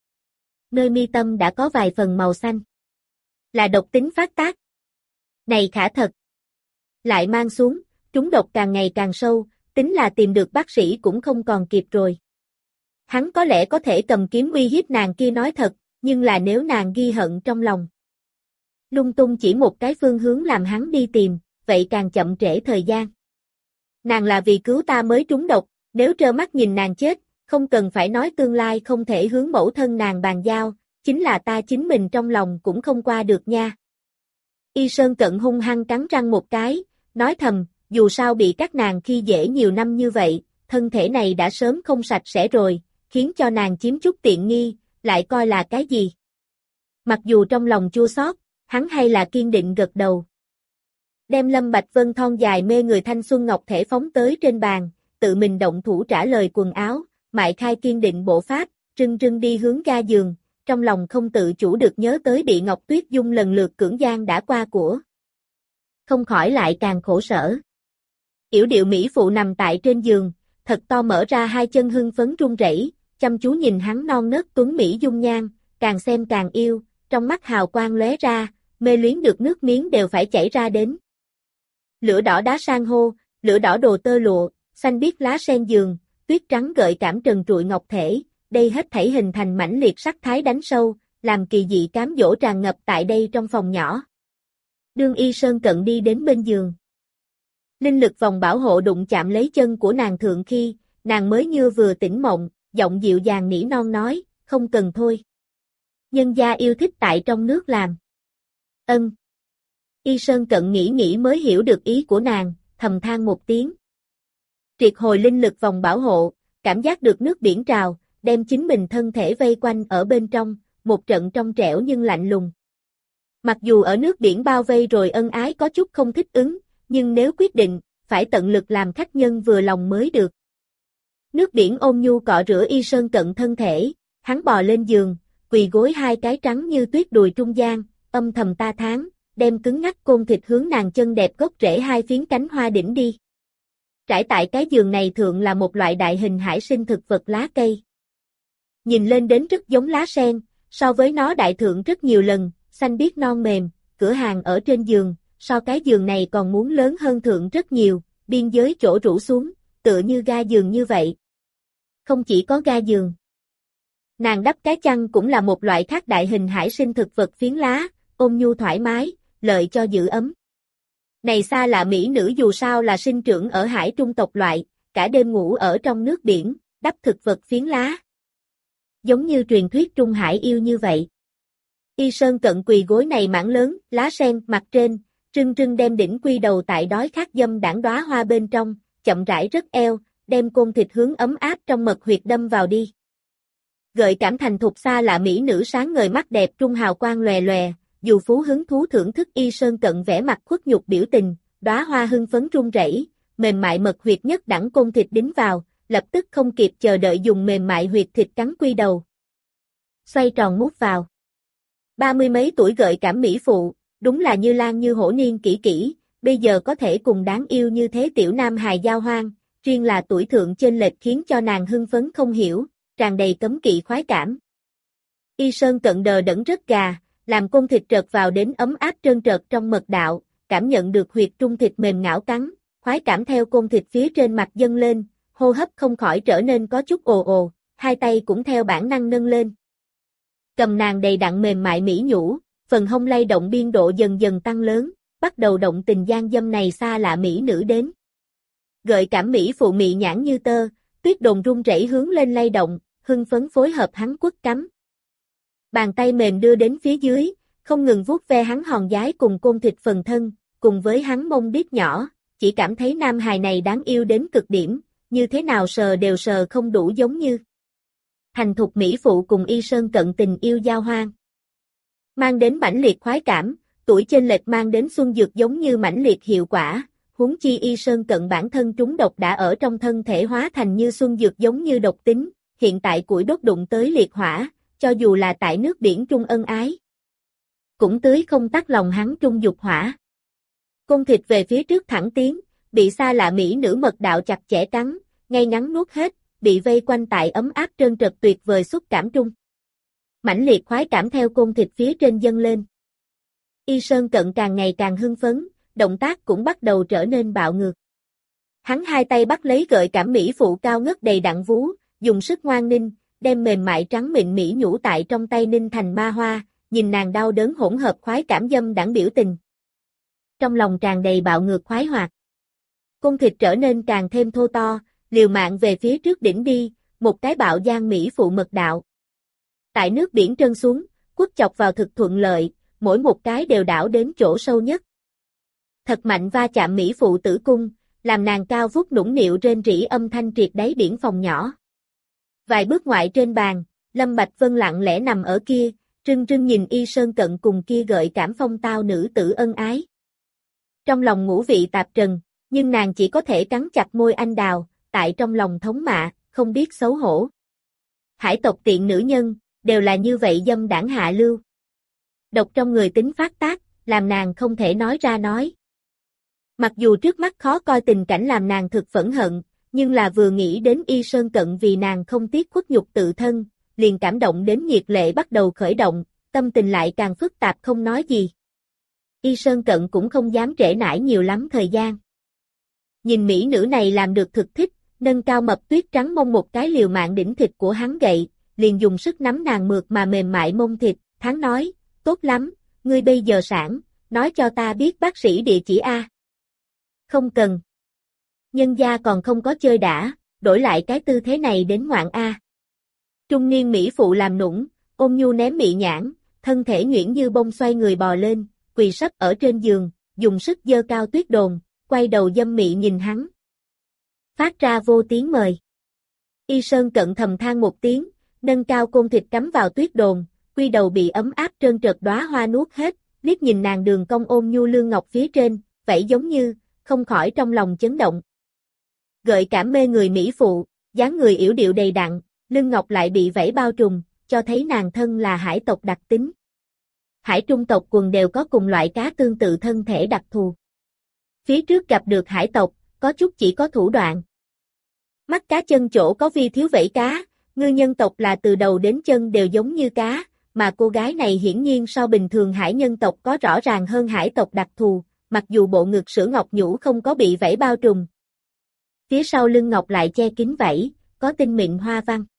Nơi mi tâm đã có vài phần màu xanh. Là độc tính phát tác. Này khả thật. Lại mang xuống, trúng độc càng ngày càng sâu, tính là tìm được bác sĩ cũng không còn kịp rồi. Hắn có lẽ có thể cầm kiếm uy hiếp nàng kia nói thật, nhưng là nếu nàng ghi hận trong lòng. Lung tung chỉ một cái phương hướng làm hắn đi tìm, vậy càng chậm trễ thời gian. Nàng là vì cứu ta mới trúng độc, nếu trơ mắt nhìn nàng chết, không cần phải nói tương lai không thể hướng mẫu thân nàng bàn giao, chính là ta chính mình trong lòng cũng không qua được nha. Y Sơn Cận hung hăng cắn răng một cái, nói thầm, dù sao bị các nàng khi dễ nhiều năm như vậy, thân thể này đã sớm không sạch sẽ rồi, khiến cho nàng chiếm chút tiện nghi, lại coi là cái gì. Mặc dù trong lòng chua xót, hắn hay là kiên định gật đầu. Đem Lâm Bạch Vân thon dài mê người thanh xuân ngọc thể phóng tới trên bàn, tự mình động thủ trả lời quần áo, mại khai kiên định bộ pháp, rưng rưng đi hướng ga giường, trong lòng không tự chủ được nhớ tới bị Ngọc Tuyết Dung lần lượt cưỡng gian đã qua của. Không khỏi lại càng khổ sở. Yểu điệu mỹ phụ nằm tại trên giường, thật to mở ra hai chân hưng phấn run rẩy, chăm chú nhìn hắn non nớt tuấn mỹ dung nhan, càng xem càng yêu, trong mắt hào quang lóe ra, mê luyến được nước miếng đều phải chảy ra đến. Lửa đỏ đá san hô, lửa đỏ đồ tơ lụa, xanh biếc lá sen giường, tuyết trắng gợi cảm trần trụi ngọc thể, đây hết thảy hình thành mãnh liệt sắc thái đánh sâu, làm kỳ dị cám dỗ tràn ngập tại đây trong phòng nhỏ. Đương Y Sơn Cận đi đến bên giường. Linh lực vòng bảo hộ đụng chạm lấy chân của nàng thượng khi, nàng mới như vừa tỉnh mộng, giọng dịu dàng nỉ non nói, không cần thôi. Nhân gia yêu thích tại trong nước làm. Ân. Y Sơn Cận nghĩ nghĩ mới hiểu được ý của nàng, thầm than một tiếng. Triệt hồi linh lực vòng bảo hộ, cảm giác được nước biển trào, đem chính mình thân thể vây quanh ở bên trong, một trận trong trẻo nhưng lạnh lùng. Mặc dù ở nước biển bao vây rồi ân ái có chút không thích ứng, nhưng nếu quyết định, phải tận lực làm khách nhân vừa lòng mới được. Nước biển ôn nhu cọ rửa Y Sơn Cận thân thể, hắn bò lên giường, quỳ gối hai cái trắng như tuyết đùi trung gian, âm thầm ta tháng, đem cứng ngắc côn thịt hướng nàng chân đẹp gốc rễ hai phiến cánh hoa đỉnh đi. Trải tại cái giường này thượng là một loại đại hình hải sinh thực vật lá cây. Nhìn lên đến rất giống lá sen, so với nó đại thượng rất nhiều lần, xanh biếc non mềm, cửa hàng ở trên giường, so cái giường này còn muốn lớn hơn thượng rất nhiều, biên giới chỗ rũ xuống, tựa như ga giường như vậy. Không chỉ có ga giường. Nàng đắp cái chăn cũng là một loại khác đại hình hải sinh thực vật phiến lá, ôn nhu thoải mái, lợi cho giữ ấm. Này xa lạ mỹ nữ dù sao là sinh trưởng ở hải trung tộc loại, cả đêm ngủ ở trong nước biển, đắp thực vật phiến lá. Giống như truyền thuyết Trung Hải yêu như vậy. Y Sơn Cận quỳ gối này mảng lớn, lá sen mặt trên, trưng trưng đem đỉnh quy đầu tại đói khát dâm đãng đóa hoa bên trong, chậm rãi rất eo, đem côn thịt hướng ấm áp trong mật huyệt đâm vào đi. Gợi cảm thành thục xa lạ mỹ nữ sáng ngời mắt đẹp trung hào quang lòe lòe, dù phú hứng thú thưởng thức Y Sơn Cận vẻ mặt khuất nhục biểu tình, đóa hoa hưng phấn run rẩy, mềm mại mật huyệt nhất đẳng côn thịt đính vào, lập tức không kịp chờ đợi dùng mềm mại huyệt thịt cắn quy đầu. Xoay tròn mút vào. 30 mấy tuổi gợi cảm mỹ phụ, đúng là như lan như hổ niên kỹ kỹ, bây giờ có thể cùng đáng yêu như thế tiểu nam hài giao hoang, riêng là tuổi thượng chênh lệch khiến cho nàng hưng phấn không hiểu, tràn đầy cấm kỵ khoái cảm. Y Sơn Cận đờ đẫn rất gà, làm côn thịt trợt vào đến ấm áp trơn trợt trong mật đạo, cảm nhận được huyệt trung thịt mềm ngảo cắn, khoái cảm theo côn thịt phía trên mặt dâng lên, hô hấp không khỏi trở nên có chút ồ ồ, hai tay cũng theo bản năng nâng lên. Cầm nàng đầy đặn mềm mại mỹ nhũ, phần hông lay động biên độ dần dần tăng lớn, bắt đầu động tình gian dâm này xa lạ mỹ nữ đến. Gợi cảm mỹ phụ mị nhãn như tơ, tuyết đồn run rẩy hướng lên lay động, hưng phấn phối hợp hắn quất cắm. Bàn tay mềm đưa đến phía dưới, không ngừng vuốt ve hắn hòn dái cùng côn thịt phần thân, cùng với hắn mông điếc nhỏ, chỉ cảm thấy nam hài này đáng yêu đến cực điểm, như thế nào sờ đều sờ không đủ giống như. Thành thục mỹ phụ cùng Y Sơn Cận tình yêu giao hoang. Mang đến mãnh liệt khoái cảm, tuổi chênh lệch mang đến xuân dược giống như mãnh liệt hiệu quả, huống chi Y Sơn Cận bản thân trúng độc đã ở trong thân thể hóa thành như xuân dược giống như độc tính, hiện tại củi đốt đụng tới liệt hỏa, cho dù là tại nước biển trung ân ái. Cũng tưới không tắt lòng hắn trung dục hỏa. Côn thịt về phía trước thẳng tiến, bị xa lạ mỹ nữ mật đạo chặt chẽ cắn, ngay ngắn nuốt hết, bị vây quanh tại ấm áp trơn trật tuyệt vời xúc cảm trung. Mãnh liệt khoái cảm theo côn thịt phía trên dâng lên. Y Sơn Cận càng ngày càng hưng phấn, động tác cũng bắt đầu trở nên bạo ngược. Hắn hai tay bắt lấy gợi cảm mỹ phụ cao ngất đầy đặn vú, dùng sức ngoan ninh, đem mềm mại trắng mịn mỹ nhũ tại trong tay ninh thành ma hoa, nhìn nàng đau đớn hỗn hợp khoái cảm dâm đãng biểu tình. Trong lòng tràn đầy bạo ngược khoái hoạt. Côn thịt trở nên càng thêm thô to, liều mạng về phía trước đỉnh đi, một cái bạo giang mỹ phụ mật đạo. Tại nước biển trơn xuống, quất chọc vào thực thuận lợi, mỗi một cái đều đảo đến chỗ sâu nhất. Thật mạnh va chạm mỹ phụ tử cung, làm nàng cao vút nũng nịu rên rỉ âm thanh triệt đáy biển phòng nhỏ. Vài bước ngoại trên bàn, Lâm Bạch Vân lặng lẽ nằm ở kia, trưng trưng nhìn Y Sơn Cận cùng kia gợi cảm phong tao nữ tử ân ái. Trong lòng ngũ vị tạp trần, nhưng nàng chỉ có thể cắn chặt môi anh đào, tại trong lòng thống mạ, không biết xấu hổ. Hải tộc tiện nữ nhân, đều là như vậy dâm đảng hạ lưu. Độc trong người tính phát tác, làm nàng không thể nói ra nói. Mặc dù trước mắt khó coi tình cảnh làm nàng thực phẫn hận, nhưng là vừa nghĩ đến Y Sơn Cận vì nàng không tiếc khuất nhục tự thân, liền cảm động đến nhiệt lệ bắt đầu khởi động, tâm tình lại càng phức tạp không nói gì. Y Sơn Cận cũng không dám trễ nải nhiều lắm thời gian. Nhìn mỹ nữ này làm được thực thích, nâng cao mập tuyết trắng mông một cái liều mạng đỉnh thịt của hắn gậy, liền dùng sức nắm nàng mượt mà mềm mại mông thịt, hắn nói, tốt lắm, ngươi bây giờ sản, nói cho ta biết bác sĩ địa chỉ A. Không cần. Nhân gia còn không có chơi đã, đổi lại cái tư thế này đến ngoạn A. Trung niên mỹ phụ làm nũng, ôn nhu ném mị nhãn, thân thể nhuyễn như bông xoay người bò lên, quỳ sấp ở trên giường, dùng sức giơ cao tuyết đồn, quay đầu dâm mị nhìn hắn. Phát ra vô tiếng mời. Y Sơn cận thầm than một tiếng, nâng cao côn thịt cắm vào tuyết đồn, quy đầu bị ấm áp trơn trượt đóa hoa nuốt hết, liếc nhìn nàng đường cong ôm nhu lương ngọc phía trên, vậy giống như, không khỏi trong lòng chấn động. Gợi cảm mê người mỹ phụ, dáng người yểu điệu đầy đặn, lưng ngọc lại bị vảy bao trùm, cho thấy nàng thân là hải tộc đặc tính. Hải trung tộc quần đều có cùng loại cá tương tự thân thể đặc thù. Phía trước gặp được hải tộc, có chút chỉ có thủ đoạn. Mắt cá chân chỗ có vi thiếu vảy cá, ngư nhân tộc là từ đầu đến chân đều giống như cá, mà cô gái này hiển nhiên so bình thường hải nhân tộc có rõ ràng hơn hải tộc đặc thù, mặc dù bộ ngực sữa ngọc nhũ không có bị vảy bao trùm. Phía sau lưng ngọc lại che kín vảy, có tinh mịn hoa văn.